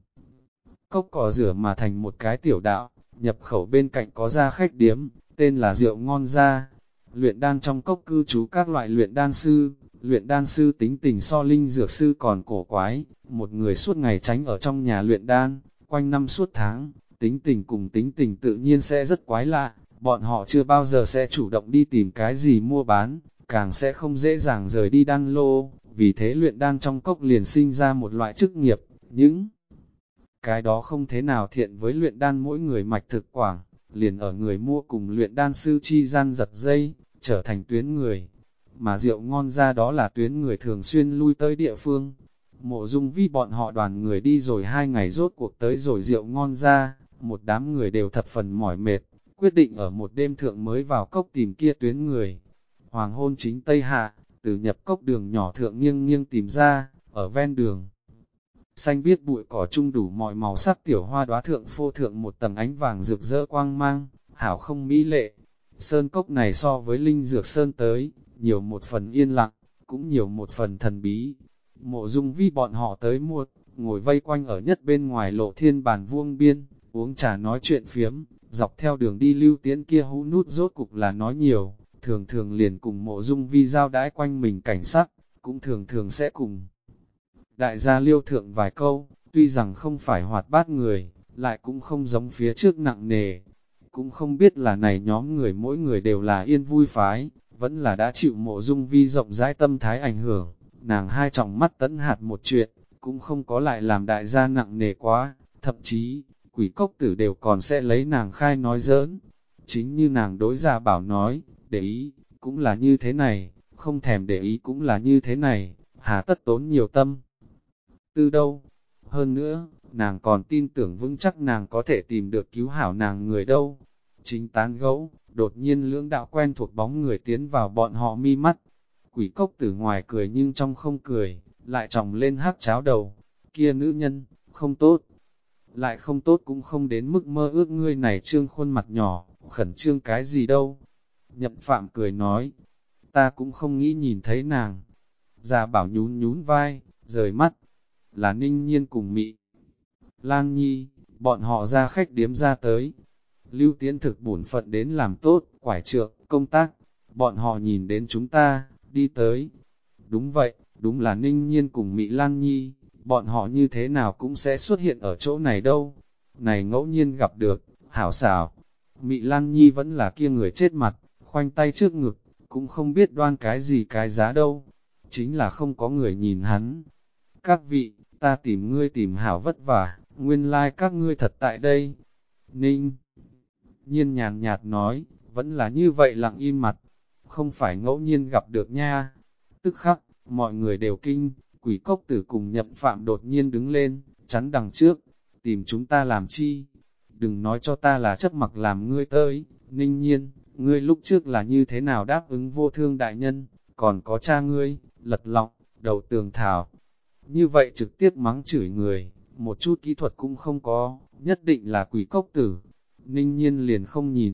Cốc cỏ rửa mà thành một cái tiểu đạo, nhập khẩu bên cạnh có gia khách điếm, tên là rượu ngon gia. Luyện đan trong cốc cư trú các loại luyện đan sư tính tình so linh dược sư còn cổ quái, một người suốt ngày tránh ở trong nhà luyện đan, quanh năm suốt tháng, tính tình tự nhiên sẽ rất quái lạ, bọn họ chưa bao giờ sẽ chủ động đi tìm cái gì mua bán, càng sẽ không dễ dàng rời đi đan lô, vì thế luyện đan trong cốc liền sinh ra một loại chức nghiệp, những cái đó không thế nào thiện với luyện đan mỗi người mạch thực quảng, liền ở người mua cùng luyện đan sư chi gian giật dây, trở thành tuyến người. Mà rượu ngon ra đó là tuyến người thường xuyên lui tới địa phương. Mộ Dung Vi bọn họ đoàn người đi rồi 2 ngày rốt cuộc tới rồi rượu ngon ra, một đám người đều thập phần mỏi mệt, quyết định ở một đêm thượng mới vào cốc tìm kia tuyến người. Hoàng hôn chính Tây Hạ, từ nhập cốc đường nhỏ thượng nghiêng tìm ra, ở ven đường. Xanh biếc bụi cỏ chung đủ mọi màu sắc tiểu hoa đóa thượng phô thượng một tầng ánh vàng rực rỡ quang mang, hảo không mỹ lệ. Sơn cốc này so với linh dược sơn tới, nhiều một phần yên lặng, cũng nhiều một phần thần bí. Mộ Dung Vi bọn họ tới mua, ngồi vây quanh ở nhất bên ngoài lộ thiên bàn vuông biên, uống trà nói chuyện phiếm, dọc theo đường đi Lưu Tiễn kia hũ nút rốt cục là nói nhiều, thường liền cùng Mộ Dung Vi giao đãi quanh mình cảnh sắc, cũng thường sẽ cùng. Đại gia liêu thượng vài câu, tuy rằng không phải hoạt bát người, lại cũng không giống phía trước nặng nề. Cũng không biết là này nhóm người mỗi người đều là yên vui phái, vẫn là đã chịu Mộ Dung Vi rộng rãi tâm thái ảnh hưởng. Nàng hai tròng mắt tấn hạt một chuyện, cũng không có lại làm đại gia nặng nề quá, thậm chí, Quỷ Cốc Tử đều còn sẽ lấy nàng khai nói giỡn. Chính như nàng đối Gia Bảo nói, để ý, cũng là như thế này, không thèm để ý cũng là như thế này, hà tất tốn nhiều tâm. Tư đâu? Hơn nữa, nàng còn tin tưởng vững chắc nàng có thể tìm được cứu hảo nàng người đâu. Chính tán gẫu, đột nhiên lưỡng đạo quen thuộc bóng người tiến vào bọn họ mi mắt. Quỷ cốc từ ngoài cười nhưng trong không cười, lại tròng lên hắc cháo đầu. Kia nữ nhân, không tốt. Lại không tốt cũng không đến mức mơ ước ngươi này trương khuôn mặt nhỏ, khẩn trương cái gì đâu. Nhậm Phạm cười nói, ta cũng không nghĩ nhìn thấy nàng. Già bảo nhún nhún vai, rời mắt, là Ninh Nhiên cùng Mị Lan Nhi, bọn họ ra khách điếm ra tới. Lưu Tiến thực bổn phận đến làm tốt, quải trượng, công tác, bọn họ nhìn đến chúng ta, đi tới. Đúng vậy, đúng là Ninh Nhiên cùng Mị Lan Nhi, bọn họ như thế nào cũng sẽ xuất hiện ở chỗ này đâu. Này ngẫu nhiên gặp được, hảo xảo. Mị Lan Nhi vẫn là kia người chết mặt, khoanh tay trước ngực, cũng không biết đoan cái gì cái giá đâu. Chính là không có người nhìn hắn. Các vị, ta tìm ngươi tìm hảo vất vả, nguyên lai các ngươi thật tại đây. Ninh Nhiên nhàn nhạt nói, vẫn là như vậy lặng im mặt, không phải ngẫu nhiên gặp được nha. Tức khắc, mọi người đều kinh, Quỷ Cốc Tử cùng Nhậm Phạm đột nhiên đứng lên, chắn đằng trước, tìm chúng ta làm chi? Đừng nói cho ta là chấp mặc làm ngươi tới, Ninh Nhiên, ngươi lúc trước là như thế nào đáp ứng Vô Thương đại nhân, còn có cha ngươi, lật lọng, đầu tường thảo. Như vậy trực tiếp mắng chửi người, một chút kỹ thuật cũng không có, nhất định là Quỷ Cốc Tử. Ninh Nhiên liền không nhìn.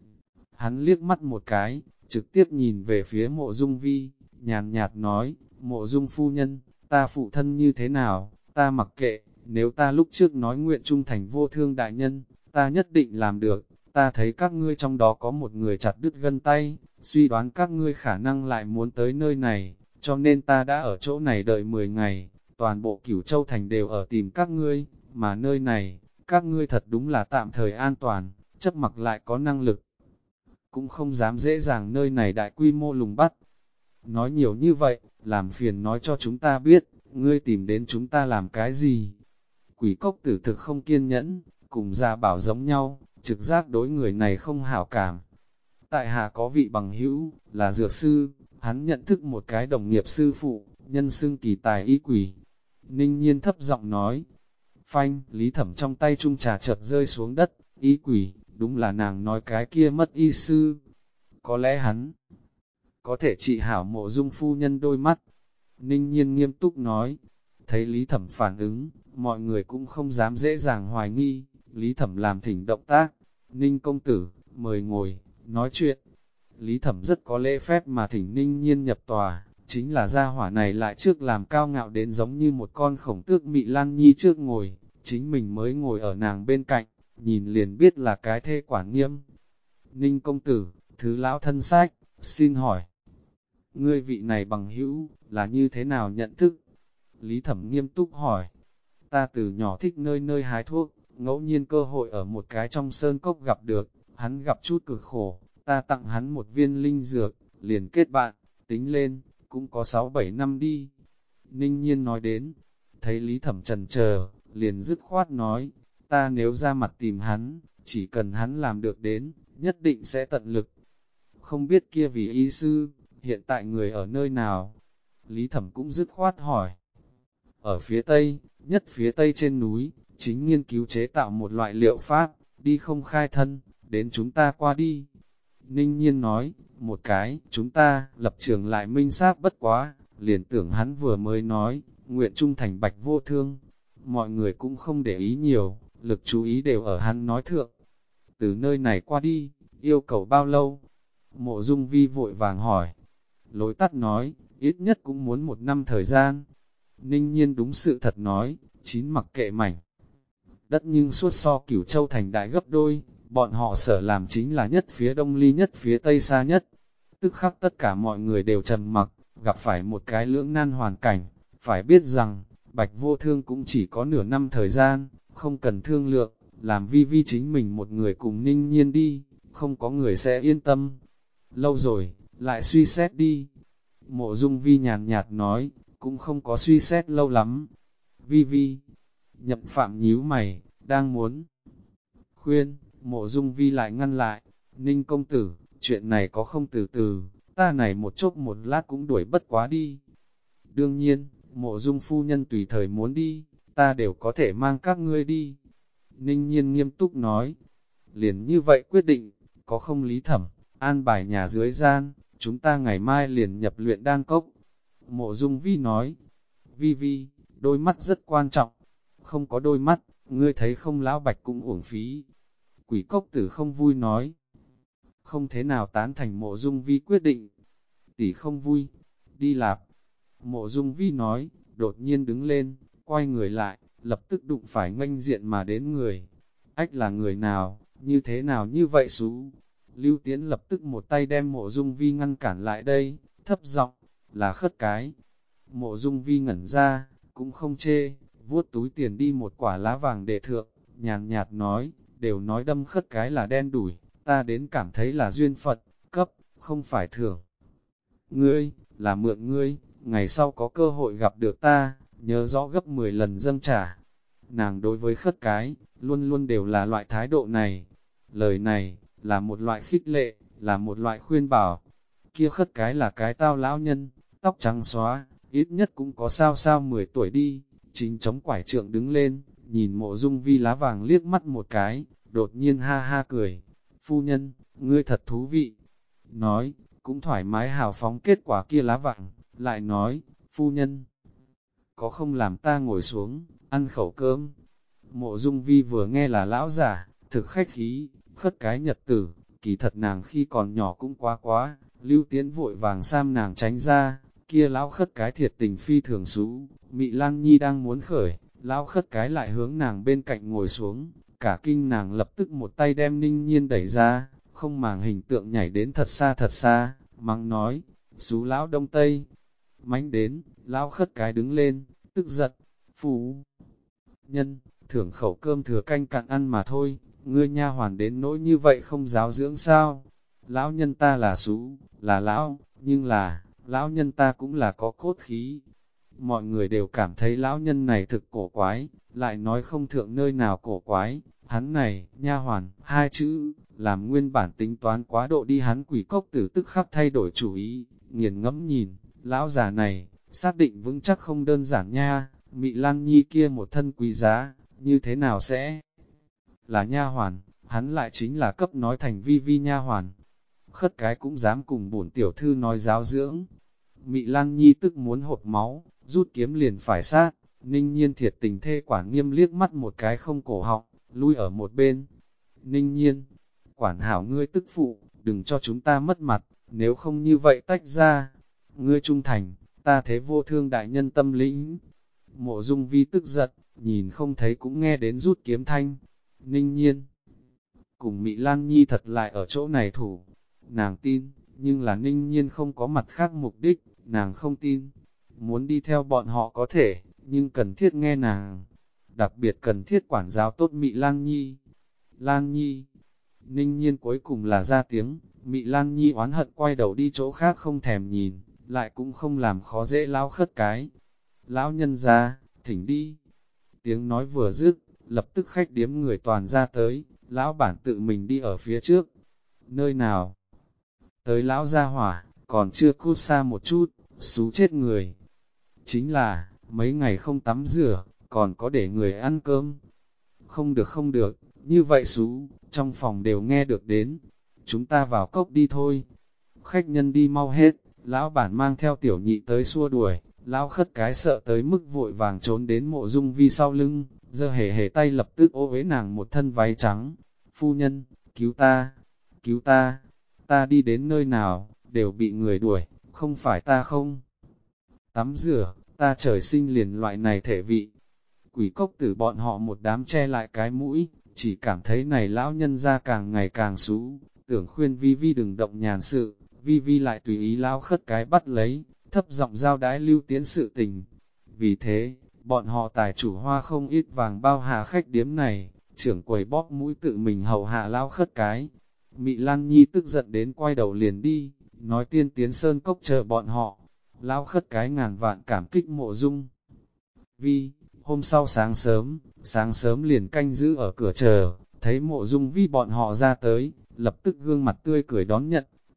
Hắn liếc mắt một cái, trực tiếp nhìn về phía Mộ Dung Vi, nhàn nhạt nói, Mộ Dung phu nhân, ta phụ thân như thế nào, ta mặc kệ, nếu ta lúc trước nói nguyện trung thành Vô Thương đại nhân, ta nhất định làm được, ta thấy các ngươi trong đó có một người chặt đứt gân tay, suy đoán các ngươi khả năng lại muốn tới nơi này, cho nên ta đã ở chỗ này đợi 10 ngày, toàn bộ Cửu Châu Thành đều ở tìm các ngươi, mà nơi này, các ngươi thật đúng là tạm thời an toàn, chấp mặc lại có năng lực. Cũng không dám dễ dàng nơi này đại quy mô lùng bắt. Nói nhiều như vậy, làm phiền nói cho chúng ta biết, ngươi tìm đến chúng ta làm cái gì. Quỷ Cốc Tử thực không kiên nhẫn, cùng Gia Bảo giống nhau, trực giác đối người này không hảo cảm. Tại hạ có vị bằng hữu, là dược sư, hắn nhận thức một cái đồng nghiệp sư phụ, nhân xưng kỳ tài y quỷ. Ninh Nhiên thấp giọng nói, phanh, Lý Thẩm trong tay chung trà chợt rơi xuống đất, y quỷ, đúng là nàng nói cái kia mất y sư. Có lẽ hắn có thể trị hảo Mộ Dung phu nhân đôi mắt. Ninh Nhiên nghiêm túc nói, thấy Lý Thẩm phản ứng, mọi người cũng không dám dễ dàng hoài nghi, Lý Thẩm làm thỉnh động tác, Ninh công tử, mời ngồi, nói chuyện. Lý Thẩm rất có lễ phép mà thỉnh Ninh Nhiên nhập tòa, chính là gia hỏa này lại trước làm cao ngạo đến giống như một con khổng tước Mị Lan Nhi trước ngồi, chính mình mới ngồi ở nàng bên cạnh, nhìn liền biết là cái thê quản nghiêm. Ninh công tử, thứ lão thân sách, xin hỏi, ngươi vị này bằng hữu, là như thế nào nhận thức? Lý Thẩm nghiêm túc hỏi, ta từ nhỏ thích nơi nơi hái thuốc, ngẫu nhiên cơ hội ở một cái trong sơn cốc gặp được, hắn gặp chút cực khổ, ta tặng hắn một viên linh dược, liền kết bạn, tính lên, cũng có 6-7 năm đi. Ninh Nhiên nói đến, thấy Lý Thẩm chần chờ, liền dứt khoát nói, ta nếu ra mặt tìm hắn, chỉ cần hắn làm được đến, nhất định sẽ tận lực. Không biết kia vì y sư, hiện tại người ở nơi nào? Lý Thẩm cũng dứt khoát hỏi. Ở phía Tây, nhất phía Tây trên núi, chính nghiên cứu chế tạo một loại liệu pháp, đi không khai thân, đến chúng ta qua đi. Ninh Nhiên nói, một cái, chúng ta, lập trường lại minh xác bất quá, liền tưởng hắn vừa mới nói, nguyện trung thành Bạch Vô Thương. Mọi người cũng không để ý nhiều, lực chú ý đều ở hắn nói thượng. Từ nơi này qua đi, yêu cầu bao lâu? Mộ Dung Vi vội vàng hỏi. Lối tắt nói, ít nhất cũng muốn 1 năm thời gian. Ninh Nhiên đúng sự thật nói, chín mặc kệ mảnh. Đất nhưng suốt so Cửu Châu Thành đại gấp đôi, bọn họ sở làm chính là nhất phía đông ly nhất phía tây xa nhất. Tức khắc tất cả mọi người đều trầm mặc, gặp phải một cái lưỡng nan hoàn cảnh, phải biết rằng, Bạch Vô Thương cũng chỉ có nửa năm thời gian, không cần thương lượng, làm Vi Vi chính mình một người cùng Ninh Nhiên đi, không có người sẽ yên tâm. Lâu rồi, lại suy xét đi. Mộ Dung Vi nhàn nhạt nói, cũng không có suy xét lâu lắm. Vi Vi, Nhậm Phạm nhíu mày, đang muốn khuyên, Mộ Dung Vi lại ngăn lại, Ninh công tử, chuyện này có không từ từ, ta này một chốc một lát cũng đuổi bất quá đi. Đương nhiên, Mộ Dung phu nhân tùy thời muốn đi, ta đều có thể mang các ngươi đi. Ninh Nhiên nghiêm túc nói, liền như vậy quyết định, có không Lý Thẩm, an bài nhà dưới gian, chúng ta ngày mai liền nhập luyện đan cốc. Mộ Dung Vi nói, Vi Vi, đôi mắt rất quan trọng, không có đôi mắt, ngươi thấy không lão bạch cũng uổng phí. Quỷ cốc tử không vui nói, không thế nào tán thành Mộ Dung Vi quyết định. Tỷ không vui, đi lạp. Mộ Dung Vi nói, đột nhiên đứng lên, quay người lại, lập tức đụng phải nghênh diện mà đến người. Ách là người nào, như thế nào như vậy xú? Lưu Tiễn lập tức một tay đem Mộ Dung Vi ngăn cản lại đây, thấp giọng, là Khất Cái. Mộ Dung Vi ngẩn ra, cũng không chê, vuốt túi tiền đi một quả lá vàng để thượng, nhàn nhạt nói, đều nói đâm Khất Cái là đen đủi, ta đến cảm thấy là duyên Phật, cấp, không phải thưởng. Ngươi, là mượn ngươi, ngày sau có cơ hội gặp được ta, nhớ rõ gấp 10 lần dâng trả. Nàng đối với Khất Cái, luôn luôn đều là loại thái độ này. Lời này, là một loại khích lệ, là một loại khuyên bảo. Kia Khất Cái là cái tao lão nhân, tóc trắng xóa, ít nhất cũng có sao 10 tuổi đi, chính chống quải trượng đứng lên, nhìn Mộ Dung Vi lá vàng liếc mắt một cái, đột nhiên ha ha cười. Phu nhân, ngươi thật thú vị. Nói, cũng thoải mái hào phóng kết quả kia lá vàng, lại nói, phu nhân, có không làm ta ngồi xuống, ăn khẩu cơm. Mộ Dung Vi vừa nghe là lão giả, thực khách khí, Khất Cái nhật tử, kỳ thật nàng khi còn nhỏ cũng quá, Lưu Tiễn vội vàng sam nàng tránh ra, kia lão Khất Cái thiệt tình phi thường xú, Mị Lan Nhi đang muốn khởi, lão Khất Cái lại hướng nàng bên cạnh ngồi xuống, cả kinh nàng lập tức một tay đem Ninh Nhiên đẩy ra, không màng hình tượng nhảy đến thật xa, mắng nói, xú lão Đông Tây, mánh đến, lão Khất Cái đứng lên, tức giận, phú nhân, thưởng khẩu cơm thừa canh cạn ăn mà thôi, ngươi nha hoàn đến nỗi như vậy không giáo dưỡng sao? Lão nhân ta là xú, là lão, nhưng là, lão nhân ta cũng là có cốt khí. Mọi người đều cảm thấy lão nhân này thực cổ quái, lại nói không thượng nơi nào cổ quái, hắn này, nha hoàn, hai chữ, làm nguyên bản tính toán quá độ đi hắn Quỷ Cốc Tử tức khắc thay đổi chủ ý, nghiền ngẫm nhìn, lão già này, xác định vững chắc không đơn giản nha, Mị Lan Nhi kia một thân quý giá, như thế nào sẽ là nha hoàn, hắn lại chính là cấp nói thành Vi Vi nha hoàn. Khất Cái cũng dám cùng bổn tiểu thư nói giáo dưỡng. Mị Lan Nhi tức muốn hộp máu, rút kiếm liền phải sát, Ninh Nhiên thiệt tình thê quản nghiêm liếc mắt một cái không cổ họng, lui ở một bên. Ninh Nhiên, quản hảo ngươi tức phụ, đừng cho chúng ta mất mặt, nếu không như vậy tách ra. Ngươi trung thành, ta thế vô thương đại nhân tâm lĩnh. Mộ Dung Vi tức giận, nhìn không thấy cũng nghe đến rút kiếm thanh. Ninh Nhiên, cùng Mị Lan Nhi thật lại ở chỗ này thủ. Nàng tin, nhưng là Ninh Nhiên không có mặt khác mục đích, nàng không tin. Muốn đi theo bọn họ có thể, nhưng cần thiết nghe nàng. Đặc biệt cần thiết quản giáo tốt Mị Lan Nhi. Lan Nhi, Ninh Nhiên cuối cùng là ra tiếng, Mị Lan Nhi oán hận quay đầu đi chỗ khác không thèm nhìn, lại cũng không làm khó dễ lão Khất Cái. Lão nhân ra, thỉnh đi. Tiếng nói vừa dứt, lập tức khách điếm người toàn ra tới, lão bản tự mình đi ở phía trước. Nơi nào? Tới lão gia hỏa, còn chưa cút xa một chút, xú chết người. Chính là, mấy ngày không tắm rửa, còn có để người ăn cơm. Không được, như vậy xú, trong phòng đều nghe được đến. Chúng ta vào cốc đi thôi. Khách nhân đi mau hết, lão bản mang theo tiểu nhị tới xua đuổi. Lão Khất Cái sợ tới mức vội vàng trốn đến Mộ Dung Vi sau lưng, giơ hề tay lập tức ô uế nàng một thân váy trắng. Phu nhân, cứu ta, ta đi đến nơi nào, đều bị người đuổi, không phải ta không tắm rửa, ta trời sinh liền loại này thể vị. Quỷ Cốc Tử bọn họ một đám che lại cái mũi, chỉ cảm thấy này lão nhân ra càng ngày càng xú, tưởng khuyên Vi Vi đừng động nhàn sự, Vi Vi lại tùy ý lão Khất Cái bắt lấy, thấp giọng giao đái Lưu Tiễn sự tình. Vì thế, bọn họ tài chủ hoa không ít vàng bao hạ khách điếm này, trưởng quầy bóp mũi tự mình hầu hạ lão Khất Cái. Mị Lan Nhi tức giận đến quay đầu liền đi, nói Tiên Tiến Sơn Cốc chờ bọn họ. Lão Khất Cái ngàn vạn cảm kích Mộ Dung Vi. Hôm sau sáng sớm liền canh giữ ở cửa chờ, thấy Mộ Dung Vi bọn họ ra tới, lập tức gương mặt tươi cười đón nhận,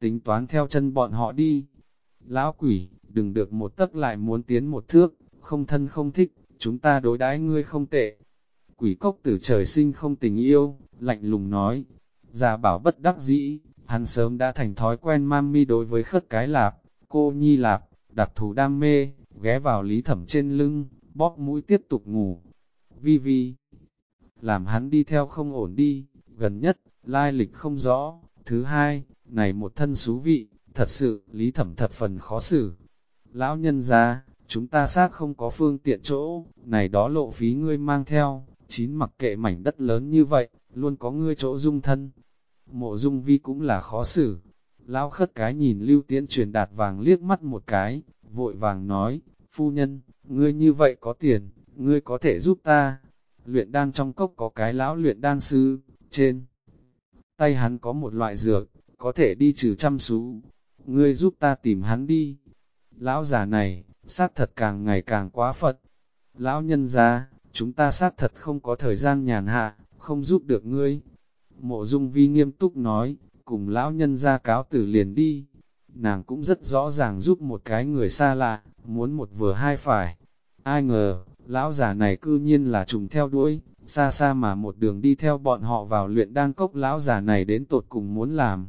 tính toán theo chân bọn họ đi. Lão quỷ, đừng được một tấc lại muốn tiến một thước, không thân không thích, chúng ta đối đãi ngươi không tệ. Quỷ cốc tử trời sinh không tình yêu, lạnh lùng nói. Gia Bảo bất đắc dĩ, hắn sớm đã thành thói quen mami đối với khất cái lạp, cô nhi lạp, đặc thù đam mê, ghé vào Lý Thẩm trên lưng, bóp mũi tiếp tục ngủ. Vi Vi, làm hắn đi theo không ổn đi, gần nhất, lai lịch không rõ. Thứ hai, này một thân xú vị, thật sự, Lý Thẩm thật phần khó xử. Lão nhân ra, chúng ta xác không có phương tiện chỗ, này đó lộ phí ngươi mang theo, chín mặc kệ mảnh đất lớn như vậy, luôn có ngươi chỗ dung thân. Mộ Dung Vi cũng là khó xử. Lão khất cái nhìn Lưu Tiễn truyền đạt vàng liếc mắt một cái, vội vàng nói, phu nhân, ngươi như vậy có tiền, ngươi có thể giúp ta. Luyện đan trong cốc có cái lão luyện đan sư, trên tay hắn có một loại dược, có thể đi trừ trăm xú. Ngươi giúp ta tìm hắn đi. Lão già này, xác thật càng ngày càng quá phật. Lão nhân gia, chúng ta xác thật không có thời gian nhàn hạ, không giúp được ngươi. Mộ Dung Vi nghiêm túc nói, cùng lão nhân gia cáo tử liền đi. Nàng cũng rất rõ ràng giúp một cái người xa lạ, muốn một vừa hai phải. Ai ngờ, lão già này cư nhiên là trùng theo đuổi, xa xa mà một đường đi theo bọn họ vào luyện đan cốc. Lão già này đến tột cùng muốn làm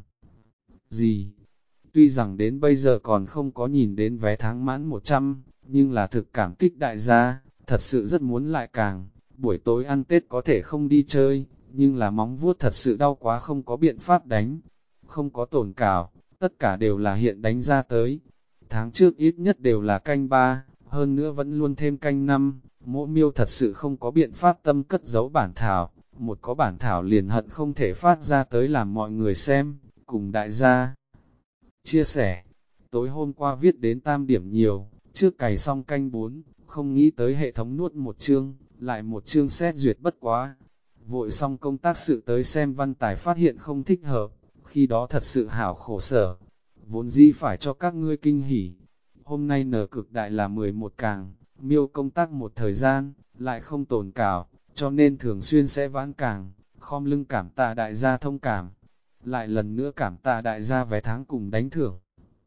gì? Tuy rằng đến bây giờ còn không có nhìn đến vé tháng mãn 100, nhưng là thực cảm kích đại gia, thật sự rất muốn lại càng. Buổi tối ăn Tết có thể không đi chơi, nhưng là móng vuốt thật sự đau quá, không có biện pháp đánh. Không có tổn cào, tất cả đều là hiện đánh ra tới. Tháng trước ít nhất đều là canh 3, hơn nữa vẫn luôn thêm canh 5. Mộ Miêu thật sự không có biện pháp tâm cất giấu bản thảo, một có bản thảo liền hận không thể phát ra tới làm mọi người xem, cùng đại gia chia sẻ. Tối hôm qua viết đến tam điểm nhiều, trước cày xong canh 4, không nghĩ tới hệ thống nuốt một chương, lại một chương xét duyệt bất quá. Vội xong công tác sự tới xem văn tài phát hiện không thích hợp, khi đó thật sự hảo khổ sở. Vốn dĩ phải cho các ngươi kinh hỉ. Hôm nay nở cực đại là 11 càng, Miêu công tác một thời gian, lại không tồn cảo, cho nên thường xuyên sẽ vãn càng, khom lưng cảm tạ đại gia thông cảm. Lại lần nữa cảm tạ đại gia vé tháng cùng đánh thưởng.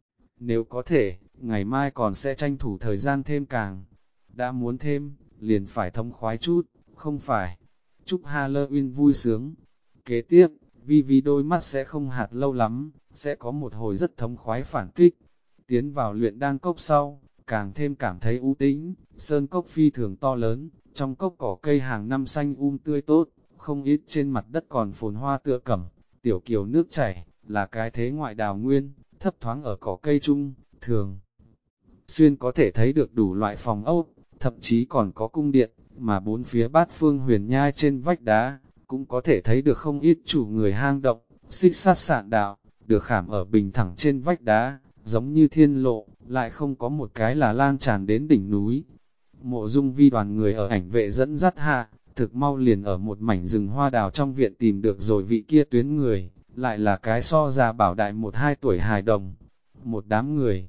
Nếu có thể, ngày mai còn sẽ tranh thủ thời gian thêm càng. Đã muốn thêm, liền phải thông khoái chút, không phải. Chúc Halloween vui sướng. Kế tiếp, Vi đôi mắt sẽ không hạt lâu lắm, sẽ có một hồi rất thống khoái phản kích. Tiến vào luyện đan cốc sau, càng thêm cảm thấy u tĩnh, sơn cốc phi thường to lớn, trong cốc cỏ cây hàng năm xanh tươi tốt, không ít trên mặt đất còn phồn hoa tựa cẩm. Tiểu kiều nước chảy, là cái thế ngoại đào nguyên, thấp thoáng ở cỏ cây chung, thường xuyên có thể thấy được đủ loại phòng ốc, thậm chí còn có cung điện, mà bốn phía bát phương huyền nhai trên vách đá, cũng có thể thấy được không ít chủ người hang động, xích sát sạn đạo, được khảm ở bình thẳng trên vách đá, giống như thiên lộ, lại không có một cái là lan tràn đến đỉnh núi. Mộ Dung Vi đoàn người ở ảnh vệ dẫn dắt hạ, thực mau liền ở một mảnh rừng hoa đào trong viện tìm được rồi vị kia tuyến người, lại là cái so già bảo đại 1-2 tuổi hài đồng. Một đám người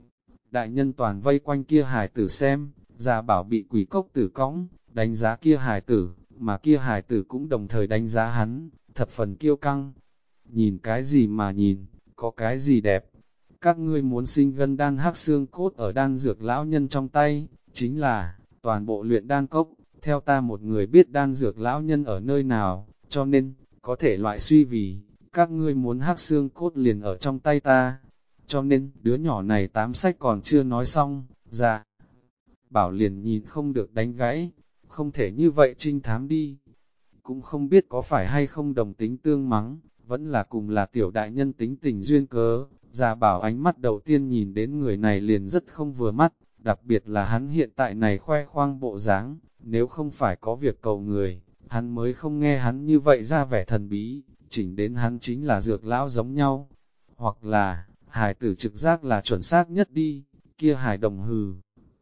đại nhân toàn vây quanh kia hài tử xem, già bảo bị quỷ cốc tử cõng, đánh giá kia hài tử, mà kia hài tử cũng đồng thời đánh giá hắn, thập phần kiêu căng. Nhìn cái gì mà nhìn, có cái gì đẹp? Các ngươi muốn sinh gân đan hắc xương cốt ở đan dược lão nhân trong tay, chính là toàn bộ luyện đan cốc. Theo ta một người biết đan dược lão nhân ở nơi nào, cho nên, có thể loại suy vì, các ngươi muốn hắc xương cốt liền ở trong tay ta. Cho nên, đứa nhỏ này tám sách còn chưa nói xong, dạ. Bảo liền nhìn không được đánh gãy, không thể như vậy trinh thám đi. Cũng không biết có phải hay không đồng tính tương mắng, vẫn là cùng là tiểu đại nhân tính tình duyên cớ. Già bảo ánh mắt đầu tiên nhìn đến người này liền rất không vừa mắt, đặc biệt là hắn hiện tại này khoe khoang bộ dáng. Nếu không phải có việc cầu người, hắn mới không nghe hắn như vậy ra vẻ thần bí, chỉnh đến hắn chính là dược lão giống nhau. Hoặc là, hài tử trực giác là chuẩn xác nhất đi, kia hài đồng hừ.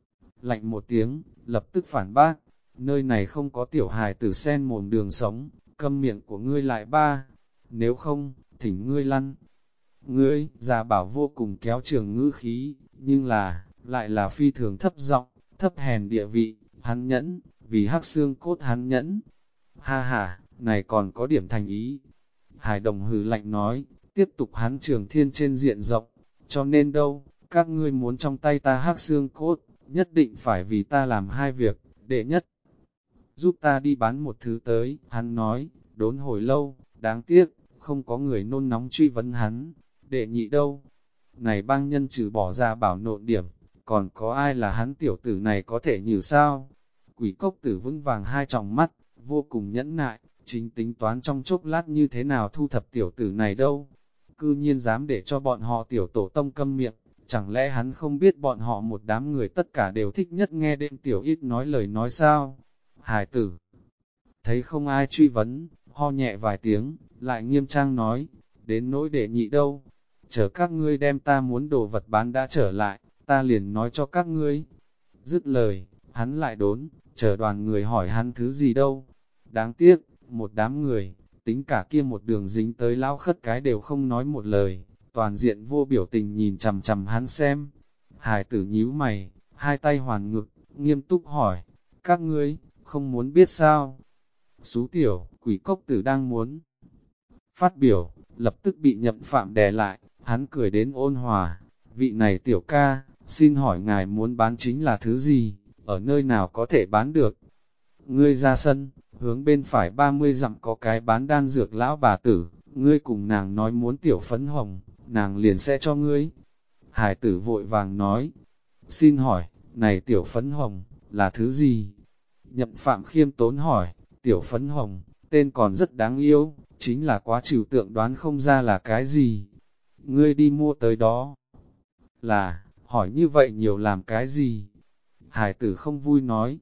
Lạnh một tiếng, lập tức phản bác, nơi này không có tiểu hài tử sen mồm đường sống, câm miệng của ngươi lại ba, nếu không, thỉnh ngươi lăn. Ngươi, già bảo vô cùng kéo trường ngữ khí, nhưng là, lại là phi thường thấp giọng, thấp hèn địa vị, hắn nhẫn, vì hắc xương cốt hắn nhẫn. Ha ha, này còn có điểm thành ý. Hải đồng hừ lạnh nói, tiếp tục hắn Trường Thiên trên diện rộng, cho nên đâu, các ngươi muốn trong tay ta hắc xương cốt, nhất định phải vì ta làm hai việc, đệ nhất, giúp ta đi bán một thứ tới, hắn nói, đốn hồi lâu, đáng tiếc, không có người nôn nóng truy vấn hắn, đệ nhị đâu, này bang nhân trừ bỏ ra bảo nộn điểm, còn có ai là hắn tiểu tử này có thể như sao? Quỷ cốc tử vững vàng hai tròng mắt, vô cùng nhẫn nại, chính tính toán trong chốc lát như thế nào thu thập tiểu tử này đâu. Cư nhiên dám để cho bọn họ tiểu tổ tông câm miệng, chẳng lẽ hắn không biết bọn họ một đám người tất cả đều thích nhất nghe đêm tiểu ít nói lời nói sao? Hải tử, thấy không ai truy vấn, ho nhẹ vài tiếng, lại nghiêm trang nói, đến nỗi để nhị đâu, chờ các ngươi đem ta muốn đồ vật bán đã trở lại, ta liền nói cho các ngươi. Dứt lời, hắn lại đốn, chờ đoàn người hỏi hắn thứ gì đâu. Đáng tiếc, một đám người, tính cả kia một đường dính tới lão khất cái đều không nói một lời, toàn diện vô biểu tình nhìn chằm chằm hắn xem. Hải tử nhíu mày, hai tay hoàn ngực, nghiêm túc hỏi, các ngươi, không muốn biết sao? Sú tiểu, quỷ cốc tử đang muốn phát biểu, lập tức bị Nhậm Phạm đè lại, hắn cười đến ôn hòa, vị này tiểu ca, xin hỏi ngài muốn bán chính là thứ gì, ở nơi nào có thể bán được? Ngươi ra sân, hướng bên phải 30 dặm có cái bán đan dược lão bà tử, ngươi cùng nàng nói muốn tiểu phấn hồng, nàng liền sẽ cho ngươi. Hải tử vội vàng nói, xin hỏi, này tiểu phấn hồng, là thứ gì? Nhậm Phạm khiêm tốn hỏi, tiểu phấn hồng, tên còn rất đáng yêu, chính là quá trừu tượng đoán không ra là cái gì. Ngươi đi mua tới đó. Là, hỏi như vậy nhiều làm cái gì? Hải tử không vui nói,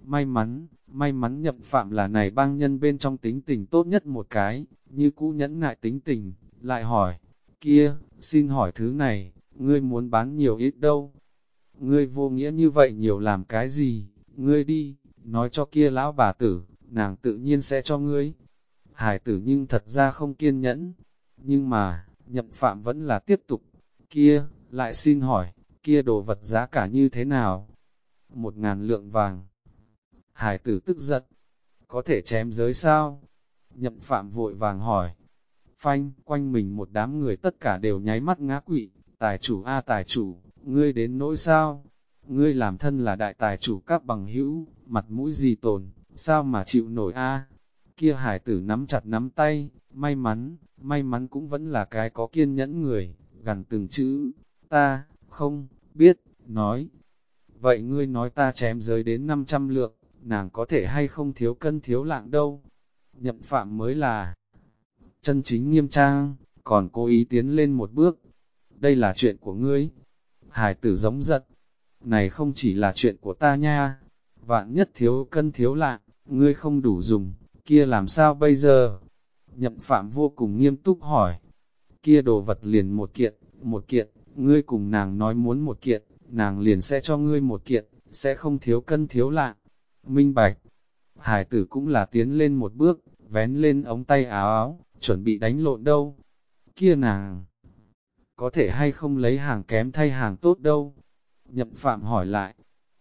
may mắn Nhậm Phạm là này bang nhân bên trong tính tình tốt nhất một cái, như cũ nhẫn nại tính tình, lại hỏi, kia, xin hỏi thứ này, ngươi muốn bán nhiều ít đâu? Ngươi vô nghĩa như vậy nhiều làm cái gì? Ngươi đi, nói cho kia lão bà tử, nàng tự nhiên sẽ cho ngươi. Hải tử nhưng thật ra không kiên nhẫn, nhưng mà, Nhậm Phạm vẫn là tiếp tục, kia, lại xin hỏi, kia đồ vật giá cả như thế nào? 1.000 lượng vàng. Hải tử tức giận, có thể chém giới sao? Nhậm Phạm vội vàng hỏi, phanh, quanh mình một đám người tất cả đều nháy mắt ngã quỵ, tài chủ a tài chủ, ngươi đến nỗi sao? Ngươi làm thân là đại tài chủ các bằng hữu, mặt mũi gì tồn, sao mà chịu nổi a? Kia hải tử nắm chặt nắm tay, may mắn cũng vẫn là cái có kiên nhẫn người, gần từng chữ, ta, không, biết, nói. Vậy ngươi nói ta chém giới đến 500 lượng, nàng có thể hay không thiếu cân thiếu lạng đâu? Nhậm Phạm mới là chân chính nghiêm trang, còn cố ý tiến lên một bước. Đây là chuyện của ngươi. Hải tử giống giận. Này không chỉ là chuyện của ta nha. Vạn nhất thiếu cân thiếu lạng, ngươi không đủ dùng, kia làm sao bây giờ? Nhậm Phạm vô cùng nghiêm túc hỏi. Kia đồ vật liền một kiện, ngươi cùng nàng nói muốn một kiện, nàng liền sẽ cho ngươi một kiện, sẽ không thiếu cân thiếu lạng. Minh bạch. Hải tử cũng là tiến lên một bước, vén lên ống tay áo áo, chuẩn bị đánh lộn đâu. Kia nàng, có thể hay không lấy hàng kém thay hàng tốt đâu? Nhậm Phạm hỏi lại.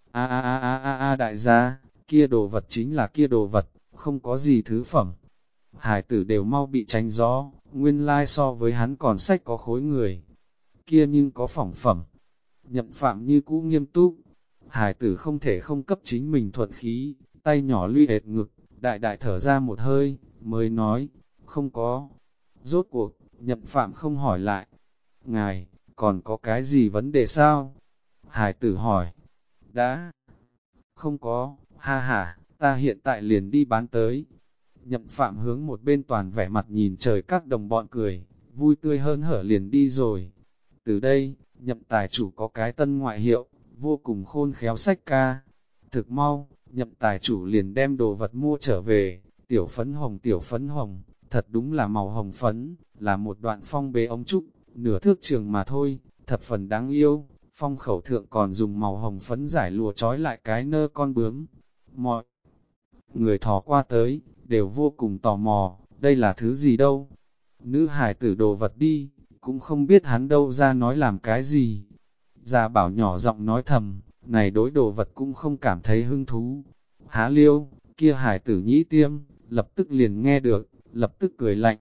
Đại gia, kia đồ vật chính là kia đồ vật, không có gì thứ phẩm. Hải tử đều mau bị tránh gió, nguyên lai so với hắn còn sách có khối người. Kia nhưng có phỏng phẩm. Nhậm Phạm như cũ nghiêm túc. Hải tử không thể không cấp chính mình thuận khí, tay nhỏ luy ệt ngực, đại đại thở ra một hơi, mới nói, không có. Rốt cuộc, Nhậm Phạm không hỏi lại. Ngài, còn có cái gì vấn đề sao? Hải tử hỏi. Đã. Không có, ha ha, ta hiện tại liền đi bán tới. Nhậm Phạm hướng một bên toàn vẻ mặt nhìn trời các đồng bọn cười, vui tươi hơn hở liền đi rồi. Từ đây, Nhậm tài chủ có cái tân ngoại hiệu, vô cùng khôn khéo sách ca. Thực mau, Nhậm tài chủ liền đem đồ vật mua trở về, tiểu phấn hồng, thật đúng là màu hồng phấn, là một đoạn phong bế ống trúc, nửa thước trường mà thôi, thập phần đáng yêu. Phong khẩu thượng còn dùng màu hồng phấn giải lụa trói lại cái nơ con bướm. Mọi người thò qua tới, đều vô cùng tò mò, đây là thứ gì đâu? Nữ hài tử đồ vật đi, cũng không biết hắn đâu ra nói làm cái gì. Già bảo nhỏ giọng nói thầm, này đối đồ vật cũng không cảm thấy hứng thú. Há liêu, kia hài tử nhĩ tiêm, lập tức liền nghe được, lập tức cười lạnh.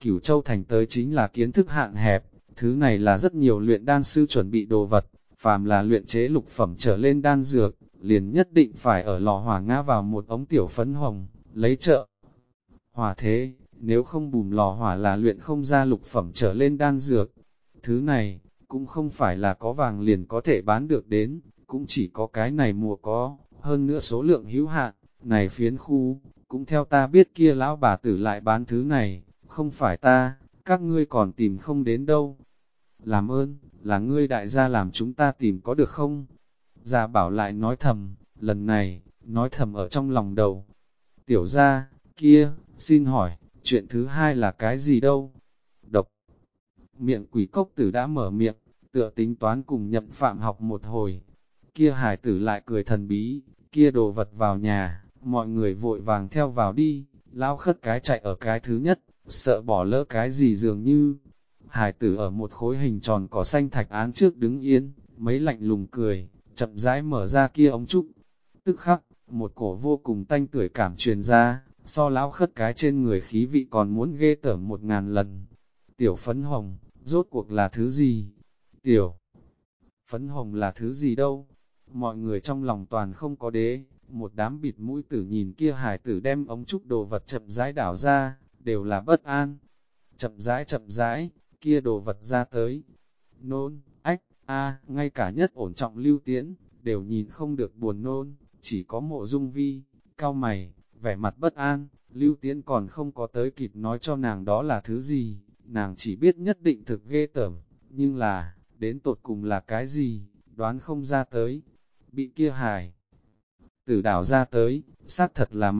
Cửu Châu Thành tới chính là kiến thức hạn hẹp, thứ này là rất nhiều luyện đan sư chuẩn bị đồ vật, phàm là luyện chế lục phẩm trở lên đan dược, liền nhất định phải ở lò hỏa ngã vào một ống tiểu phấn hồng, lấy trợ hỏa thế, nếu không bùm lò hỏa là luyện không ra lục phẩm trở lên đan dược. Thứ này, cũng không phải là có vàng liền có thể bán được đến, cũng chỉ có cái này mùa có, hơn nữa số lượng hữu hạn, này phiến khu, cũng theo ta biết kia lão bà tử lại bán thứ này, không phải ta, các ngươi còn tìm không đến đâu. Làm ơn, là ngươi đại gia làm chúng ta tìm có được không? Gia Bảo lại nói thầm, lần này, nói thầm ở trong lòng đầu. Tiểu gia, kia, xin hỏi, chuyện thứ hai là cái gì đâu? Độc. Miệng Quỷ Cốc Tử đã mở miệng, tựa tính toán cùng Nhậm Phạm học một hồi. Kia hải tử lại cười thần bí, kia đồ vật vào nhà, mọi người vội vàng theo vào đi, lao khất cái chạy ở cái thứ nhất, sợ bỏ lỡ cái gì dường như. Hải tử ở một khối hình tròn cỏ xanh thạch án trước đứng yên, mấy lạnh lùng cười, chậm rãi mở ra kia ống trúc. Tức khắc, một cổ vô cùng tanh tưởi cảm truyền ra, so lão khất cái trên người khí vị còn muốn ghê tởm 1000 lần. Tiểu phấn hồng, rốt cuộc là thứ gì? Tiểu phấn hồng là thứ gì đâu? Mọi người trong lòng toàn không có đế, một đám bịt mũi tử nhìn kia hải tử đem ống trúc đồ vật chậm rãi đảo ra, đều là bất an. Chậm rãi, kia đồ vật ra tới. Nôn, ách, ngay cả nhất ổn trọng Lưu Tiễn, đều nhìn không được buồn nôn, chỉ có Mộ Dung Vi, cau mày, vẻ mặt bất an, Lưu Tiễn còn không có tới kịp nói cho nàng đó là thứ gì, nàng chỉ biết nhất định thực ghê tởm, nhưng là, đến tột cùng là cái gì, đoán không ra tới, bị kia hải tử đảo ra tới, xác thật là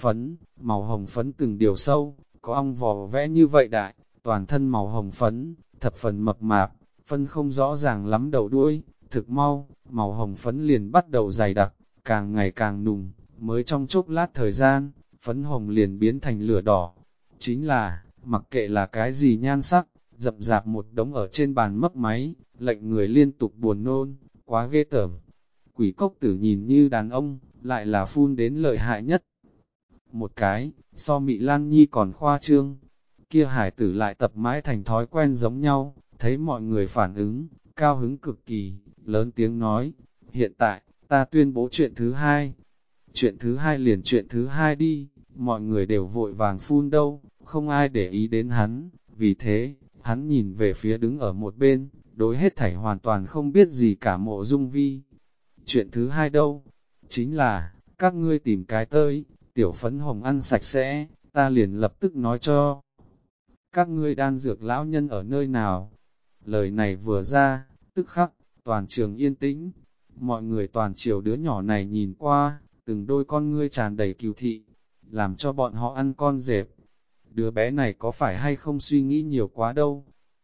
màu hồng phấn từng điều sâu, có ong vò vẽ như vậy đại, toàn thân màu hồng phấn, thập phần mập mạp, phân không rõ ràng lắm đầu đuôi, thực mau, màu hồng phấn liền bắt đầu dày đặc, càng ngày càng nùng, mới trong chốc lát thời gian, phấn hồng liền biến thành lửa đỏ. Chính là, mặc kệ là cái gì nhan sắc, dập dạp một đống ở trên bàn mấp máy, lệnh người liên tục buồn nôn, quá ghê tởm. Quỷ Cốc Tử nhìn như đàn ông, lại là phun đến lợi hại nhất. Một cái, so Mị Lan Nhi còn khoa trương, kia hải tử lại tập mãi thành thói quen giống nhau, thấy mọi người phản ứng, cao hứng cực kỳ, lớn tiếng nói, hiện tại, ta tuyên bố chuyện thứ hai. Chuyện thứ hai liền chuyện thứ hai đi, mọi người đều vội vàng phun đâu, không ai để ý đến hắn, vì thế, hắn nhìn về phía đứng ở một bên, đối hết thảy hoàn toàn không biết gì cả Mộ Dung Vi. Chuyện thứ hai đâu? Chính là, các ngươi tìm cái tới, tiểu phấn hồng ăn sạch sẽ, ta liền lập tức nói cho. Các ngươi đan dược lão nhân ở nơi nào? Lời này vừa ra, tức khắc, toàn trường yên tĩnh. Mọi người toàn chiều đứa nhỏ này nhìn qua, từng đôi con ngươi tràn đầy kiêu thị, làm cho bọn họ ăn con dẹp. Đứa bé này có phải hay không suy nghĩ nhiều quá đâu?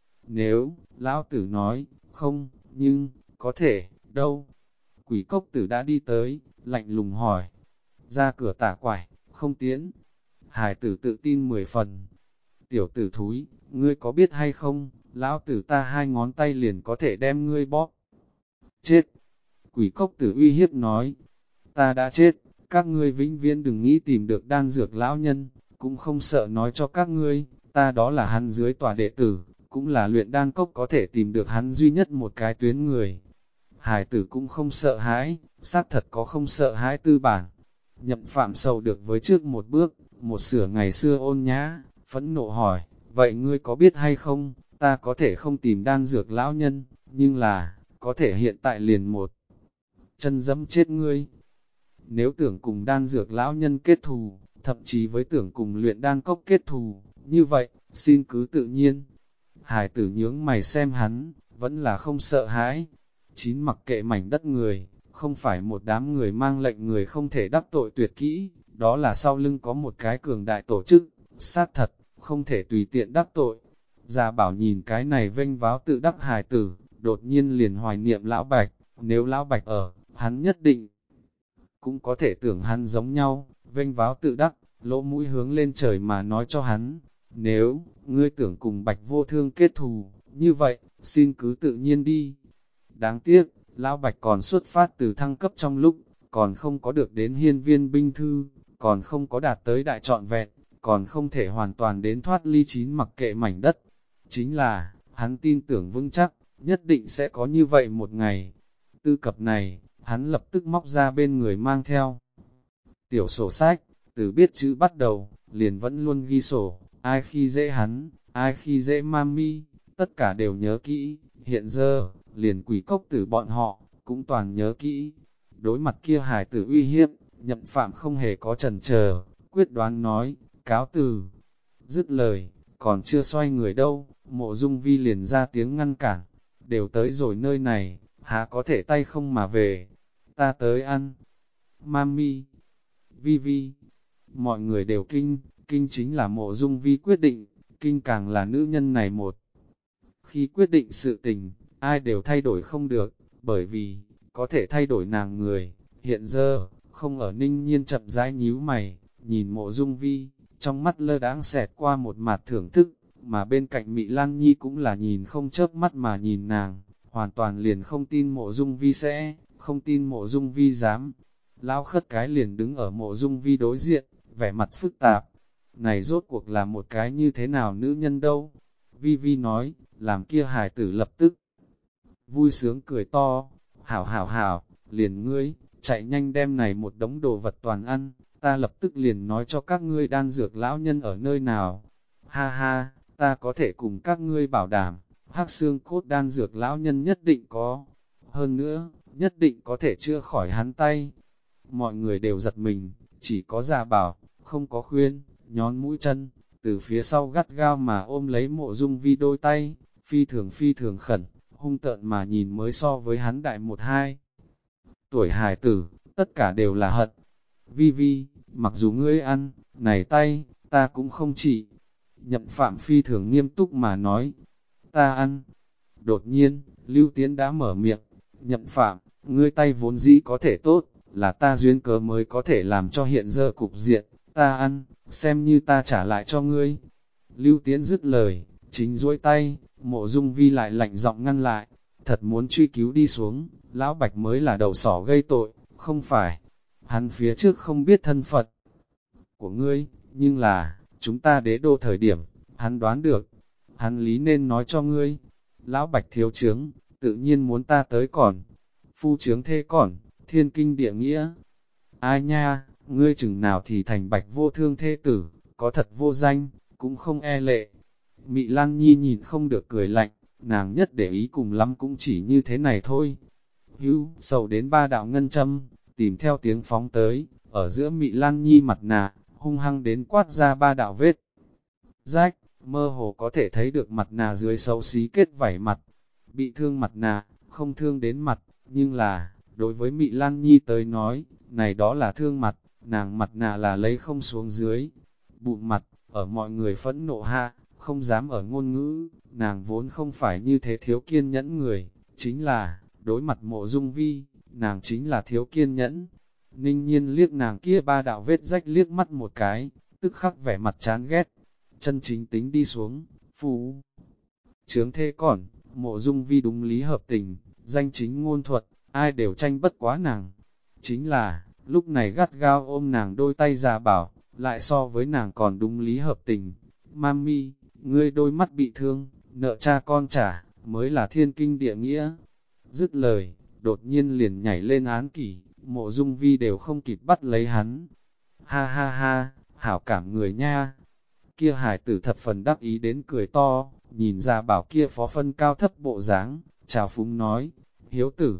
Nếu, lão tử nói, không, nhưng, có thể, đâu? Quỷ Cốc Tử đã đi tới, lạnh lùng hỏi. Ra cửa tả quải, không tiễn. Hải tử tự tin 10 phần. Tiểu tử thúi, ngươi có biết hay không, lão tử ta 2 ngón tay liền có thể đem ngươi bóp. Chết! Quỷ Cốc Tử uy hiếp nói. Ta đã chết, các ngươi vĩnh viễn đừng nghĩ tìm được đan dược lão nhân, cũng không sợ nói cho các ngươi, ta đó là hắn dưới tòa đệ tử, cũng là luyện đan cốc có thể tìm được hắn duy nhất một cái tuyến người. Hải tử cũng không sợ hãi, xác thật có không sợ hãi tư bản. Nhậm Phạm sầu được với trước một bước, một sửa ngày xưa ôn nhã, phẫn nộ hỏi, vậy ngươi có biết hay không, ta có thể không tìm đan dược lão nhân, nhưng là, có thể hiện tại liền một chân dẫm chết ngươi. Nếu tưởng cùng đan dược lão nhân kết thù, thậm chí với tưởng cùng luyện đan cốc kết thù, như vậy, xin cứ tự nhiên. Hải tử nhướng mày xem hắn, vẫn là không sợ hãi. Chín mặc kệ mảnh đất người, không phải một đám người mang lệnh người không thể đắc tội tuyệt kỹ, đó là sau lưng có một cái cường đại tổ chức, xác thật, không thể tùy tiện đắc tội. Gia Bảo nhìn cái này vênh váo tự đắc hài tử, đột nhiên liền hoài niệm lão Bạch, nếu lão Bạch ở, hắn nhất định cũng có thể tưởng hắn giống nhau, vênh váo tự đắc, lỗ mũi hướng lên trời mà nói cho hắn, nếu, ngươi tưởng cùng Bạch Vô Thương kết thù, như vậy, xin cứ tự nhiên đi. Đáng tiếc, lão Bạch còn xuất phát từ thăng cấp trong lúc, còn không có được đến hiên viên binh thư, còn không có đạt tới đại trọn vẹn, còn không thể hoàn toàn đến thoát ly chín mặc kệ mảnh đất. Chính là, hắn tin tưởng vững chắc, nhất định sẽ có như vậy một ngày. Tư cập này, hắn lập tức móc ra bên người mang theo tiểu sổ sách, từ biết chữ bắt đầu, liền vẫn luôn ghi sổ, ai khi dễ hắn, ai khi dễ mami, tất cả đều nhớ kỹ, hiện giờ, liền quỷ cốc tử bọn họ, cũng toàn nhớ kỹ. Đối mặt kia hài tử uy hiếp, Nhậm Phạm không hề có chần chờ, quyết đoán nói, cáo từ. Dứt lời, còn chưa xoay người đâu, Mộ Dung Vi liền ra tiếng ngăn cản, đều tới rồi nơi này, há có thể tay không mà về, ta tới ăn. Mami, Vi Vi, mọi người đều kinh chính là Mộ Dung Vi quyết định, kinh càng là nữ nhân này một. Khi quyết định sự tình, ai đều thay đổi không được, bởi vì, có thể thay đổi nàng người, hiện giờ, không ở Ninh Nhiên chậm rãi nhíu mày, nhìn Mộ Dung Vi, trong mắt lơ đãng xẹt qua một mặt thưởng thức, mà bên cạnh Mị Lan Nhi cũng là nhìn không chớp mắt mà nhìn nàng, hoàn toàn liền không tin Mộ Dung Vi sẽ, không tin Mộ Dung Vi dám. Lão khất cái liền đứng ở Mộ Dung Vi đối diện, vẻ mặt phức tạp. Này rốt cuộc là một cái như thế nào nữ nhân đâu? Vi Vi nói, làm kia hài tử lập tức vui sướng cười to, hảo hảo hảo, liền ngươi, chạy nhanh đem này một đống đồ vật toàn ăn, ta lập tức liền nói cho các ngươi đan dược lão nhân ở nơi nào. Ha ha, ta có thể cùng các ngươi bảo đảm, hắc xương cốt đan dược lão nhân nhất định có. Hơn nữa, nhất định có thể chữa khỏi hắn tay. Mọi người đều giật mình, chỉ có Gia Bảo, không có Khuyên, nhón mũi chân, từ phía sau gắt gao mà ôm lấy Mộ Dung Vi đôi tay, phi thường khẩn, hung tợn mà nhìn mới so với hắn đại 1-2 tuổi hài tử, tất cả đều là hận. Vi Vi, mặc dù ngươi ăn, này tay, ta cũng không chỉ. Nhậm Phạm phi thường nghiêm túc mà nói, ta ăn. Đột nhiên, Lưu Tiến đã mở miệng, Nhậm Phạm, ngươi tay vốn dĩ có thể tốt, là ta duyên cớ mới có thể làm cho hiện giờ cục diện, ta ăn, xem như ta trả lại cho ngươi. Lưu Tiến dứt lời, chính duỗi tay, Mộ Dung Vi lại lạnh giọng ngăn lại, thật muốn truy cứu đi xuống, Lão Bạch mới là đầu sỏ gây tội, không phải. Hắn phía trước không biết thân phận của ngươi, nhưng là, chúng ta đế đô thời điểm, hắn đoán được, hắn lý nên nói cho ngươi. Lão Bạch thiếu chướng, tự nhiên muốn ta tới còn. Phu chướng thê còn, thiên kinh địa nghĩa. Ai nha, ngươi chừng nào thì thành Bạch vô thương thê tử, có thật vô danh, cũng không e lệ. Mị Lan Nhi nhìn không được cười lạnh, nàng nhất để ý cùng lắm cũng chỉ như thế này thôi. Hưu, sầu đến 3 đạo ngân châm, tìm theo tiếng phóng tới, ở giữa Mị Lan Nhi mặt nạ, hung hăng đến quát ra 3 đạo vết rách, mơ hồ có thể thấy được mặt nạ dưới xấu xí kết vảy mặt. Bị thương mặt nạ, không thương đến mặt, nhưng là, đối với Mị Lan Nhi tới nói, này đó là thương mặt, nàng mặt nạ là lấy không xuống dưới. Bụng mặt, ở mọi người phẫn nộ hạ, không dám ở ngôn ngữ, nàng vốn không phải như thế thiếu kiên nhẫn người, chính là, đối mặt Mộ Dung Vi, nàng chính là thiếu kiên nhẫn. Ninh Nhiên liếc nàng kia 3 đạo vết rách liếc mắt một cái, tức khắc vẻ mặt chán ghét, chân chính tính đi xuống, phú. Chướng thê còn, Mộ Dung Vi đúng lý hợp tình, danh chính ngôn thuật, ai đều tranh bất quá nàng. Chính là, lúc này gắt gao ôm nàng đôi tay Gia Bảo, lại so với nàng còn đúng lý hợp tình. Mami, ngươi đôi mắt bị thương, nợ cha con trả, mới là thiên kinh địa nghĩa. Dứt lời, đột nhiên liền nhảy lên án kỷ, Mộ Dung Vi đều không kịp bắt lấy hắn. Ha ha ha, hảo cảm người nha. Kia hải tử thật phần đắc ý đến cười to, nhìn ra bảo kia phó phân cao thấp bộ dáng, chào phúng nói, hiếu tử.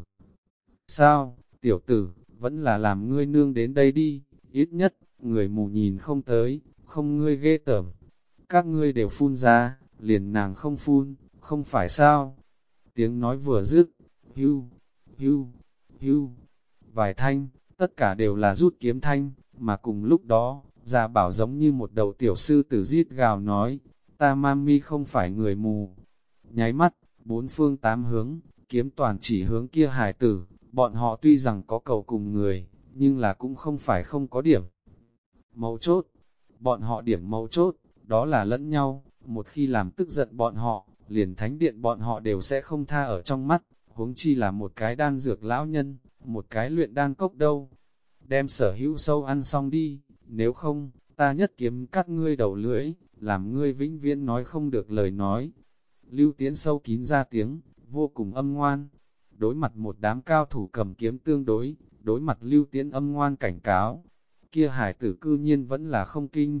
Sao, tiểu tử, vẫn là làm ngươi nương đến đây đi, ít nhất, người mù nhìn không tới, không ngươi ghê tởm. Các ngươi đều phun ra, liền nàng không phun, không phải sao. Tiếng nói vừa dứt, hưu, hưu, hưu, vài thanh, tất cả đều là rút kiếm thanh, mà cùng lúc đó, Gia Bảo giống như một đầu tiểu sư tử rít gào nói, ta mami không phải người mù. Nháy mắt, 4 phương 8 hướng, kiếm toàn chỉ hướng kia hài tử, bọn họ tuy rằng có cầu cùng người, nhưng là cũng không phải không có điểm. Mấu chốt, bọn họ điểm mấu chốt, đó là lẫn nhau, một khi làm tức giận bọn họ, liền thánh điện bọn họ đều sẽ không tha ở trong mắt, huống chi là một cái đan dược lão nhân, một cái luyện đan cốc đâu. Đem sở hữu sâu ăn xong đi, nếu không, ta nhất kiếm cắt ngươi đầu lưỡi, làm ngươi vĩnh viễn nói không được lời nói. Lưu Tiễn sâu kín ra tiếng, vô cùng âm ngoan. Đối mặt một đám cao thủ cầm kiếm tương đối mặt Lưu Tiễn âm ngoan cảnh cáo, kia hải tử cư nhiên vẫn là không kinh.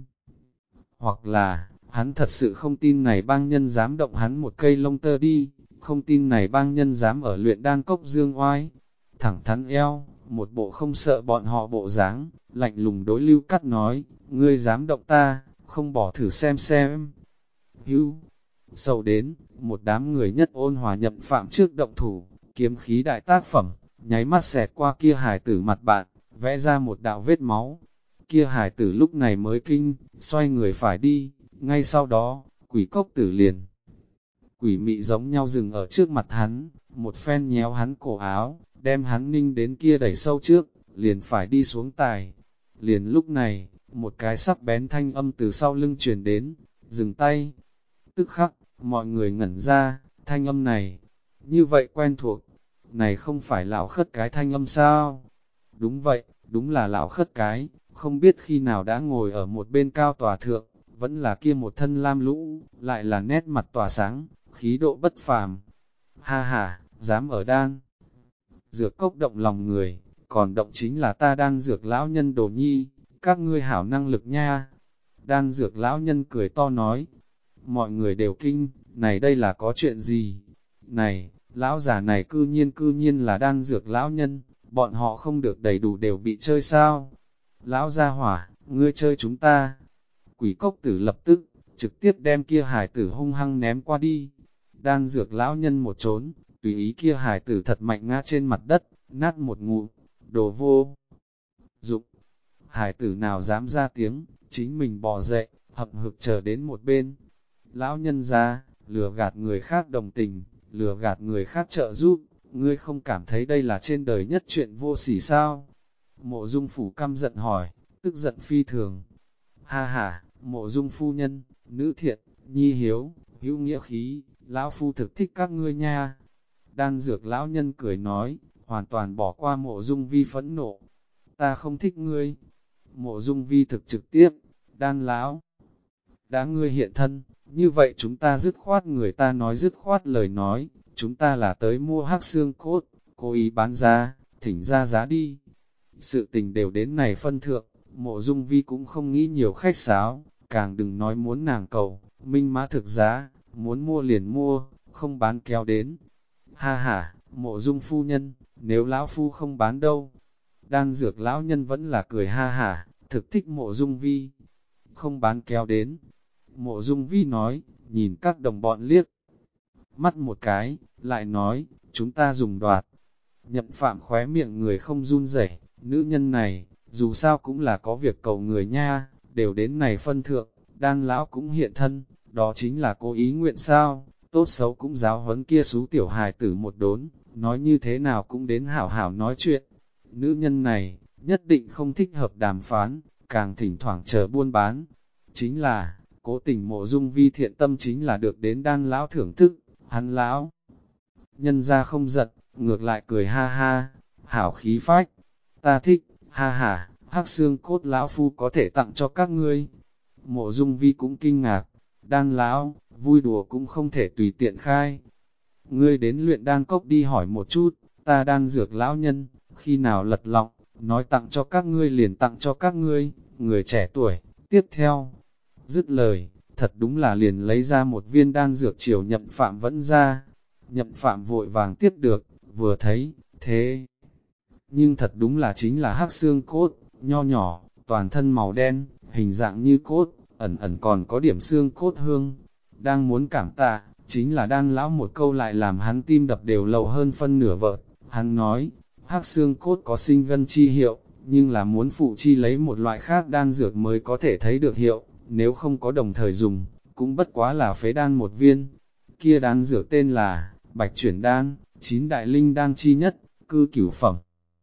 Hoặc là, hắn thật sự không tin này bang nhân dám động hắn một cây lông tơ đi, không tin này bang nhân dám ở luyện đan cốc dương oai. Thẳng thắn eo, một bộ không sợ bọn họ bộ dáng, lạnh lùng đối Lưu Cắt nói, ngươi dám động ta, không bỏ thử xem. Hưu, sầu đến, một đám người nhất ôn hòa Nhậm Phạm trước động thủ, kiếm khí đại tác phẩm, nháy mắt xẹt qua kia hải tử mặt bạn, vẽ ra một đạo vết máu. Kia hải tử lúc này mới kinh, xoay người phải đi, ngay sau đó, quỷ cốc tử liền. Quỷ mị giống nhau dừng ở trước mặt hắn, một phen nhéo hắn cổ áo, đem hắn ninh đến kia đẩy sâu trước, liền phải đi xuống tài. Liền lúc này, một cái sắc bén thanh âm từ sau lưng truyền đến, dừng tay. Tức khắc, mọi người ngẩn ra, thanh âm này, như vậy quen thuộc, này không phải lão khất cái thanh âm sao? Đúng vậy, đúng là lão khất cái, không biết khi nào đã ngồi ở một bên cao tòa thượng, vẫn là kia một thân lam lũ, lại là nét mặt tỏa sáng, khí độ bất phàm. Ha ha, dám ở đan. Dược cốc động lòng người, còn động chính là ta đan dược lão nhân đồ nhi, các ngươi hảo năng lực nha. Đan dược lão nhân cười to nói, mọi người đều kinh, này đây là có chuyện gì? Này, lão già này cư nhiên là đan dược lão nhân, bọn họ không được đầy đủ đều bị chơi sao? Lão gia hỏa, ngươi chơi chúng ta. Quỷ cốc tử lập tức, trực tiếp đem kia hải tử hung hăng ném qua đi. Đan dược lão nhân một trốn, tùy ý kia hải tử thật mạnh ngã trên mặt đất, nát một ngụm, đồ vô dụng. Hải tử nào dám ra tiếng, chính mình bò dậy, hậm hực chờ đến một bên. Lão nhân ra, lừa gạt người khác đồng tình, lừa gạt người khác trợ giúp, ngươi không cảm thấy đây là trên đời nhất chuyện vô sỉ sao? Mộ Dung Phủ căm giận hỏi, tức giận phi thường. Ha ha, Mộ Dung phu nhân, nữ thiện, nhi hiếu, hữu nghĩa khí, lão phu thực thích các ngươi nha. Đan dược lão nhân cười nói, hoàn toàn bỏ qua Mộ Dung Vi phẫn nộ. Ta không thích ngươi. Mộ Dung Vi thực trực tiếp, đan lão. Đã ngươi hiện thân, như vậy chúng ta dứt khoát người ta nói dứt khoát lời nói, chúng ta là tới mua hắc xương cốt, cố ý bán ra, thỉnh ra giá đi. Sự tình đều đến này phân thượng, Mộ Dung Vi cũng không nghĩ nhiều khách sáo, càng đừng nói muốn nàng cầu, minh mã thực giá, muốn mua liền mua, không bán kéo đến. Ha ha, Mộ Dung phu nhân, nếu lão phu không bán đâu. Đan dược lão nhân vẫn là cười ha ha, thực thích Mộ Dung Vi. Không bán kéo đến. Mộ Dung Vi nói, nhìn các đồng bọn liếc. Mắt một cái, lại nói, chúng ta dùng đoạt. Nhậm Phạm khóe miệng người không run rẩy, nữ nhân này, dù sao cũng là có việc cầu người nha, đều đến này phân thượng, đan lão cũng hiện thân, đó chính là cố ý nguyện sao, tốt xấu cũng giáo huấn kia xú tiểu hài tử một đốn, nói như thế nào cũng đến hảo hảo nói chuyện. Nữ nhân này, nhất định không thích hợp đàm phán, càng thỉnh thoảng chờ buôn bán. Chính là, cố tình Mộ Dung Vi thiện tâm chính là được đến đan lão thưởng thức, hắn lão. Nhân ra không giận, ngược lại cười ha ha, hảo khí phách, ta thích, ha ha, hắc xương cốt lão phu có thể tặng cho các ngươi. Mộ Dung Vi cũng kinh ngạc, đan lão, vui đùa cũng không thể tùy tiện khai. Ngươi đến luyện đan cốc đi hỏi một chút, ta đan dược lão nhân, khi nào lật lọng, nói tặng cho các ngươi liền tặng cho các ngươi, người trẻ tuổi, tiếp theo. Dứt lời, thật đúng là liền lấy ra một viên đan dược chiều Nhậm Phạm vẫn ra. Nhậm Phạm vội vàng tiếp được, vừa thấy, thế. Nhưng thật đúng là chính là hắc xương cốt, nho nhỏ, toàn thân màu đen, hình dạng như cốt, ẩn ẩn còn có điểm xương cốt hương. Đang muốn cảm tạ, chính là đan lão một câu lại làm hắn tim đập đều lầu hơn phân nửa vợt. Hắn nói, hắc xương cốt có sinh gân chi hiệu, nhưng là muốn phụ chi lấy một loại khác đan dược mới có thể thấy được hiệu, nếu không có đồng thời dùng, cũng bất quá là phế đan một viên. Kia đan dược tên là Bạch Chuyển Đan, 9 đại linh đan chi nhất, cư cửu phẩm.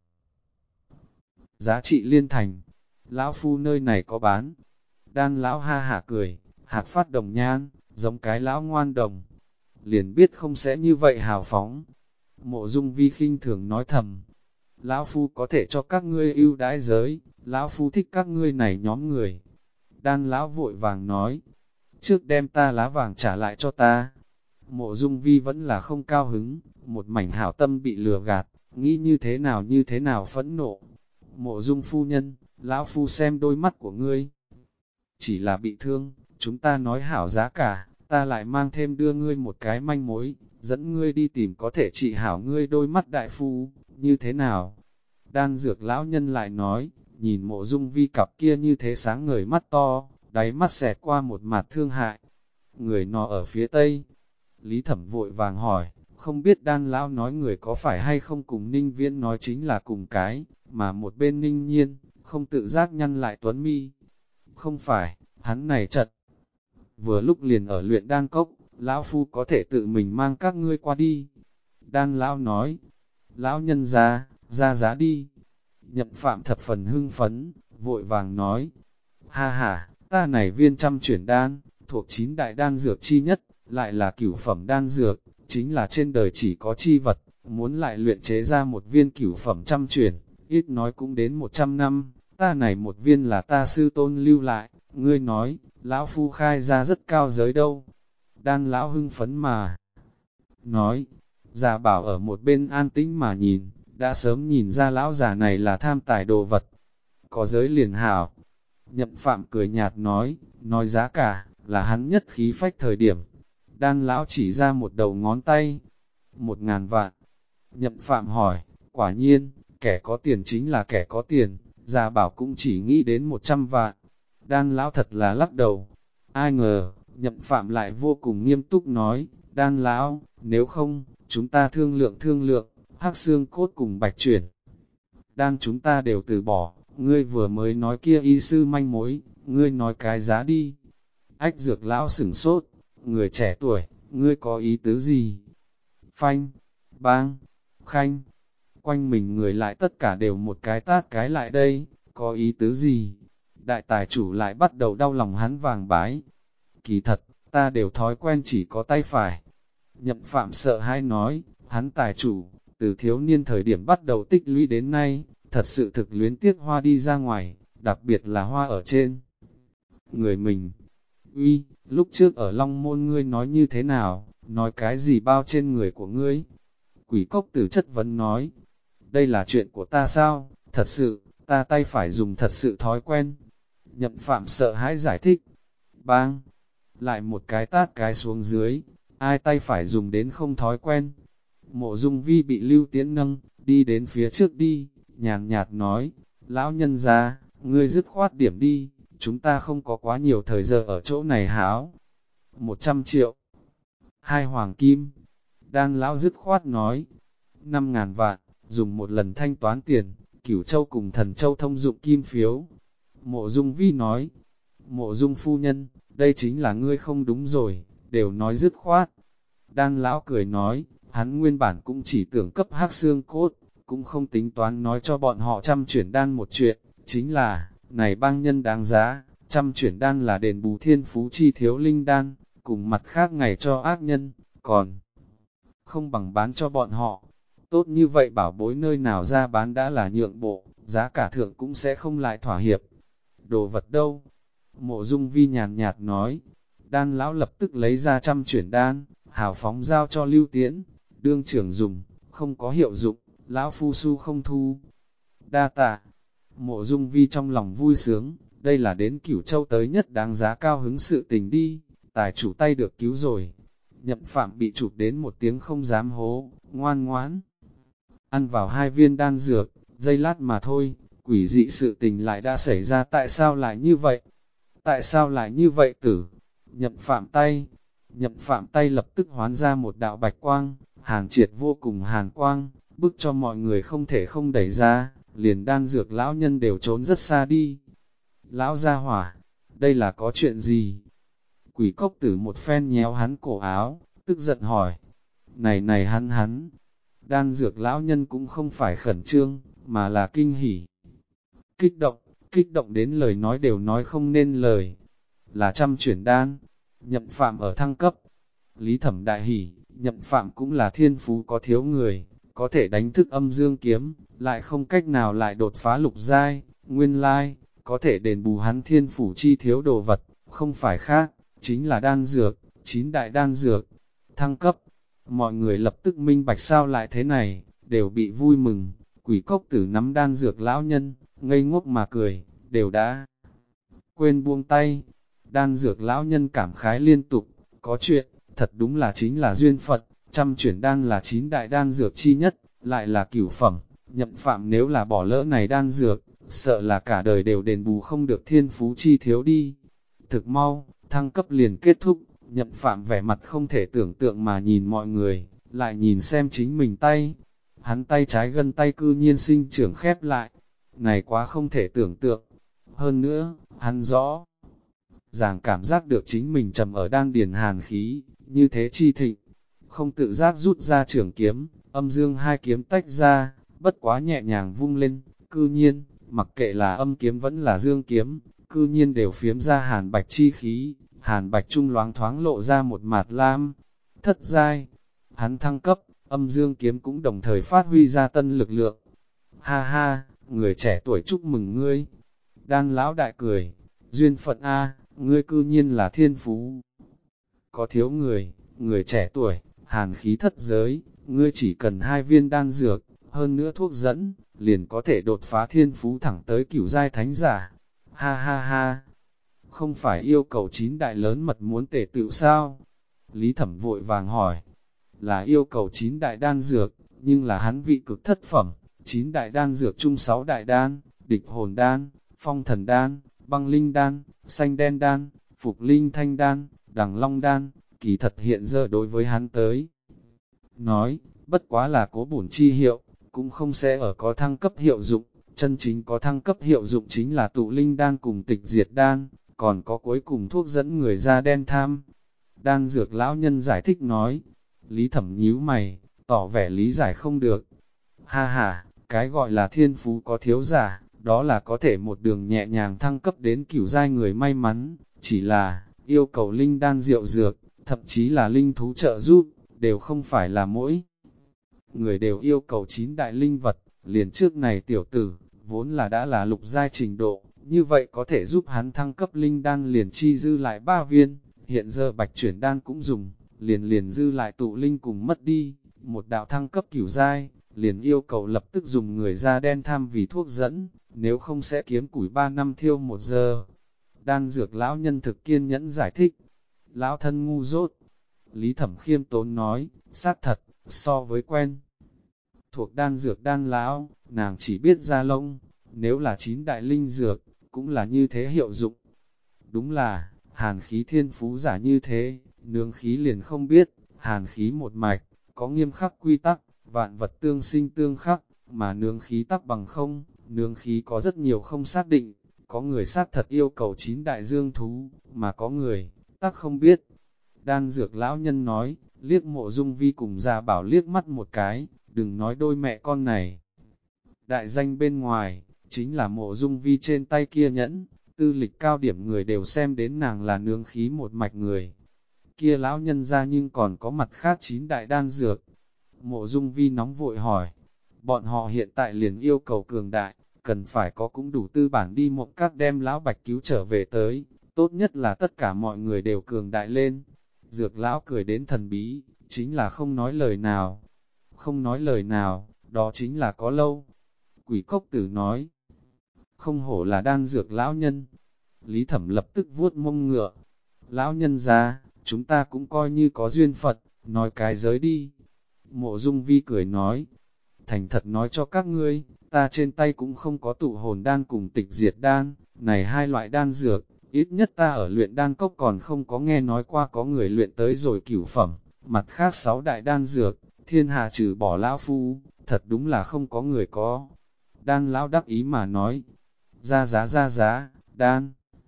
Giá trị liên thành, lão phu nơi này có bán. Đan lão ha hả cười, hạt phát đồng nhan, giống cái lão ngoan đồng. Liền biết không sẽ như vậy hào phóng. Mộ Dung Vi khinh thường nói thầm, lão phu có thể cho các ngươi ưu đãi giới, lão phu thích các ngươi này nhóm người. Đan lão vội vàng nói, trước đem ta lá vàng trả lại cho ta. Mộ Dung Vi vẫn là không cao hứng, một mảnh hảo tâm bị lừa gạt, nghĩ như thế nào phẫn nộ. Mộ Dung phu nhân, lão phu xem đôi mắt của ngươi, chỉ là bị thương, chúng ta nói hảo giá cả, ta lại mang thêm đưa ngươi một cái manh mối, dẫn ngươi đi tìm có thể trị hảo ngươi đôi mắt đại phu, như thế nào? Đan dược lão nhân lại nói, nhìn Mộ Dung Vi cặp kia như thế sáng ngời mắt to, đáy mắt xẹt qua một mặt thương hại. Người nọ ở phía tây. Lý Thẩm vội vàng hỏi, không biết Đan lão nói người có phải hay không cùng Ninh Viễn nói chính là cùng cái, mà một bên Ninh Nhiên, không tự giác nhăn lại tuấn mi. Không phải, hắn này chật. Vừa lúc liền ở luyện đan cốc, lão phu có thể tự mình mang các ngươi qua đi. Đan lão nói, lão nhân ra giá đi. Nhậm Phạm thập phần hưng phấn, vội vàng nói, ha ha, ta này viên trăm chuyển đan, thuộc 9 đại đan dược chi nhất, lại là cửu phẩm đan dược, chính là trên đời chỉ có chi vật, muốn lại luyện chế ra một viên cửu phẩm trăm chuyển, ít nói cũng đến 100 năm, ta này một viên là ta sư tôn lưu lại, ngươi nói, lão phu khai ra rất cao giới đâu. Đan lão hưng phấn mà nói, già bảo ở một bên an tĩnh mà nhìn, đã sớm nhìn ra lão già này là tham tài đồ vật. Có giới liền hảo. Nhậm Phạm cười nhạt nói giá cả, là hắn nhất khí phách thời điểm. Đan lão chỉ ra một đầu ngón tay. 1.000 vạn. Nhậm Phạm hỏi, quả nhiên, kẻ có tiền chính là kẻ có tiền, già bảo cũng chỉ nghĩ đến 100 vạn. Đan lão thật là lắc đầu. Ai ngờ, Nhậm Phạm lại vô cùng nghiêm túc nói, Đan lão, nếu không, chúng ta thương lượng, hắc xương cốt cùng bạch chuyển. Đan chúng ta đều từ bỏ, ngươi vừa mới nói kia y sư manh mối, ngươi nói cái giá đi. Ách dược lão sửng sốt, người trẻ tuổi, ngươi có ý tứ gì? Phanh, bang, khanh, quanh mình người lại tất cả đều một cái tát cái lại đây, có ý tứ gì? Đại tài chủ lại bắt đầu đau lòng hắn vàng bái. Kỳ thật, ta đều thói quen chỉ có tay phải. Nhậm Phạm sợ hãi nói, hắn tài chủ, từ thiếu niên thời điểm bắt đầu tích lũy đến nay, thật sự thực luyến tiếc hoa đi ra ngoài, đặc biệt là hoa ở trên người mình. Uy, lúc trước ở Long Môn ngươi nói như thế nào, nói cái gì bao trên người của ngươi? Quỷ cốc tử chất vấn nói, đây là chuyện của ta sao, thật sự, ta tay phải dùng thật sự thói quen. Nhậm Phạm sợ hãi giải thích, bang, lại một cái tát cái xuống dưới, ai tay phải dùng đến không thói quen. Mộ Dung Vi bị Lưu Tiễn nâng, đi đến phía trước đi, nhàn nhạt nói, lão nhân ra, ngươi dứt khoát điểm đi, chúng ta không có quá nhiều thời giờ ở chỗ này háo. 100 triệu. 2 hoàng kim. Đan lão dứt khoát nói, 5.000 vạn, dùng một lần thanh toán tiền, Cửu Châu cùng Thần Châu thông dụng kim phiếu. Mộ Dung Vi nói, Mộ Dung phu nhân, đây chính là ngươi không đúng rồi, đều nói dứt khoát. Đan lão cười nói, hắn nguyên bản cũng chỉ tưởng cấp hắc xương cốt, cũng không tính toán nói cho bọn họ trăm chuyển đan một chuyện, chính là, này bang nhân đáng giá, trăm chuyển đan là đền bù thiên phú chi thiếu linh đan, cùng mặt khác ngày cho ác nhân, còn không bằng bán cho bọn họ. Tốt như vậy bảo bối nơi nào ra bán đã là nhượng bộ, giá cả thượng cũng sẽ không lại thỏa hiệp. Đồ vật đâu? Mộ Dung Vi nhàn nhạt nói. Đan lão lập tức lấy ra trăm chuyển đan, hào phóng giao cho Lưu Tiễn, đương trưởng dùng, không có hiệu dụng, lão phu su không thu. Đa tạ. Mộ Dung Vi trong lòng vui sướng, đây là đến Cửu Châu tới nhất đáng giá cao hứng sự tình đi, tài chủ tay được cứu rồi. Nhậm Phạm bị chụp đến một tiếng không dám hố, ngoan ngoãn. Ăn vào 2 viên đan dược, giây lát mà thôi, quỷ dị sự tình lại đã xảy ra, tại sao lại như vậy? Tại sao lại như vậy tử? Nhậm Phạm tay lập tức hoán ra một đạo bạch quang, hàn triệt vô cùng hàn quang, bức cho mọi người không thể không đẩy ra, liền đan dược lão nhân đều trốn rất xa đi. Lão gia hỏa, đây là có chuyện gì? Quỷ cốc tử một phen nhéo hắn cổ áo, tức giận hỏi. Này hắn, đan dược lão nhân cũng không phải khẩn trương, mà là kinh hỉ. Kích động đến lời nói đều nói không nên lời. Là trăm chuyển đan, Nhậm Phạm ở thăng cấp. Lý Thẩm đại hỉ, Nhậm Phạm cũng là thiên phú có thiếu người, có thể đánh thức âm dương kiếm, lại không cách nào lại đột phá lục giai, nguyên lai, có thể đền bù hắn thiên phủ chi thiếu đồ vật, không phải khác, chính là đan dược, 9 đại đan dược, thăng cấp. Mọi người lập tức minh bạch sao lại thế này, đều bị vui mừng, Quỷ Cốc Tử nắm đan dược lão nhân, ngây ngốc mà cười, đều đã quên buông tay. Đan dược lão nhân cảm khái liên tục, có chuyện, thật đúng là chính là duyên Phật, trăm chuyển đan là 9 đại đan dược chi nhất, lại là cửu phẩm, Nhậm Phạm nếu là bỏ lỡ này đan dược, sợ là cả đời đều đền bù không được thiên phú chi thiếu đi. Thực mau, thăng cấp liền kết thúc, Nhậm Phạm vẻ mặt không thể tưởng tượng mà nhìn mọi người, lại nhìn xem chính mình tay. Hắn tay trái gân tay cư nhiên sinh trưởng khép lại, này quá không thể tưởng tượng. Hơn nữa, hắn rõ ràng cảm giác được chính mình trầm ở đan điền hàn khí, như thế chi thịnh, không tự giác rút ra trường kiếm, âm dương hai kiếm tách ra, bất quá nhẹ nhàng vung lên, cư nhiên, mặc kệ là âm kiếm vẫn là dương kiếm, cư nhiên đều phiếm ra hàn bạch chi khí, hàn bạch trung loáng thoáng lộ ra một mạt lam, thất giai, hắn thăng cấp, âm dương kiếm cũng đồng thời phát huy ra tân lực lượng. Ha ha, người trẻ tuổi chúc mừng ngươi. Đan lão đại cười, duyên phận A, ngươi cư nhiên là thiên phú. Có thiếu người trẻ tuổi, hàn khí thất giới, ngươi chỉ cần 2 viên đan dược, hơn nữa thuốc dẫn, liền có thể đột phá thiên phú thẳng tới cửu giai thánh giả. Ha ha ha, không phải yêu cầu 9 đại lớn mật muốn tề tự sao? Lý Thẩm vội vàng hỏi, là yêu cầu 9 đại đan dược, nhưng là hắn vị cực thất phẩm, 9 đại đan dược chung 6 đại đan, địch hồn đan, phong thần đan, băng linh đan, xanh đen đan, phục linh thanh đan, đằng long đan, kỳ thật hiện giờ đối với hắn tới. Nói, bất quá là cố bổn chi hiệu, cũng không sẽ ở có thăng cấp hiệu dụng, chân chính có thăng cấp hiệu dụng chính là tụ linh đan cùng tịch diệt đan, còn có cuối cùng thuốc dẫn người da đen tham. Đan dược lão nhân giải thích nói, Lý Thẩm nhíu mày, tỏ vẻ lý giải không được. Ha ha, cái gọi là thiên phú có thiếu giả, đó là có thể một đường nhẹ nhàng thăng cấp đến cửu giai người may mắn, chỉ là, yêu cầu linh đan diệu dược, thậm chí là linh thú trợ giúp, đều không phải là mỗi người đều yêu cầu 9 đại linh vật, liền trước này tiểu tử, vốn là đã là lục giai trình độ, như vậy có thể giúp hắn thăng cấp linh đan liền chi dư lại 3 viên, hiện giờ bạch chuyển đan cũng dùng, liền dư lại tụ linh cùng mất đi, một đạo thăng cấp cửu giai, liền yêu cầu lập tức dùng người da đen tham vì thuốc dẫn, nếu không sẽ kiếm củi 3 năm thiêu 1 giờ. Đan dược lão nhân thực kiên nhẫn giải thích, lão thân ngu dốt. Lý Thẩm khiêm tốn nói, xác thật, so với quen. Thuộc đan dược đan lão, nàng chỉ biết ra lông, nếu là 9 đại linh dược, cũng là như thế hiệu dụng. Đúng là, hàn khí thiên phú giả như thế, nương khí liền không biết, hàn khí một mạch, có nghiêm khắc quy tắc, vạn vật tương sinh tương khắc, mà nương khí tắc bằng không, nương khí có rất nhiều không xác định, có người xác thật yêu cầu 9 đại dương thú, mà có người, tắc không biết. Đan dược lão nhân nói, liếc Mộ Dung Vi cùng Gia Bảo liếc mắt một cái, đừng nói đôi mẹ con này. Đại danh bên ngoài, chính là Mộ Dung Vi trên tay kia nhẫn, tư lịch cao điểm người đều xem đến nàng là nương khí một mạch người. Kia lão nhân ra nhưng còn có mặt khác 9 đại đan dược. Mộ Dung Vi nóng vội hỏi, bọn họ hiện tại liền yêu cầu cường đại, cần phải có cũng đủ tư bản đi một các đem lão bạch cứu trở về tới, tốt nhất là tất cả mọi người đều cường đại lên. Dược lão cười đến thần bí, chính là không nói lời nào. Không nói lời nào, đó chính là có lâu. Quỷ Cốc Tử nói, không hổ là đan dược lão nhân. Lý Thẩm lập tức vuốt mông ngựa. Lão nhân ra, chúng ta cũng coi như có duyên Phật, nói cái giới đi. Mộ Dung Vi cười nói, thành thật nói cho các ngươi, ta trên tay cũng không có tụ hồn đan cùng tịch diệt đan, này 2 loại đan dược, ít nhất ta ở luyện đan cốc còn không có nghe nói qua có người luyện tới rồi cửu phẩm, mặt khác 6 đại đan dược, thiên hạ trừ bỏ lão phu, thật đúng là không có người có. Đan lão đắc ý mà nói, ra giá, đan.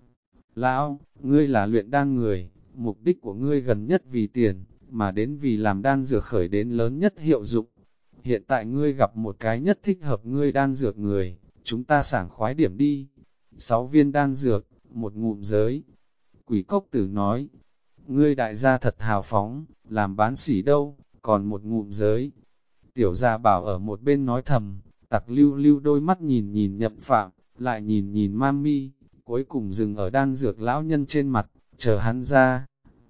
Lão, ngươi là luyện đan người, mục đích của ngươi gần nhất vì tiền, mà đến vì làm đan dược khởi đến lớn nhất hiệu dụng. Hiện tại ngươi gặp một cái nhất thích hợp ngươi đan dược người, chúng ta sảng khoái điểm đi. 6 viên đan dược, một ngụm giới. Quỷ Cốc Tử nói, ngươi đại gia thật hào phóng, làm bán sỉ đâu, còn một ngụm giới. Tiểu Gia Bảo ở một bên nói thầm, tặc lưu lưu đôi mắt nhìn Nhậm Phạm, lại nhìn nhìn Mami, cuối cùng dừng ở đan dược lão nhân trên mặt, chờ hắn ra.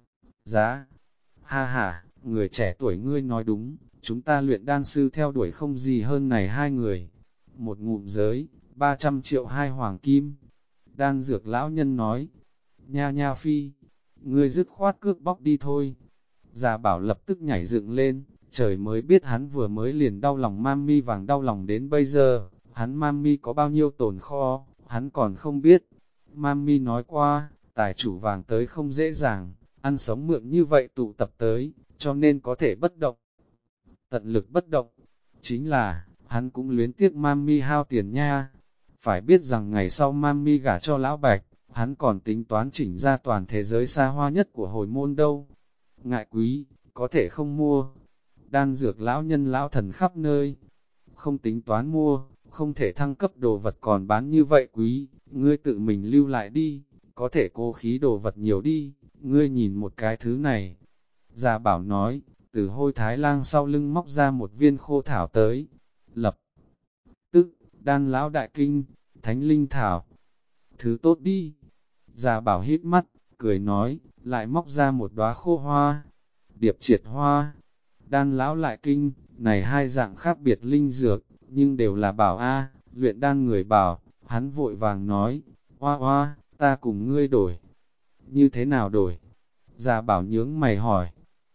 Giá, ha ha, người trẻ tuổi ngươi nói đúng, chúng ta luyện đan sư theo đuổi không gì hơn này hai người. Một ngụm giới, 300 triệu hai hoàng kim. Đan dược lão nhân nói, nha nha phi, ngươi dứt khoát cước bóc đi thôi. Già bảo lập tức nhảy dựng lên, trời mới biết hắn vừa mới liền đau lòng Mami vàng đau lòng đến bây giờ, hắn Mami có bao nhiêu tồn kho, hắn còn không biết. Mami nói qua, tài chủ vàng tới không dễ dàng, ăn sống mượn như vậy tụ tập tới, cho nên có thể bất động. Tận lực bất động, chính là, hắn cũng luyến tiếc Mami hao tiền nha. Phải biết rằng ngày sau Mami gả cho lão Bạch, hắn còn tính toán chỉnh ra toàn thế giới xa hoa nhất của hồi môn đâu. Ngại quý, có thể không mua. Đan dược lão nhân lão thần khắp nơi. Không tính toán mua, không thể thăng cấp đồ vật còn bán như vậy quý, ngươi tự mình lưu lại đi, có thể cố khí đồ vật nhiều đi, ngươi nhìn một cái thứ này. Già bảo nói, từ hôi thái lang sau lưng móc ra một viên khô thảo tới. Lập tức, đan lão đại kinh, thánh linh thảo. Thứ tốt đi. Già bảo hít mắt, cười nói, lại móc ra một đóa khô hoa. Điệp triệt hoa. Đan lão lại kinh, này hai dạng khác biệt linh dược, nhưng đều là bảo A, luyện đan người bảo, hắn vội vàng nói, hoa hoa, ta cùng ngươi đổi. Như thế nào đổi? Già bảo nhướng mày hỏi.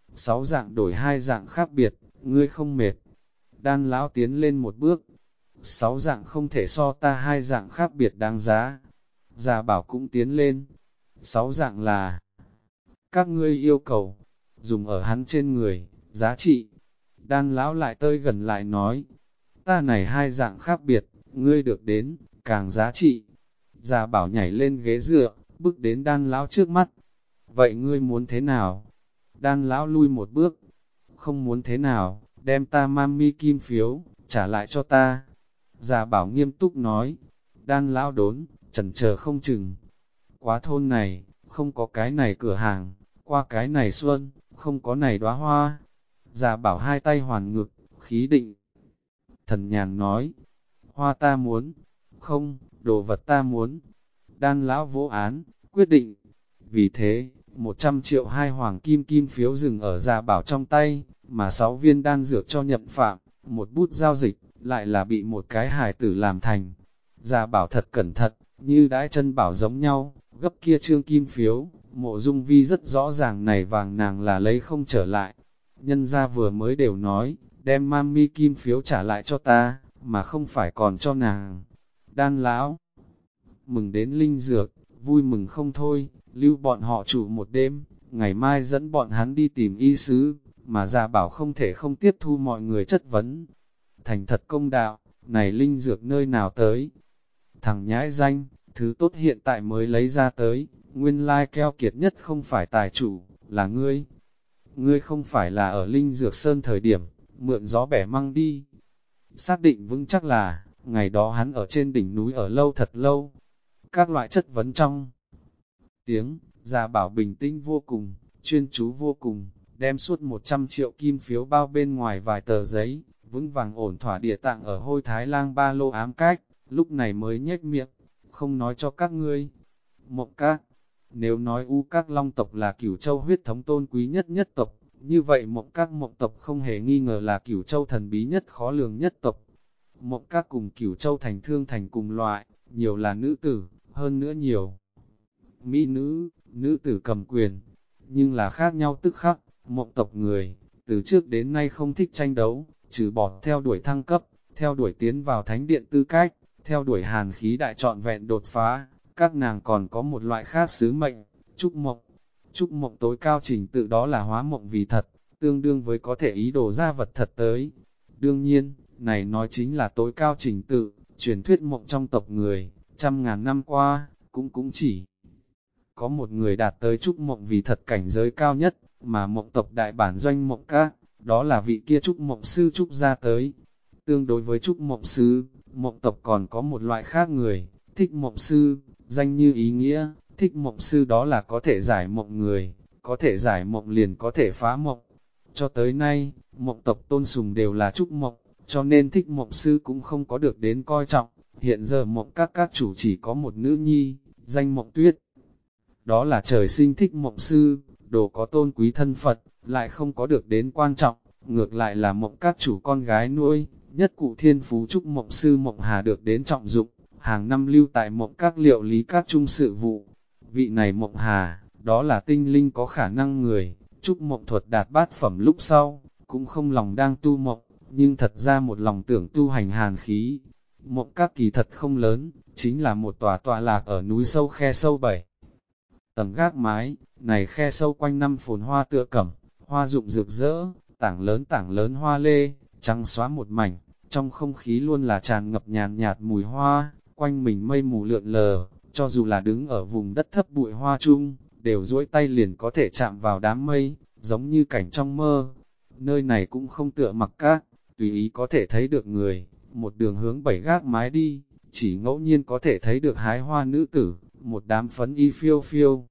6 dạng đổi hai dạng khác biệt, ngươi không mệt. Đan lão tiến lên một bước. 6 dạng không thể so ta hai dạng khác biệt đáng giá. Già bảo cũng tiến lên. 6 dạng là các ngươi yêu cầu, dùng ở hắn trên người, giá trị. Đan lão lại tơi gần lại nói, ta này hai dạng khác biệt, ngươi được đến, càng giá trị. Già bảo nhảy lên ghế dựa, bước đến đan lão trước mắt. Vậy ngươi muốn thế nào? Đan lão lui một bước. Không muốn thế nào, đem ta Mami kim phiếu, trả lại cho ta. Già bảo nghiêm túc nói. Đan lão đốn, chần chờ không chừng. Quá thôn này, không có cái này cửa hàng, qua cái này xuân, không có này đóa hoa. Già bảo hai tay hoàn ngực, khí định. Thần nhàn nói, hoa ta muốn, không, đồ vật ta muốn. Đan lão vỗ án, quyết định. Vì thế, 100 triệu hai hoàng kim kim phiếu dừng ở già bảo trong tay, mà 6 viên đan dược cho nhậm phạm, một bút giao dịch, lại là bị một cái hài tử làm thành. Già bảo thật cẩn thận, như đãi chân bảo giống nhau, gấp kia trương kim phiếu, mộ dung vi rất rõ ràng này vàng nàng là lấy không trở lại. Nhân gia vừa mới đều nói, đem Mami kim phiếu trả lại cho ta, mà không phải còn cho nàng. Đan lão mừng đến linh dược, vui mừng không thôi, lưu bọn họ chủ một đêm, ngày mai dẫn bọn hắn đi tìm y sứ, mà già bảo không thể không tiếp thu mọi người chất vấn. Thành thật công đạo, này linh dược nơi nào tới? Thằng nhãi danh, thứ tốt hiện tại mới lấy ra tới, nguyên lai keo kiệt nhất không phải tài chủ, là ngươi. Ngươi không phải là ở linh dược sơn thời điểm, mượn gió bẻ măng đi. Xác định vững chắc là, ngày đó hắn ở trên đỉnh núi ở lâu thật lâu. Các loại chất vấn trong tiếng, già bảo bình tĩnh vô cùng, chuyên chú vô cùng, đem suốt 100 triệu kim phiếu bao bên ngoài vài tờ giấy, vững vàng ổn thỏa địa tạng ở hôi thái lang ba lô ám cách, lúc này mới nhếch miệng, không nói cho các ngươi. Mộng các, nếu nói U các long tộc là Cửu Châu huyết thống tôn quý nhất nhất tộc, như vậy mộng các mộng tộc không hề nghi ngờ là Cửu Châu thần bí nhất khó lường nhất tộc. Mộng các cùng Cửu Châu thành thương thành cùng loại, nhiều là nữ tử, hơn nữa nhiều. Mỹ nữ, nữ tử cầm quyền, nhưng là khác nhau tức khắc, mộng tộc người, từ trước đến nay không thích tranh đấu, trừ bỏ theo đuổi thăng cấp, theo đuổi tiến vào thánh điện tư cách, theo đuổi hàn khí đại trọn vẹn đột phá, các nàng còn có một loại khác sứ mệnh, trúc mộng. Trúc mộng tối cao trình tự đó là hóa mộng vì thật, tương đương với có thể ý đồ ra vật thật tới. Đương nhiên, này nói chính là tối cao trình tự, truyền thuyết mộng trong tộc người, trăm ngàn năm qua, cũng chỉ có một người đạt tới trúc mộng vì thật cảnh giới cao nhất, mà mộng tộc đại bản doanh mộng các, đó là vị kia trúc mộng sư trúc ra tới. Tương đối với trúc mộng sư, mộng tộc còn có một loại khác người, thích mộng sư, danh như ý nghĩa, thích mộng sư đó là có thể giải mộng người, có thể giải mộng liền có thể phá mộng. Cho tới nay, mộng tộc tôn sùng đều là trúc mộng, cho nên thích mộng sư cũng không có được đến coi trọng, Hiện giờ Mộng các chủ chỉ có một nữ nhi, danh Mộng Tuyết. Đó là trời sinh thích Mộng sư, đồ có tôn quý thân Phật, lại không có được đến quan trọng, ngược lại là Mộng các chủ con gái nuôi, nhất cụ thiên phú chúc Mộng sư Mộng Hà được đến trọng dụng, hàng năm lưu tại Mộng các liệu lý các trung sự vụ. Vị này Mộng Hà, đó là tinh linh có khả năng người, chúc Mộng thuật đạt bát phẩm lúc sau, cũng không lòng đang tu mộng, nhưng thật ra một lòng tưởng tu hành hàn khí. Mộng các kỳ thật không lớn, chính là một tòa lạc ở núi sâu khe sâu 7 tầng gác mái, này khe sâu quanh năm phồn hoa tựa cẩm, hoa rụng rực rỡ, tảng lớn hoa lê, trắng xóa một mảnh, trong không khí luôn là tràn ngập nhàn nhạt mùi hoa, quanh mình mây mù lượn lờ, cho dù là đứng ở vùng đất thấp bụi hoa chung, đều duỗi tay liền có thể chạm vào đám mây, giống như cảnh trong mơ. Nơi này cũng không tựa mặc các, tùy ý có thể thấy được người, một đường hướng 7 gác mái đi, chỉ ngẫu nhiên có thể thấy được hái hoa nữ tử, một đám phấn y phiêu phiêu.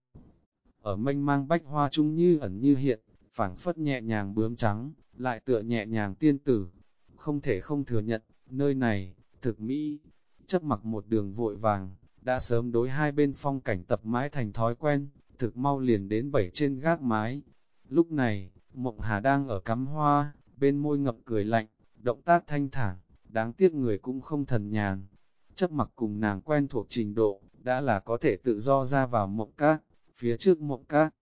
Ở mênh mang bách hoa chung như ẩn như hiện, phảng phất nhẹ nhàng bướm trắng, lại tựa nhẹ nhàng tiên tử. Không thể không thừa nhận, nơi này, thực mỹ, chấp mặc một đường vội vàng, đã sớm đối hai bên phong cảnh tập mãi thành thói quen, thực mau liền đến 7 trên gác mái. Lúc này, Mộng Hà đang ở cắm hoa, bên môi ngậm cười lạnh, động tác thanh thản, đáng tiếc người cũng không thần nhàn. Chấp mặc cùng nàng quen thuộc trình độ, đã là có thể tự do ra vào Mộng các, phía trước Mộng các.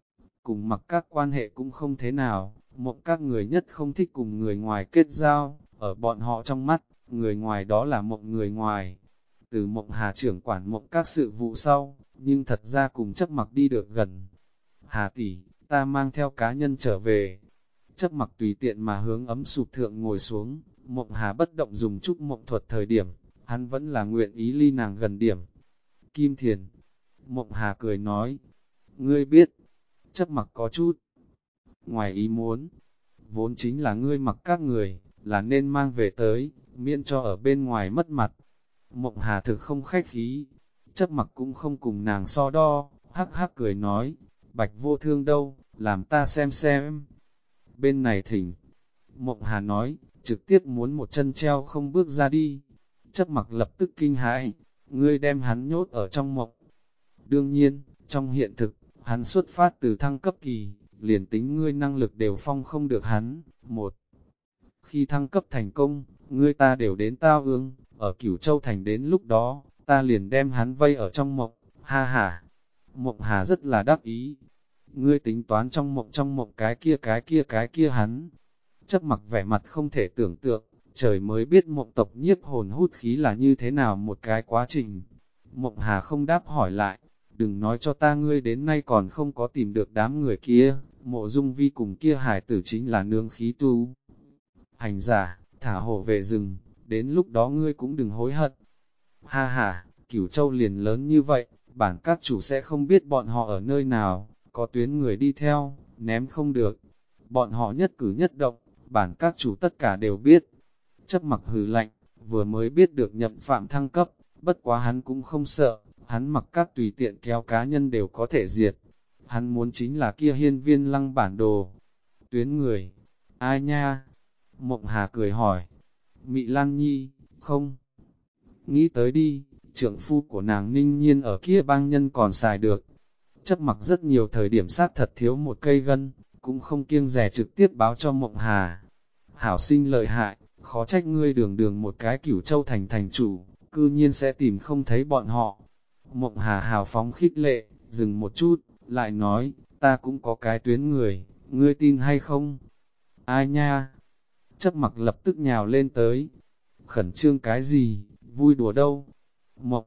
Cùng mặc các quan hệ cũng không thế nào, Mộng các người nhất không thích cùng người ngoài kết giao, ở bọn họ trong mắt, người ngoài đó là Mộng người ngoài. Từ Mộng Hà trưởng quản Mộng các sự vụ sau, nhưng thật ra cùng chấp mặc đi được gần. Hà tỷ, ta mang theo cá nhân trở về. Chấp mặc tùy tiện mà hướng ấm sụp thượng ngồi xuống, Mộng Hà bất động dùng chút mộng thuật thời điểm, hắn vẫn là nguyện ý ly nàng gần điểm. Kim Thiền, Mộng Hà cười nói, ngươi biết, chấp mặc có chút ngoài ý muốn, vốn chính là ngươi mặc các người, là nên mang về tới, miễn cho ở bên ngoài mất mặt. Mộng Hà thực không khách khí, chấp mặc cũng không cùng nàng so đo, hắc hắc cười nói, Bạch Vô Thương đâu, làm ta xem. Bên này thỉnh, Mộng Hà nói, trực tiếp muốn một chân treo không bước ra đi. Chấp mặc lập tức kinh hãi, ngươi đem hắn nhốt ở trong mộng. Đương nhiên, trong hiện thực, hắn xuất phát từ thăng cấp kỳ, liền tính ngươi năng lực đều phong không được hắn. Một, khi thăng cấp thành công, ngươi ta đều đến tao ương, ở Cửu Châu Thành đến lúc đó, ta liền đem hắn vây ở trong mộng, ha ha. Mộng Hà rất là đắc ý. Ngươi tính toán trong mộng cái kia hắn. Chấp mặc vẻ mặt không thể tưởng tượng, trời mới biết mộng tộc nhiếp hồn hút khí là như thế nào một cái quá trình. Mộng Hà không đáp hỏi lại, đừng nói cho ta ngươi đến nay còn không có tìm được đám người kia, Mộ Dung Vi cùng kia hải tử chính là nương khí tu. Hành giả, thả hổ về rừng, đến lúc đó ngươi cũng đừng hối hận. Ha ha, Cửu Châu liền lớn như vậy, bản các chủ sẽ không biết bọn họ ở nơi nào, có tuyến người đi theo, ném không được. Bọn họ nhất cử nhất động, bản các chủ tất cả đều biết. Chấp mặc hừ lạnh, vừa mới biết được nhậm phạm thăng cấp, bất quá hắn cũng không sợ, hắn mặc các tùy tiện kéo cá nhân đều có thể diệt. Hắn muốn chính là kia hiên viên lăng bản đồ. Tuyến người, ai nha? Mộng Hà cười hỏi. Mị Lan Nhi, không? Nghĩ tới đi, trưởng phu của nàng ninh nhiên ở kia bang nhân còn xài được. Chấp mặc rất nhiều thời điểm sát thật thiếu một cây gân, cũng không kiêng rẻ trực tiếp báo cho Mộng Hà. Hảo sinh lợi hại, khó trách ngươi đường đường một cái Cửu Châu thành thành chủ, cư nhiên sẽ tìm không thấy bọn họ. Mộng Hà hào phóng khích lệ, dừng một chút, lại nói, ta cũng có cái tuyến người, ngươi tin hay không? Ai nha? Chấp mặc lập tức nhào lên tới. Khẩn trương cái gì, vui đùa đâu? Mộng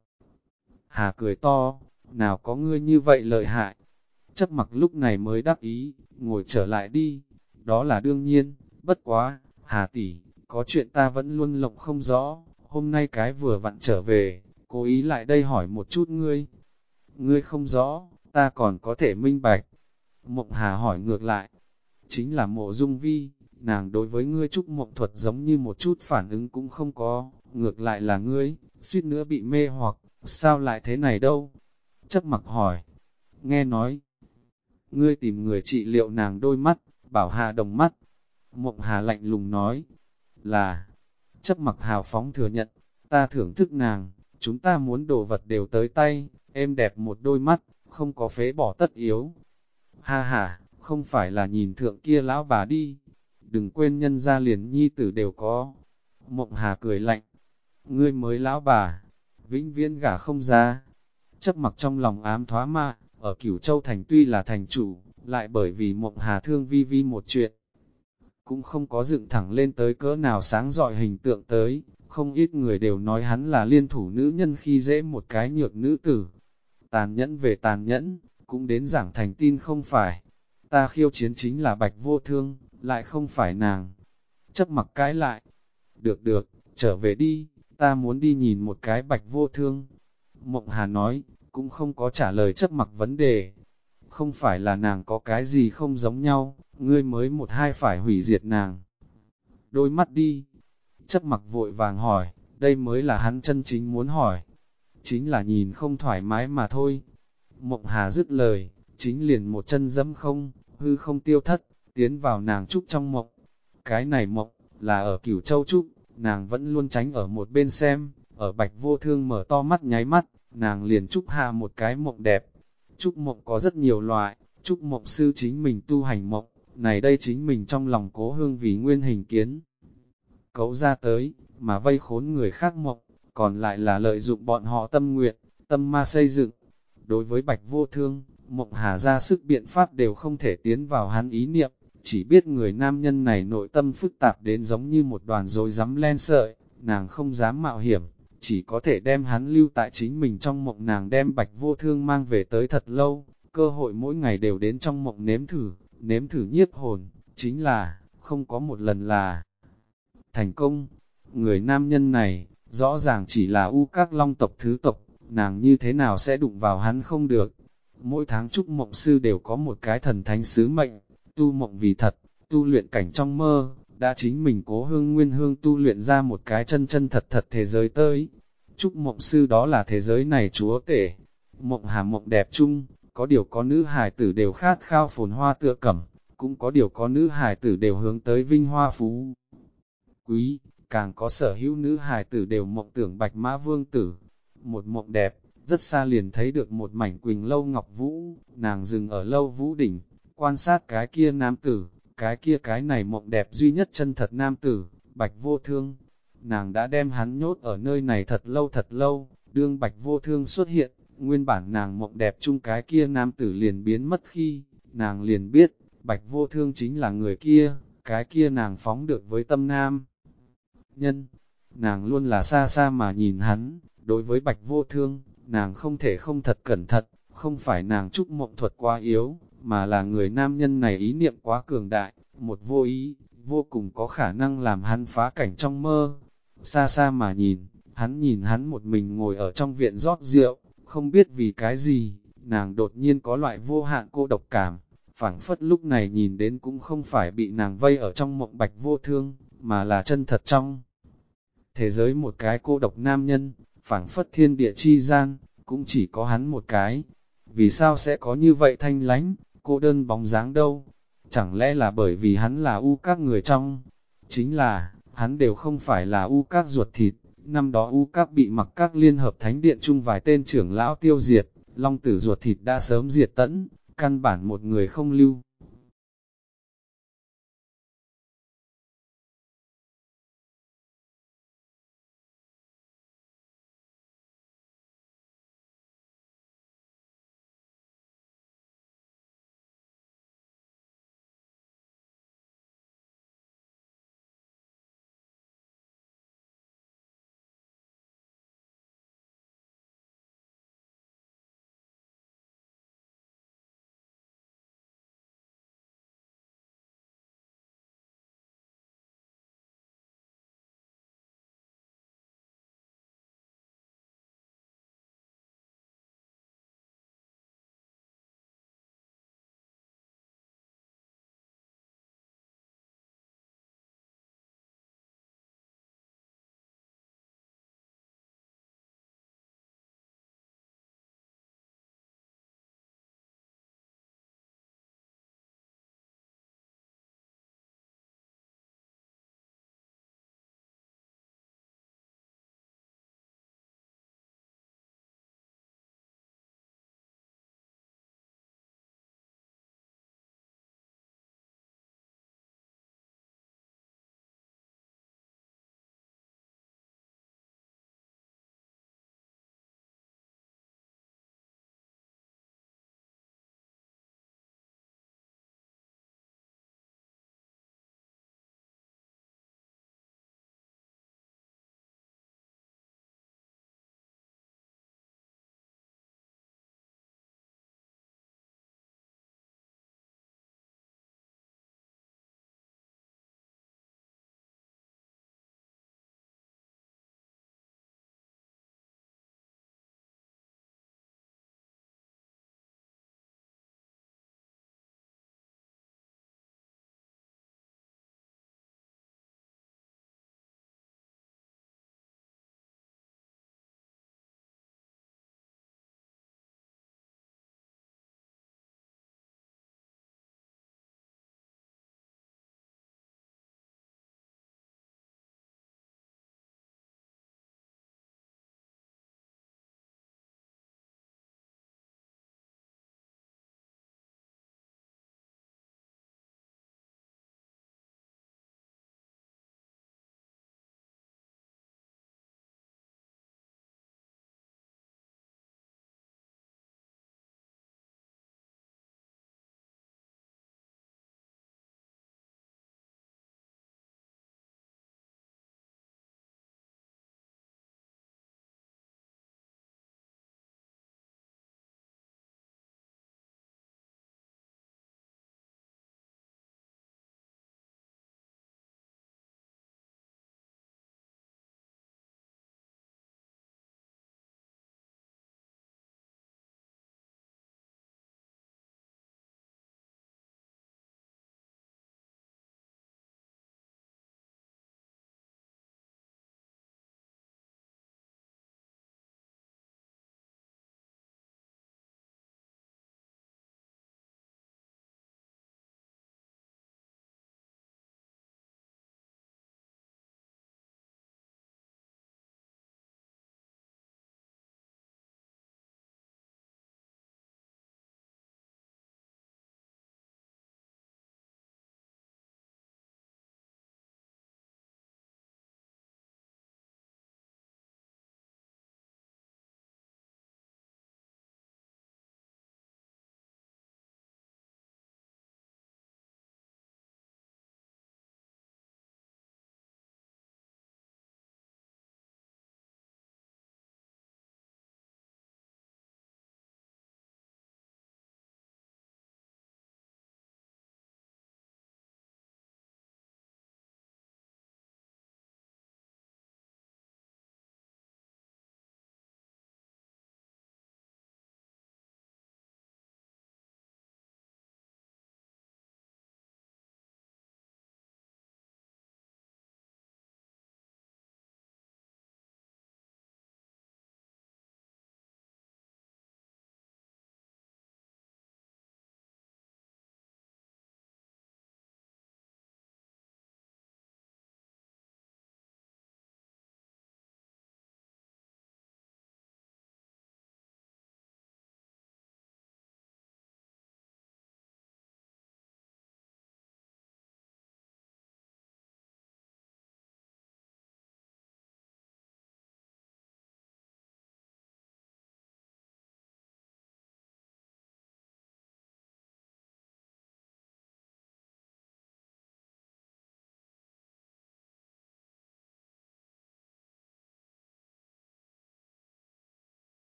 Hà cười to, nào có ngươi như vậy lợi hại. Chấp mặc lúc này mới đắc ý, ngồi trở lại đi. Đó là đương nhiên, bất quá, Hà tỷ, có chuyện ta vẫn luôn lộng không rõ. Hôm nay cái vừa vặn trở về, cố ý lại đây hỏi một chút ngươi. Ngươi không rõ, ta còn có thể minh bạch. Mộng Hà hỏi ngược lại, chính là Mộ Dung Vi, nàng đối với ngươi trúc mộng thuật giống như một chút phản ứng cũng không có, ngược lại là ngươi, suýt nữa bị mê hoặc, sao lại thế này đâu? Chấp mặc hỏi, nghe nói, ngươi tìm người trị liệu nàng đôi mắt, bảo Hà đồng mắt. Mộng Hà lạnh lùng nói, là, chấp mặc hào phóng thừa nhận, ta thưởng thức nàng, chúng ta muốn đồ vật đều tới tay, êm đẹp một đôi mắt, không có phế bỏ tất yếu. Ha ha, không phải là nhìn thượng kia lão bà đi, đừng quên nhân gia liền nhi tử đều có. Mộng Hà cười lạnh, ngươi mới lão bà, vĩnh viễn gả không ra. Chấp mặc trong lòng ám thoá mạ, ở Cửu Châu thành tuy là thành chủ, lại bởi vì Mộng Hà thương vi vi một chuyện, cũng không có dựng thẳng lên tới cỡ nào sáng rọi hình tượng tới, không ít người đều nói hắn là liên thủ nữ nhân khi dễ một cái nhược nữ tử. Tàn nhẫn về tàn nhẫn, cũng đến giảng thành tin không phải. Ta khiêu chiến chính là Bạch Vô Thương, lại không phải nàng. Chấp mặc cãi lại. Được được, trở về đi, ta muốn đi nhìn một cái Bạch Vô Thương. Mộng Hà nói, cũng không có trả lời chấp mặc vấn đề. Không phải là nàng có cái gì không giống nhau, ngươi mới một hai phải hủy diệt nàng. Đôi mắt đi. Chấp mặc vội vàng hỏi, đây mới là hắn chân chính muốn hỏi. Chính là nhìn không thoải mái mà thôi. Mộng Hà dứt lời, chính liền một chân dẫm không, hư không tiêu thất, tiến vào nàng trúc trong mộng. Cái này mộng, là ở Cửu Châu trúc, nàng vẫn luôn tránh ở một bên xem, ở Bạch Vô Thương mở to mắt nháy mắt, nàng liền trúc hạ một cái mộng đẹp. Trúc mộng có rất nhiều loại, trúc mộng sư chính mình tu hành mộng, này đây chính mình trong lòng Cố Hương vì nguyên hình kiến. Cấu ra tới, mà vây khốn người khác mộng, còn lại là lợi dụng bọn họ tâm nguyện, tâm ma xây dựng. Đối với Bạch Vô Thương, Mộng Hà ra sức biện pháp đều không thể tiến vào hắn ý niệm, chỉ biết người nam nhân này nội tâm phức tạp đến giống như một đoàn rối rắm len sợi, nàng không dám mạo hiểm, chỉ có thể đem hắn lưu tại chính mình trong mộng. Nàng đem Bạch Vô Thương mang về tới thật lâu, cơ hội mỗi ngày đều đến trong mộng nếm thử nhiếp hồn, chính là, không có một lần là thành công. Người nam nhân này, rõ ràng chỉ là U Các Long tộc thứ tộc, nàng như thế nào sẽ đụng vào hắn không được. Mỗi tháng trúc mộng sư đều có một cái thần thánh sứ mệnh, tu mộng vì thật, tu luyện cảnh trong mơ, đã chính mình Cố Hương Nguyên Hương tu luyện ra một cái chân chân thật thật thế giới tới. Trúc mộng sư đó là thế giới này chúa tể. Mộng Hà mộng đẹp chung, có điều có nữ hài tử đều khát khao phồn hoa tựa cẩm, cũng có điều có nữ hài tử đều hướng tới vinh hoa phú quý, càng có sở hữu nữ hài tử đều mộng tưởng Bạch Mã Vương tử. Một mộng đẹp, rất xa liền thấy được một mảnh Quỳnh Lâu Ngọc Vũ, nàng dừng ở Lâu Vũ đỉnh, quan sát cái kia nam tử, cái này mộng đẹp duy nhất chân thật nam tử, Bạch Vô Thương. Nàng đã đem hắn nhốt ở nơi này thật lâu, đương Bạch Vô Thương xuất hiện, nguyên bản nàng mộng đẹp chung cái kia nam tử liền biến mất khi, nàng liền biết, Bạch Vô Thương chính là người kia, cái kia nàng phóng được với tâm nam nhân. Nàng luôn là xa xa mà nhìn hắn, đối với Bạch Vô Thương, nàng không thể không thật cẩn thận, không phải nàng trúc mộng thuật quá yếu, mà là người nam nhân này ý niệm quá cường đại, một vô ý, vô cùng có khả năng làm hắn phá cảnh trong mơ. Xa xa mà nhìn hắn một mình ngồi ở trong viện rót rượu, không biết vì cái gì, nàng đột nhiên có loại vô hạn cô độc cảm, phảng phất lúc này nhìn đến cũng không phải bị nàng vây ở trong mộng Bạch Vô Thương, mà là chân thật trong thế giới một cái cô độc nam nhân, phảng phất thiên địa chi gian, cũng chỉ có hắn một cái. Vì sao sẽ có như vậy thanh lánh, cô đơn bóng dáng đâu? Chẳng lẽ là bởi vì hắn là U Các người trong? Chính là, hắn đều không phải là U Các ruột thịt. Năm đó U Các bị Mặc Các liên hợp thánh điện chung vài tên trưởng lão tiêu diệt, Long Tử ruột thịt đã sớm diệt tẫn, căn bản một người không lưu.